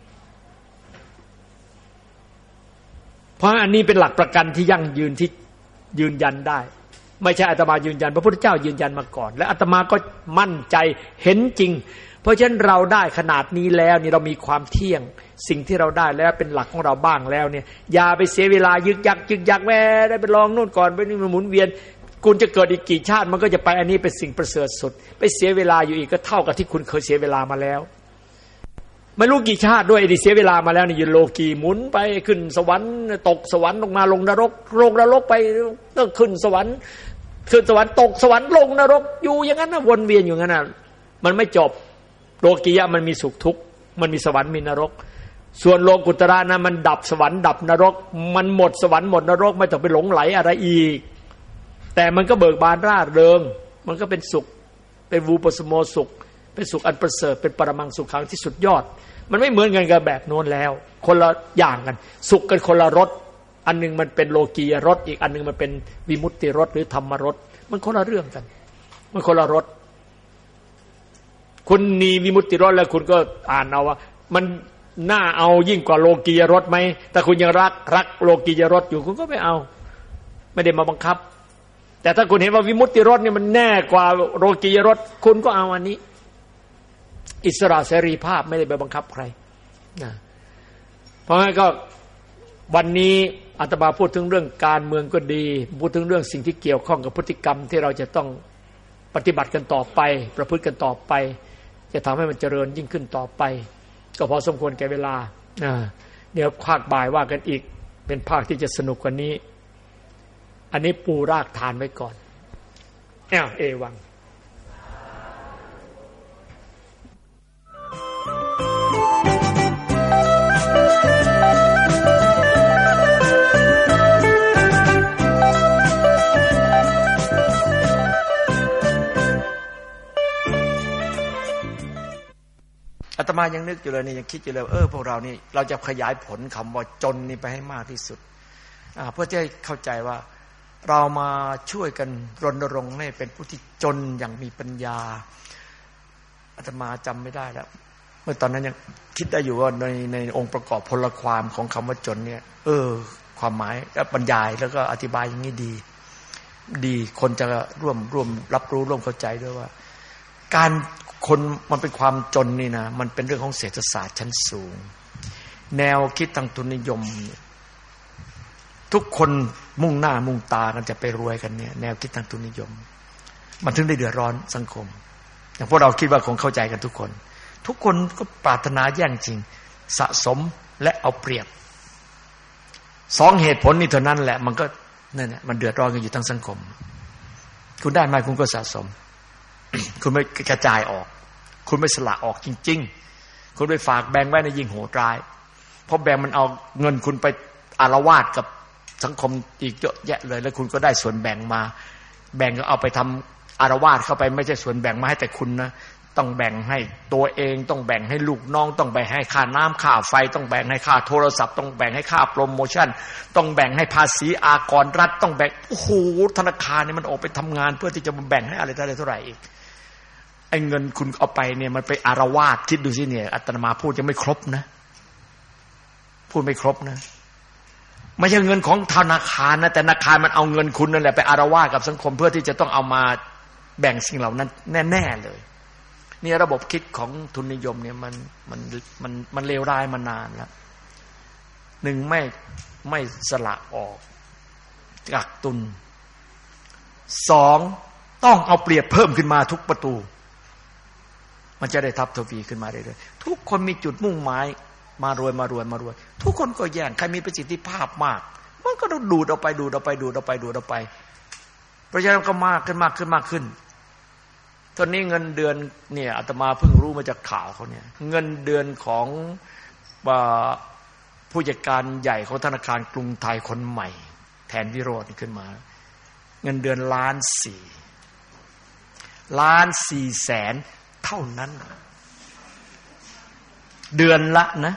เพราะอันนี้เป็นหลักประกันที่ยั่งยืนที่ยืนยันได้ไม่ใช่อาตมายืนยันพระพุทธเจ้ายืนยันมาก่อนและอาตมาก็มั่นใจเห็นจริงเพราะฉะนั้นเราได้ขนาดนี้แล้วนี่เรามีความเที่ยงสิ่งที่เราได้แล้วเป็นหลักของเราบ้างแล้วเนี่ยอย่าไปเสียเวลายึกยักยึกยักแม่ได้ไปลองนู่นก่อนไปนี่มันหมุนเวียนคุณจะเกิดอีกกี่ชาติมันก็จะไปอันนี้เป็นสิ่งประเสริฐสุดไปเสียเวลาอยู่อีกก็เท่ากับที่คุณเคยเสียเวลามาแล้วไม่รู้กี่ชาติด้วยไอ้ที่เสียเวลามาแล้วนี่อยู่โลกีหมุนไปขึ้นสวรรค์ตกสวรรค์ลงมาลงนรกลงนรกไปต้องขึ้นสวรรค์ขึ้นสวรรค์ตกสวรรค์ลงนรกอยู่อย่างนั้นนะวนเวียนอยู่อย่างนั้นน่ะมันไม่จบโลกียะมันมีสุขทุกข์มันมีสวรรค์มีนรกส่วนโลกุตระนะมันดับสวรรค์ดับนรกมันหมดสวรรค์หมดนรกไม่ต้องไปหลงไหลอะไรอีกแต่มันก็เบิกบานร่าเริงมันก็เป็นสุขเป็นวูปสโมสุขเป็นสุขอันประเสริฐเป็นปรมังสุขังที่สุดยอดมันไม่เหมือนกันกับแบบโน้นแล้วคนละอย่างกันสุขกันคนละรสอันนึงมันเป็นโลกียรสอีกอันนึงมันเป็นวิมุตติรสหรือธรรมรสมันคนละเรื่องกันมันคนละรสคุณมีวิมุตติรสแล้วคุณก็อ่านเอาว่ามันน่าเอายิ่งกว่าโลกียรสไหมแต่คุณยังรักรักโลกียรสอยู่คุณก็ไม่เอาไม่ได้มาบังคับแต่ถ้าคุณเห็นว่าวิมุตติรสเนี่ยมันแน่กว่าโลกียรสคุณก็เอาอันนี้อิสระเสรีภาพไม่ได้ไปบังคับใครนะเพราะงั้นก็วันนี้อาตมาพูดถึงเรื่องการเมืองก็ดีพูดถึงเรื่องสิ่งที่เกี่ยวข้องกับพฤติกรรมที่เราจะต้องปฏิบัติกันต่อไปประพฤติกันต่อไปจะทำให้มันเจริญยิ่งขึ้นต่อไปก็พอสมควรแก่เวลาเดี๋ยวภาคบ่ายว่ากันอีกเป็นภาคที่จะสนุกกว่านี้อันนี้ปูรากฐานไว้ก่อนอ้าวเอวังอาตมายังนึกอยู่เลยนี่ยังคิดอยู่เลยเออพวกเรานี่เราจะขยายผลคำว่าจนนี่ไปให้มากที่สุดเพื่อที่ให้เข้าใจว่าเรามาช่วยกันรณรงค์ให้เป็นผู้ที่จนอย่างมีปัญญาอาตมาจำไม่ได้แล้วเมื่อตอนนั้นยังคิดได้อยู่ว่าในในองค์ประกอบพลความของคำว่าจนเนี่ยเออความหมายบรรยายแล้วก็อธิบายอย่างนี้ดีดีคนจะร่วมร่วมรับรู้ร่วมเข้าใจด้วยว่าการคนมันเป็นความจนนี่นะมันเป็นเรื่องของเศรษฐศาสตร์ชั้นสูงแนวคิดทางทุนนิยมทุกคนมุ่งหน้ามุ่งตากันจะไปรวยกันเนี่ยแนวคิดทางทุนนิยมมันถึงได้เดือดร้อนสังคมอย่างพวกเราคิดว่าคงเข้าใจกันทุกคนทุกคนก็ปรารถนาแย่งจริงสะสมและเอาเปรียบสองเหตุผลนี้เท่านั้นแหละมันก็นั่นแหละมันเดือดร้อนกันอยู่ทั้งสังคมคุณได้มาคุณก็สะสม คุณไม่กระจายออกคุณไม่สละออกจริงๆคุณไปฝากแบ่งไว้ในยิ่งโหดร้ายเพราะแบ่งมันเอาเงินคุณไปอาละวาดกับสังคมอีกเยอะแยะเลยแล้วคุณก็ได้ส่วนแบ่งมาแบ่งก็เอาไปทำอาละวาดเข้าไปไม่ใช่ส่วนแบ่งมาให้แต่คุณนะต้องแบ่งให้ตัวเองต้องแบ่งให้ลูกน้องต้องแบ่งให้ค่าน้ำค่าไฟต้องแบ่งให้ค่าโทรศัพท์ต้องแบ่งให้ค่าโปรโมชั่นต้องแบ่งให้ภาษีอากรรัฐต้องแบ่งโอ้โหธนาคารนี่มันออกไปทำงานเพื่อที่จะมาแบ่งให้อะไรเท่าไหร่อีกไอ้เงินคุณเอาไปเนี่ยมันไปอารวาสคิดดูสิเนี่ยอาตมาพูดยังไม่ครบนะพูดไม่ครบนะไม่ใช่เงินของธนาคารนะแต่ธนาคารมันเอาเงินคุณนั่นแหละไปอารวาสกับสังคมเพื่อที่จะต้องเอามาแบ่งสิ่งเหล่านั้นแน่ๆเลยนี่ระบบคิดของทุนนิยมเนี่ยมันมันมันมันเลวร้ายมานานแล้วหนึ่งไม่ไม่สละออกกักตุนสองต้องเอาเปรียบเพิ่มขึ้นมาทุกประตูมันจะได้ทับทวีขึ้นมาเรื่อยๆทุกคนมีจุดมุ่งหมายมารวยมารวยมารวยทุกคนก็แย่งใครมีประสิทธิภาพมากมันก็ต้องดูดเอาไปดูดเอาไปดูดเอาไปดูดเอาไปเพราะฉะนั้นก็มากขึ้นมากขึ้นมากขึ้นตอนนี้เงินเดือนเนี่ยอาตมาเพิ่งรู้มาจากข่าวเขาเนี่ยเงินเดือนของผู้จัดการใหญ่ของธนาคารกรุงไทยคนใหม่แทนวิโรจน์ขึ้นมาเงินเดือนล้านสี่ล้านสี่แสนเท่านั้นเดือนละนะ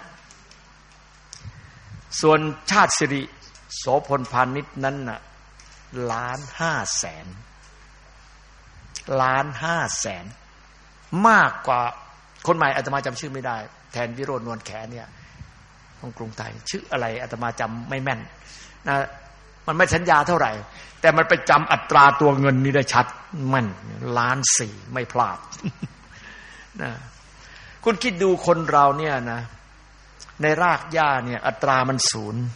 ส่วนชาติสิริโสพลพาณิชย์นั้นน่ะล้านห้าแสนล้านห้าแสนมากกว่าคนใหม่อาตมาจำชื่อไม่ได้แทนวิโรจน์นวลแขเนี่ยของกรุงไทยชื่ออะไรอาตมาจำไม่แม่นนะมันไม่สัญญาเท่าไหร่แต่มันไปจำอัตราตัวเงินนี้ได้ชัดมันล้านสี่ไม่พลาดนะคุณคิดดูคนเราเนี่ยนะในรากหญ้าเนี่ยอัตรามันศูนย์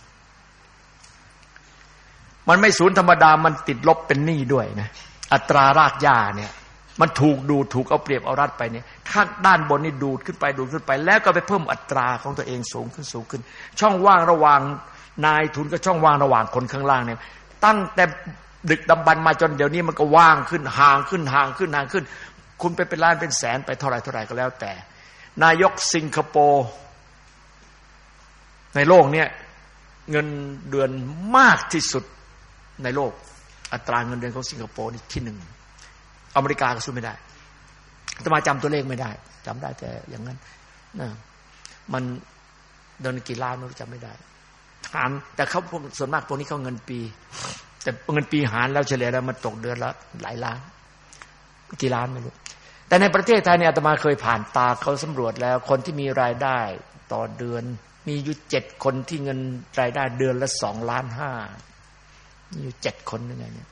มันไม่ศูนย์ธรรมดามันติดลบเป็นหนี้ด้วยนะอัตรารากหญ้าเนี่ยมันถูกดูดถูกเอาเปรียบเอารัดไปเนี่ยข้างด้านบนนี่ดูดขึ้นไปดูดขึ้นไปแล้วก็ไปเพิ่มอัตราของตัวเองสูงขึ้นสูงขึ้นช่องว่างระหว่างนายทุนกับช่องว่างระหว่างคนข้างล่างเนี่ยตั้งแต่ดึกดำบรรพ์มาจนเดี๋ยวนี้มันก็ว่างขึ้นห่างขึ้นห่างขึ้นห่างขึ้นคุณไปเป็นล้านเป็นแสนไปเท่าไหร่เท่าไหร่ก็แล้วแต่นายกสิงคโปร์ในโลกเนี่ยเงินเดือนมากที่สุดในโลกอัตราเงินเดือนของสิงคโปร์นี่ที่หนึ่งอเมริกาก็สู้ไม่ได้อาตมาจำตัวเลขไม่ได้จำได้แต่อย่างนั้นนะมันเดือนกี่ล้านไม่รู้จำไม่ได้หารแต่เขาพวกส่วนมากพวกนี้เขาเงินปีแต่เงินปีหารแล้วเฉลี่ยแล้วมันตกเดือนละหลายล้านกี่ล้านไม่รู้แต่ในประเทศไทยเนี่ยอาตมาเคยผ่านตาเขาสำรวจแล้วคนที่มีรายได้ต่อเดือนมีอยู่เจ็ดคนที่เงินรายได้เดือนละสองล้านห้ามีอยู่เจ็ดคนยังไงเนี่ย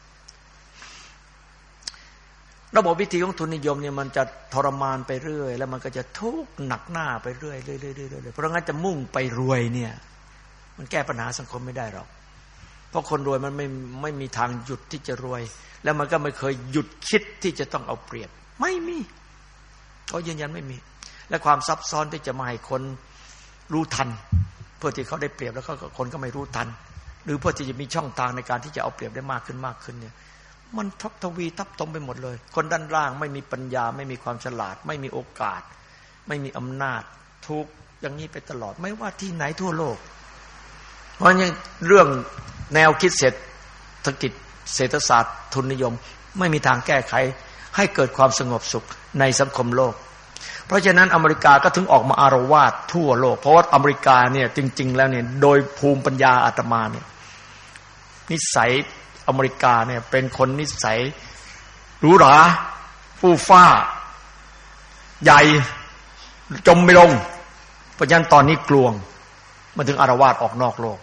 ระบบวิธีของทุนนิยมเนี่ยมันจะทรมานไปเรื่อยแล้วมันก็จะทุกข์หนักหน้าไปเรื่อยๆๆๆเพราะงั้นจะมุ่งไปรวยเนี่ยมันแก้ปัญหาสังคมไม่ได้หรอกเพราะคนรวยมันไม่ไม่มีทางหยุดที่จะรวยแล้วมันก็ไม่เคยหยุดคิดที่จะต้องเอาเปรียบไม่มีเขายืนยันไม่มีและความซับซ้อนที่จะมาให้คนรู้ทันเพื่อที่เขาได้เปรียบแล้วก็คนก็ไม่รู้ทันหรือเพื่อที่จะมีช่องทางในการที่จะเอาเปรียบได้มากขึ้นมากขึ้นเนี่ยมันทับทวีทับถมไปหมดเลยคนด้านล่างไม่มีปัญญาไม่มีความฉลาดไม่มีโอกาสไม่มีอำนาจทุกอย่างนี้ไปตลอดไม่ว่าที่ไหนทั่วโลกเพราะงั้นเรื่องแนวคิดเศรษฐกิจเศรษฐศาสตร์ทุนนิยมไม่มีทางแก้ไขให้เกิดความสงบสุขในสังคมโลกเพราะฉะนั้นอเมริกาก็ถึงออกมาอารวาสทั่วโลกเพราะว่าอเมริกาเนี่ยจริงๆแล้วเนี่ยโดยภูมิปัญญาอาตมาเนี่ยนิสัยอเมริกาเนี่ยเป็นคนนิสัยหรูหราฟู่ฟ้าใหญ่จมไม่ลงเพราะฉะนั้นตอนนี้กลวงมันถึงอารวาสออกนอกโลก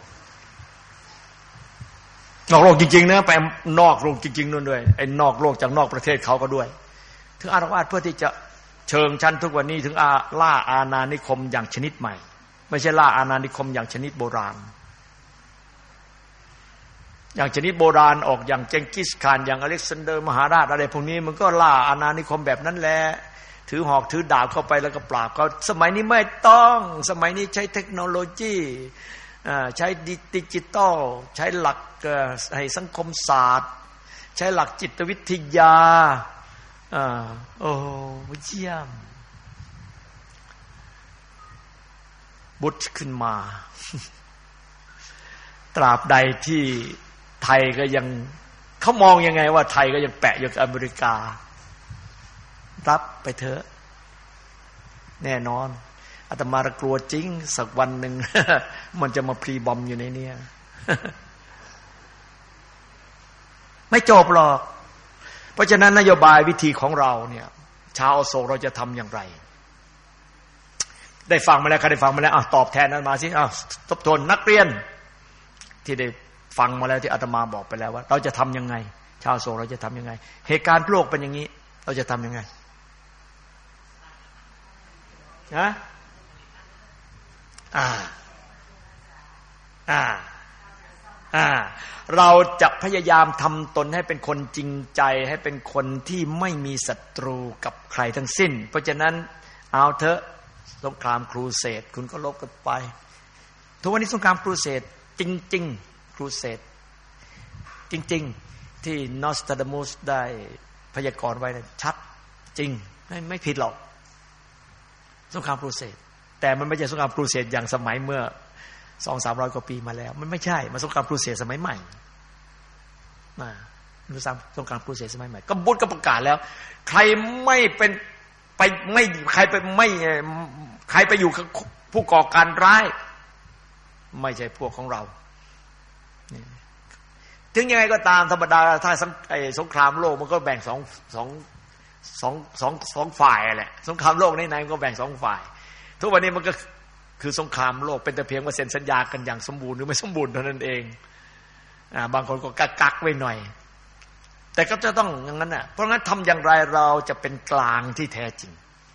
นอกโลกจริงๆนะไปนอกโลกจริงๆนู่นด้วยไอ้นอกโลกจากนอกประเทศเขาก็ด้วยถึงอารวาสเพื่อที่จะเชิงชั้นทุกวันนี้ถึงอาล่าอาณานิคมอย่างชนิดใหม่ไม่ใช่ล่าอาณานิคมอย่างชนิดโบราณอย่างชนิดโบราณออกอย่างเจงกิสข่านอย่างอเล็กซานเดอร์มหาราชอะไรพวกนี้มันก็ล่าอาณานิคมแบบนั้นแหละถือหอกถือดาบเข้าไปแล้วก็ปราบเขาสมัยนี้ไม่ต้องสมัยนี้ใช้เทคโนโลยีใช้ดิจิตอลใช้หลักให้สังคมศาสตร์ใช้หลักจิตวิทยาโอ้เยี่ยมบุตรขึ้นมาตราบใดที่ไทยก็ยังเขามองยังไงว่าไทยก็ยังแปะอยู่กับอเมริการับไปเถอะแน่นอนอาตมากลัวจริงสักวันหนึ่ง มันจะมาพรีบอมอยู่ในนี้ ไม่จบหรอกเพราะฉะนั้นนโยบายวิธีของเราเนี่ยชาวอโศกเราจะทำอย่างไรได้ฟังมาแล้วใครได้ฟังมาแล้วอ่ะตอบแทนนั้นมาสิอ่ะทบทวนนักเรียนที่ได้ฟังมาแล้วที่อาตมาบอกไปแล้วว่าเราจะทำยังไงชาวอโศกเราจะทำยังไงเหตุการณ์โลกเป็นอย่างนี้เราจะทำยังไงฮะอ่าอ่าอ่าเราจะพยายามทำตนให้เป็นคนจริงใจให้เป็นคนที่ไม่มีศัตรูกับใครทั้งสิ้นเพราะฉะนั้นเอาเถอะสงครามครูเสดคุณก็ลบกันไปทุกวันนี้สงครามครูเสดจริงๆครูเสดจริงๆที่นอสตราดามุสได้พยากรณ์ไว้ชัดจริงไม่ไม่ผิดหรอกสงครามครูเสดแต่มันไม่ใช่สงครามครูเสดอย่างสมัยเมื่อ สองถึงสามร้อย กว่าปีมาแล้วมันไม่ใช่มันสงครามครูเสดสมัยใหม่มาดูซ้ำสงครามครูเสดสมัยใหม่ก็บุตรก็ประกาศแล้วใครไม่เป็นไปไม่ใครไปไม่ใครไปอยู่กับผู้ก่อการร้ายไม่ใช่พวกของเราถึงยังไงก็ตามธรรมดาถ้าสงครามโลกมันก็แบ่งสองสองสองสองสองฝ่ายแหละสงครามโลกในไหนมันก็แบ่งสองฝ่ายทุกวันนี้มันก็คือสงครามโลกเป็นแต่เพียงว่าเซ็นสัญญากันอย่างสมบูรณ์หรือไม่สมบูรณ์เท่านั้นเองอ่าบางคนก็กักๆไว้หน่อยแต่ก็จะต้องอย่างนั้นน่ะเพราะงั้นทำอย่างไรเราจะเป็นกลางที่แท้จริง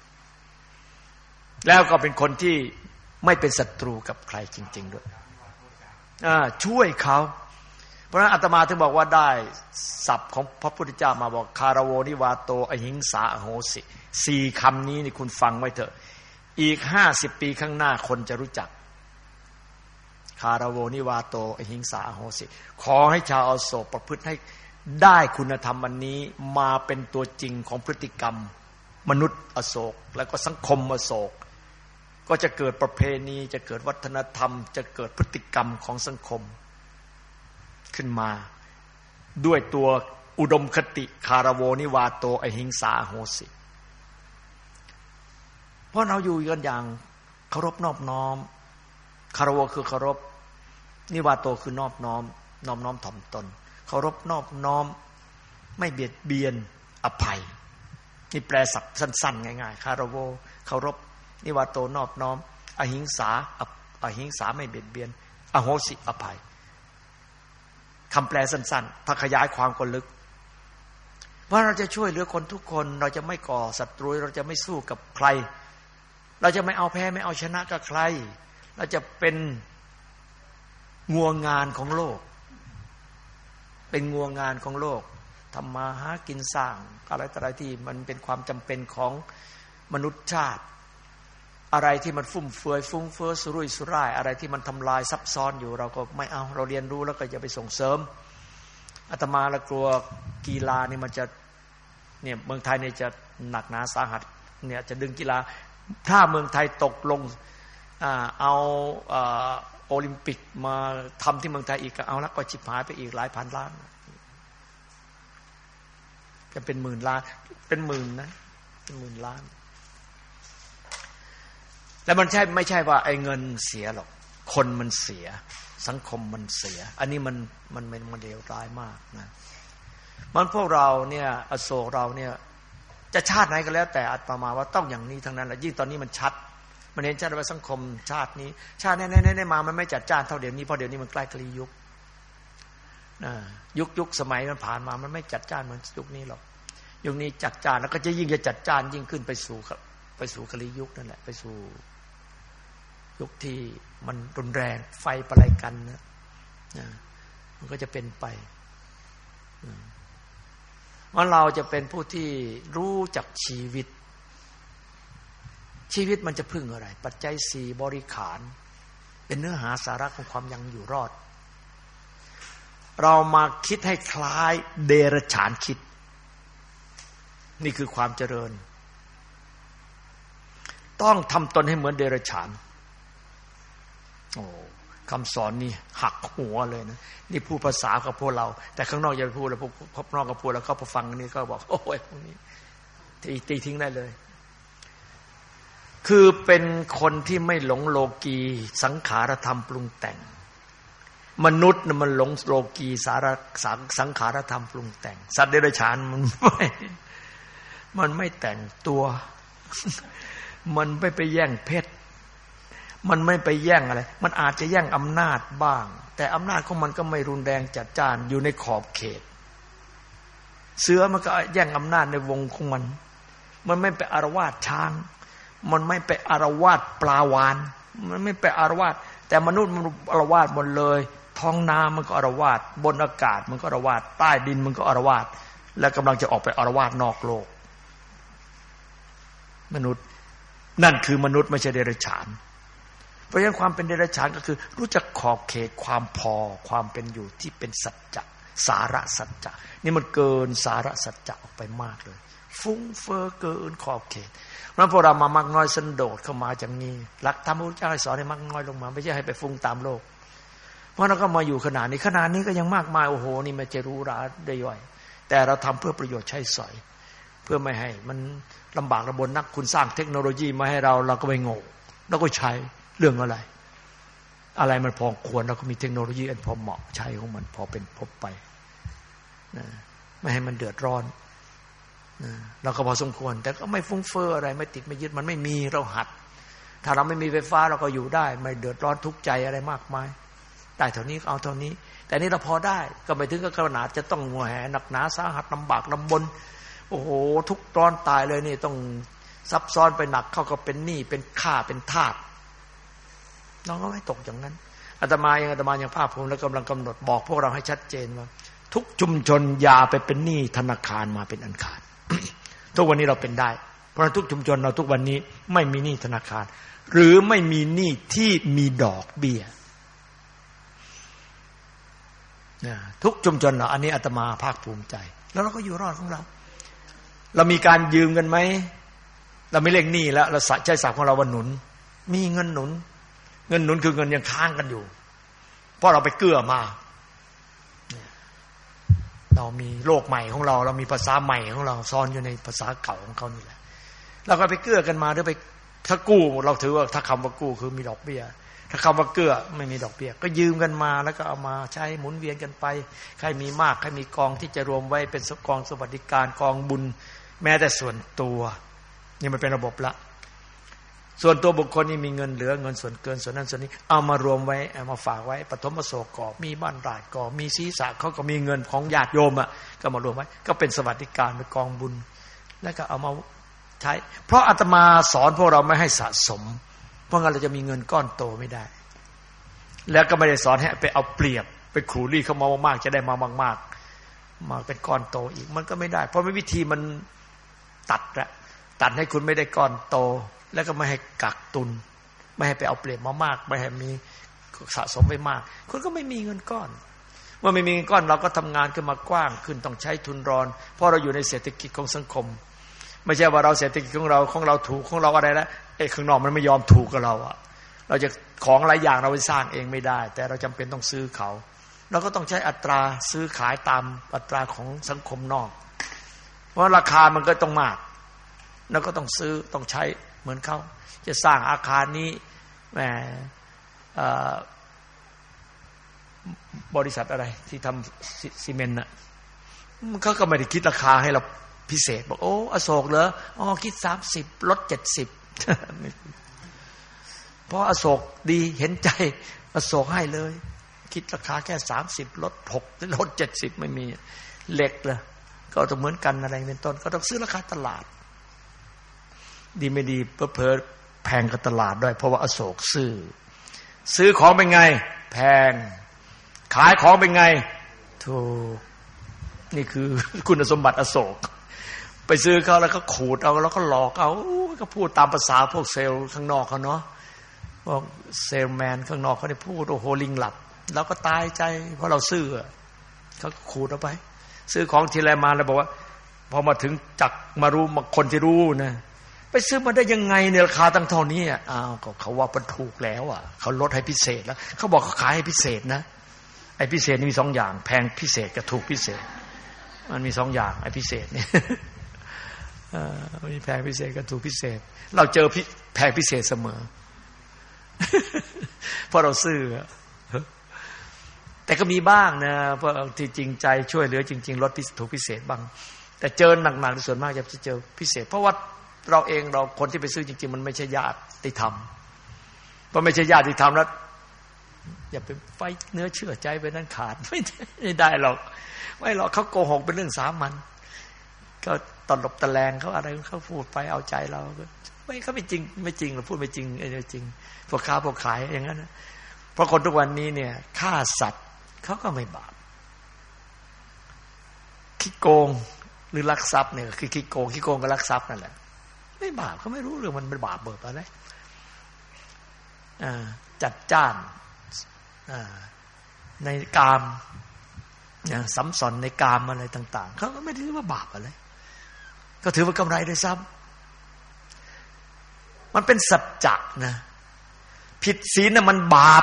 แล้วก็เป็นคนที่ไม่เป็นศัตรูกับใครจริงๆด้วยอ่าช่วยเขาเพราะฉะนั้นอาตมาถึงบอกว่าได้ศัพท์ของพระพุทธเจ้ามาบอกคารโวนิวาโตอหิงสาอโหสิสี่คำนี้นี่คุณฟังไว้เถอะอีกห้าสิบปีข้างหน้าคนจะรู้จักคารโวนิวาโตอหิงสาอโหสิขอให้ชาวอโศกประพฤติให้ได้คุณธรรมอันนี้มาเป็นตัวจริงของพฤติกรรมมนุษย์อโศกแล้วก็สังคมอโศกก็จะเกิดประเพณีจะเกิดวัฒนธรรมจะเกิดพฤติกรรมของสังคมขึ้นมาด้วยตัวอุดมคติคารโวนิวาโตอหิงสาอโหสิเพราะเราอยู่กันอย่างเคารพนอบน้อมคารวะคือเคารพนิวาโตคือนอบน้อมน้อมน้อมถ่อมตนเคารพนอบน้อมไม่เบียดเบียนอภัยนี่แปลศัพท์สั้นๆง่ายๆคารโวเคารพนิวาโตนอบน้อมอหิงสาอหิงสาไม่เบียดเบียนอโหสิอภัยคำแปลสั้นๆถ้าขยายความก็ลึกว่าเราจะช่วยเหลือคนทุกคนเราจะไม่ก่อศัตรูเราจะไม่สู้กับใครเราจะไม่เอาแพ้ไม่เอาชนะกับใครเราจะเป็นงัวงานของโลกเป็นงัวงานของโลกทำมาหากินสร้างอะไรต่ออะไรที่มันเป็นความจำเป็นของมนุษยชาติอะไรที่มันฟุ่มเฟือยฟุ้งเฟ้อสุรุ่ยสุร่ายอะไรที่มันทำลายซับซ้อนอยู่เราก็ไม่เอาเราเรียนรู้แล้วก็อย่าไปส่งเสริมอาตมาละกลัวกีฬานี่มันจะเนี่ยเมืองไทยเนี่ยจะหนักหนาสาหัสเนี่ยจะดึงกีฬาถ้าเมืองไทยตกลงอ่าเอาอ่าโอลิมปิกมาทำที่เมืองไทยอีกก็เอาแล้วก็ชิบหายไปอีกหลายพันล้านจะเป็นหมื่นล้านเป็นหมื่นนะเป็นหมื่นล้านแล้วมันใช่ไม่ใช่ว่าไอ้เงินเสียหรอกคนมันเสียสังคมมันเสียอันนี้มันมันมันมันเลวร้ายมากนะมันพวกเราเนี่ยอโศกเราเนี่ยจะชาติไหนก็แล้วแต่อาตมาว่าต้องอย่างนี้ทั้งนั้นแหละยิ่งตอนนี้มันชัดมันเห็นชัดว่าสังคมชาตินี้ชาติแน่ๆๆมามันไม่จัดจ้านเท่าเดี๋ยวนี้เพราะเดี๋ยวนี้มันใกล้กลียุคนะยุคยุคสมัยมันผ่านมามันไม่จัดจ้านเหมือนยุคนี้หรอกยุคนี้จัดจ้านแล้วก็จะยิ่งจะจัดจ้านยิ่งขึ้นไปสู่ไปสู่กลียุคนั่นแหละไปสู่ยุคที่มันรุนแรงไฟประไลกันนะมันก็จะเป็นไปว่าเราจะเป็นผู้ที่รู้จักชีวิตชีวิตมันจะพึ่งอะไรปัจจัยสี่บริขารเป็นเนื้อหาสาระของความยังอยู่รอดเรามาคิดให้คล้ายเดรัจฉานคิดนี่คือความเจริญต้องทำตนให้เหมือนเดรัจฉานโอ้คำสอนนี่หักหัวเลยนะนี่พูดภาษากับพวกเราแต่ข้างนอกอย่าไปพูดแล้วพวกพวกนอกกับพูดแล้วเขาพอฟังนี่ก็บอกโอ้ยพวกนี้ตีตีทิ้งได้เลยคือเป็นคนที่ไม่หลงโลกีสังขารธรรมปรุงแต่งมนุษย์น่ะมันหลงโลกีสารสังขารธรรมปรุงแต่งสัตว์เดรัจฉานมันไม่มันไม่แต่งตัวมันไม่ไปแย่งเพศมันไม่ไปแย่งอะไรมันอาจจะแย่งอำนาจบ้างแต่อำนาจของมันก็ไม่รุนแรงจัดจ้านอยู่ในขอบเขตเสือมันก็แย่งอำนาจในวงของมันมันไม่ไปอารวาสช้างมันไม่ไปอารวาสปลาวาฬมันไม่ไปอารวาสแต่มนุษย์มันอารวาสหมดเลยท้องน้ำมันก็อารวาสบนอากาศมันก็อารวาสใต้ดินมันก็อารวาสและกำลังจะออกไปอารวาสนอกโลกมนุษย์นั่นคือมนุษย์ไม่ใช่เดรัจฉานเพราะฉะนั้นความเป็นเดรัจฉานก็คือรู้จักขอบเขตความพอความเป็นอยู่ที่เป็นสัจจะสาระสัจจะนี่มันเกินสาระสัจจะออกไปมากเลยฟุ้งเฟ้อเกินขอบเขตเพราะพวกเรามามักน้อยสันโดษเข้ามาจากนี้หลักธรรมพระพุทธเจ้าให้สอนให้มักน้อยลงมาไม่ใช่ให้ไปฟุ้งตามโลกเพราะเราก็มาอยู่ขนาดนี้ขนาดนี้ก็ยังมากมายโอ้โหนี่มันจะรู้ราได้ย่อยแต่เราทำเพื่อประโยชน์ใช้สอยเพื่อไม่ให้มันลำบากลำบนนักคุณสร้างเทคโนโลยีมาให้เราเราก็ไม่งงเราก็ใช้เรื่องอะไรอะไรมันพอควรเราก็มีเทคโนโลยีอันพอเหมาะใช้ของมันพอเป็นพบไปนะไม่ให้มันเดือดร้อนนะเราก็พอสมควรแต่ก็ไม่ฟุ้งเฟ้ออะไรไม่ติดไม่ยึดมันไม่มีเราหัดถ้าเราไม่มีไฟฟ้าเราก็อยู่ได้ไม่เดือดร้อนทุกข์ใจอะไรมากมายได้เท่านี้เอาเท่านี้แต่นี่เราพอได้ก็ไม่ถึงกับขนาดจะต้องหัวแหหนักหนาสาหัสลำบากลำบนโอ้โหทุกข์ร้อนตายเลยนี่ต้องซับซ้อนไปหนักเข้าก็เป็นหนี้เป็นข้าเป็นทาสน้องก็ไม่ตกอย่างนั้นอาตมาเองอาตมายังภาคภูมิและกำลังกำหนดบอกพวกเราให้ชัดเจนว่าทุกชุมชนอย่าไปเป็นหนี้ธนาคารมาเป็นอันขาด ทุกวันนี้เราเป็นได้เพราะทุกชุมชนเราทุกวันนี้ไม่มีหนี้ธนาคารหรือไม่มีหนี้ที่มีดอกเบี้ยทุกชุมชนเราอันนี้อาตมาภาคภูมิใจแล้วเราก็อยู่รอดของเราเรามีการยืมกันไหมเราไม่เรียกหนี้แล้วเราใช้ศัพท์ของเราว่าหนุนมีเงินหนุนเงินหนุนคือเงินยังค้างกันอยู่เพราะเราไปเกื้อมาเรามีโลกใหม่ของเราเรามีภาษาใหม่ของเราซ่อนอยู่ในภาษาเก่าของเขานี่แหละเราก็ไปเกื้อกันมาหรือไปถ้ากู้เราถือว่าถ้าคำว่ากู้คือมีดอกเบี้ยถ้าคำว่าเกื้อไม่มีดอกเบี้ยก็ยืมกันมาแล้วก็เอามาใช้หมุนเวียนกันไปใครมีมากใครมีกองที่จะรวมไว้เป็นกองสวัสดิการกองบุญแม้แต่ส่วนตัวนี่มันเป็นระบบละส่วนตัวบุคคลนี่มีเงินเหลือเงินส่วนเกินส่วนนั้นส่วนนี้เอามารวมไว้เอามาฝากไว้ปฐมโสกอมีบ้านราชกอมีศีรษะเขาก็มีเงินของญาติโยมอ่ะก็มารวมไว้ก็เป็นสวัสดิการเป็นกองบุญแล้วก็เอามาใช้เพราะอาตมาสอนพวกเราไม่ให้สะสมเพราะงั้นเราจะมีเงินก้อนโตไม่ได้แล้วก็ไม่ได้สอนให้ไปเอาเปรียบไปขูรี่เข้ามามากๆจะได้มามากๆมาเป็นก้อนโตอีกมันก็ไม่ได้เพราะวิธีมันตัดละตัดให้คุณไม่ได้ก้อนโตแล้วก็ไม่ให้กักตุนไม่ให้ไปเอาเปรียบมามากไม่ให้มีสะสมไปมากคุณก็ไม่มีเงินก้อนเมื่อไม่มีเงินก้อนเราก็ทำงานขึ้นมากว้างขึ้นต้องใช้ทุนรอนเพราะเราอยู่ในเศรษฐกิจของสังคมไม่ใช่ว่าเราเศรษฐกิจของเราของเราถูกของเราอะไรแล้วไอ้ข้างนอกมันไม่ยอมถูกกับเราอะเราจะของหลายอย่างเราไปสร้างเองไม่ได้แต่เราจำเป็นต้องซื้อเขาเราก็ต้องใช้อัตราซื้อขายตามอัตราของสังคมนอกเพราะราคามันก็ต้องมากแล้วก็ต้องซื้อต้องใช้เหมือนเขาจะสร้างอาคารนี้แหมบริษัทอะไรที่ทำซีเมนต์น่ะเขาก็ไม่ได้คิดราคาให้เราพิเศษบอกโอ้อโศกเหรออ๋อคิดสามสิบลดเจ็ดสิบเพราะอโศกดีเห็นใจอโศกให้เลยคิดราคาแค่สามสิบลดหกลดเจ็ดสิบไม่มีเหล็กเลยก็ต้องเหมือนกันอะไรเป็นต้นก็ต้องซื้อราคาตลาดดีไม่ดีเผลอๆแพงกว่าตลาดด้วยเพราะว่าอโศกซื้อซื้อของเป็นไงแพงขายของเป็นไงถูกนี่คือคุณสมบัติอโศกไปซื้อเขาแล้วก็ขูดเอาแล้วก็หลอกเอาก็พูดตามภาษาพวกเซลล์ข้างนอกเขาเนาะพวกเซลแมนข้างนอกเขาได้พูดโอ้โหลิงหลับเราก็ตายใจเพราะเราซื้อเขาขูดเอาไปซื้อของทีไรมาแล้วบอกว่าพอมาถึงจักมารู้มาคนที่รู้นะไปซื้อมาได้ยังไงเนี่ยราคาตั้งเท่านี้อ่ะอ้าวก็เขาว่ามันถูกแล้วอ่ะเขาลดให้พิเศษแล้วเขาบอกเขาขายให้พิเศษนะไอ้พิเศษนี่มีสองอย่างแพงพิเศษกับถูกพิเศษมันมีสองอย่างไอ้พิเศษนี่เอ่อมีแพงพิเศษกับถูกพิเศษเราเจอแพงพิเศษเสมอเพราะเราซื้อแต่ก็มีบ้างนะเพราะที่จริงใจช่วยเหลือจริงๆลดถูกพิเศษบ้างแต่เจอหนักๆส่วนมากจะเจอพิเศษเพราะว่าเราเองเราคนที่ไปซื้อจริงๆมันไม่ใช่ญาติธรรมเพราะไม่ใช่ญาติธรรมแล้วอย่าไปไฟเนื้อเชื่อใจไปนั่นขาดไม่ได้หรอกไม่หรอกเขาโกหกเป็นเรื่องสามัญก็ตลบตะแลงเขาอะไรเขาพูดไปเอาใจเราไม่เขาไม่จริงไม่จริงเราพูดไม่จริงไอ้จริงพวกค้าพวกขายอย่างนั้นนะเพราะคนทุกวันนี้เนี่ยฆ่าสัตว์เขาก็ไม่บาปขี้โกงหรือลักทรัพย์เนี่ยคือขี้โกงขี้โกงกับลักทรัพย์นั่นแหละไม่บาปเขาไม่รู้เรื่องมันเป็นบาปเบิกอะไรจัดจ้านในกามสัมสอนในกามอะไรต่างๆเขาก็ไม่ได้ถือว่าบาปอะไรก็ถือว่ากำไรด้วยซ้ำมันเป็นสัจจะนะผิดศีลน่ะมันบาป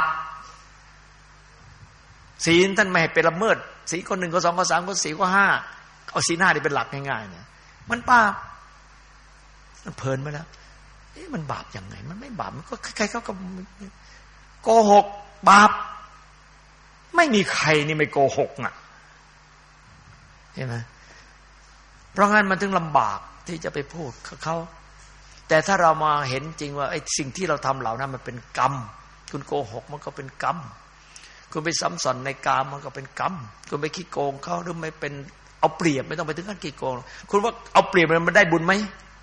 ศีลท่านไม่ให้ไปละเมิดศีลข้อหนึ่งข้อสองข้อสามข้อสี่ข้อห้าเอาศีลห้านี่เป็นหลักง่ายๆเนี่ยมันบาปมันเพลินไปแล้วเอ๊ะมันบาปยังไงมันไม่บาปมันก็ใครๆเขาก็โกหกบาปไม่มีใครนี่ไม่โกหกอ่ะเห็นไหมเพราะงั้นมันถึงลำบากที่จะไปพูดกับเขาแต่ถ้าเรามาเห็นจริงว่าไอ้สิ่งที่เราทำเหล่านั้นมันเป็นกรรมคุณโกหกมันก็เป็นกรรมคุณไปซ้ำซ้อนในกามมันก็เป็นกรรมคุณไปขี้โกงเขาหรือไม่เป็นเอาเปรียบไม่ต้องไปถึงขั้นขี้โกงคุณว่าเอาเปรียบมันได้บุญไหม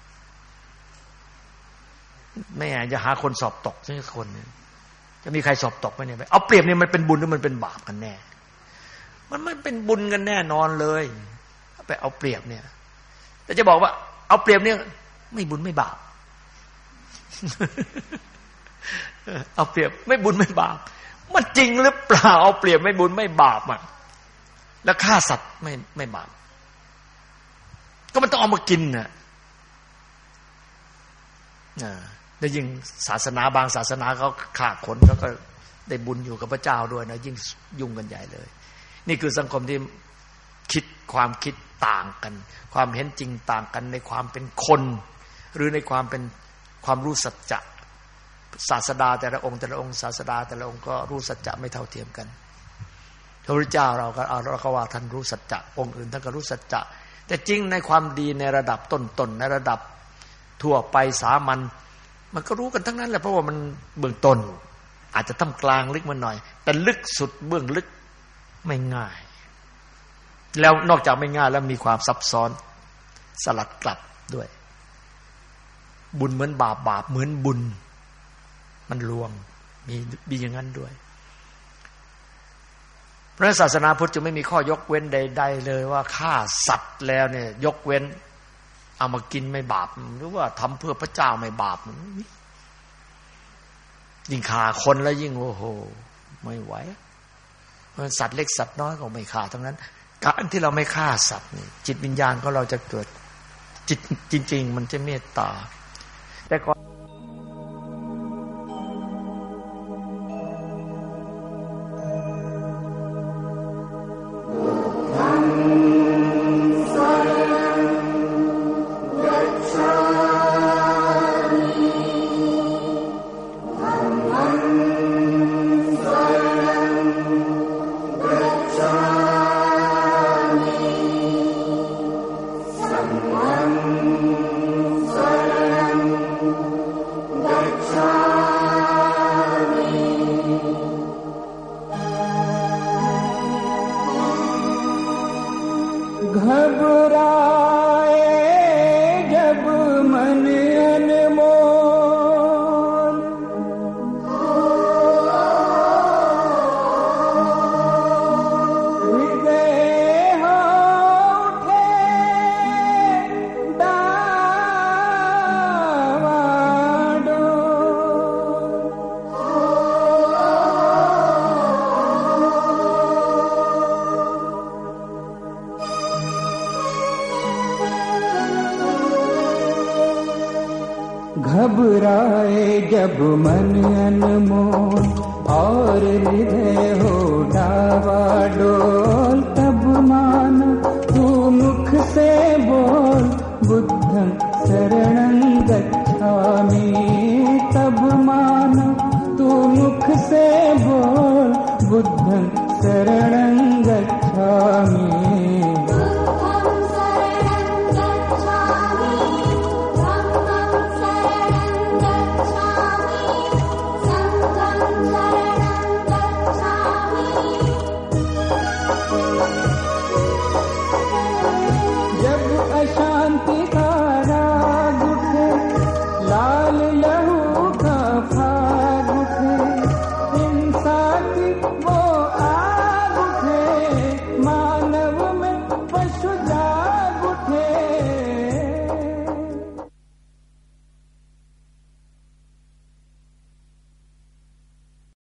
ไม่อ่ะจะหาคนสอบตกสักคนนึงจะมีใครสอบตกไหมเนี่ยเอาเปรียบเนี่ยมันเป็นบุญหรือมันเป็นบาปกันแน่มันไม่เป็นบุญกันแน่นอนเลยไปเอาเปรียบเนี่ยแต่จะบอกว่าเอาเปรียบเนี่ยไม่บุญไม่บาปเอาเปรียบไม่บุญไม่บาปมันจริงหรือเปล่าเอาเปรียบไม่บุญไม่บาปอ่ะแล้วฆ่าสัตว์ไม่ไม่บาปก็มันต้องเอามากินน่ะอ่าแล้วยิ่งศาสนาบางศาสนาเขาฆ่าคนเขาก็ได้บุญอยู่กับพระเจ้าด้วยนะยิ่งยุ่งกันใหญ่เลยนี่คือสังคมที่คิดความคิดต่างกันความเห็นจริงต่างกันในความเป็นคนหรือในความเป็นความรู้สัจจะศาสดาแต่ละองค์แต่ละองค์ศาสดาแต่ละองค์ก็รู้สัจจะไม่เท่าเทียมกันพระพุทธเจ้าเราก็เอาเราก็ว่าท่านรู้สัจจะองค์อื่นท่านก็รู้สัจจะแต่จริงในความดีในระดับต้นๆในระดับทั่วไปสามัญมันก็รู้กันทั้งนั้นแหละเพราะว่ามันเบื้องต้นอาจจะต้องกลางลึกมาหน่อยแต่ลึกสุดเบื้องลึกไม่ง่ายแล้วนอกจากไม่ง่ายแล้วมีความซับซ้อนสลัดกลับด้วยบุญเหมือนบาปบาปเหมือนบุญมันลวงมีมีอย่างนั้นด้วยพระศาสนาพุทธจะไม่มีข้อยกเว้นใดๆเลยว่าฆ่าสัตว์แล้วเนี่ยยกเว้นเอามากินไม่บาปหรือว่าทำเพื่อพระเจ้าไม่บาปยิ่งฆ่าคนแล้วยิ่งโอ้โหไม่ไหวสัตว์เล็กสัตว์น้อยก็ไม่ฆ่าทั้งนั้นการที่เราไม่ฆ่าสัตว์นี่จิตวิญญาณของเราจะเกิดจิตจริงๆมันจะเมตตาแต่ก่อน घबराए जब मन अनमोल और हृदय हो डावाडोल तब मान तू मुख से बोल बुद्धं शरणं गच्छामि तब मान तू मुख से बोल बुद्धं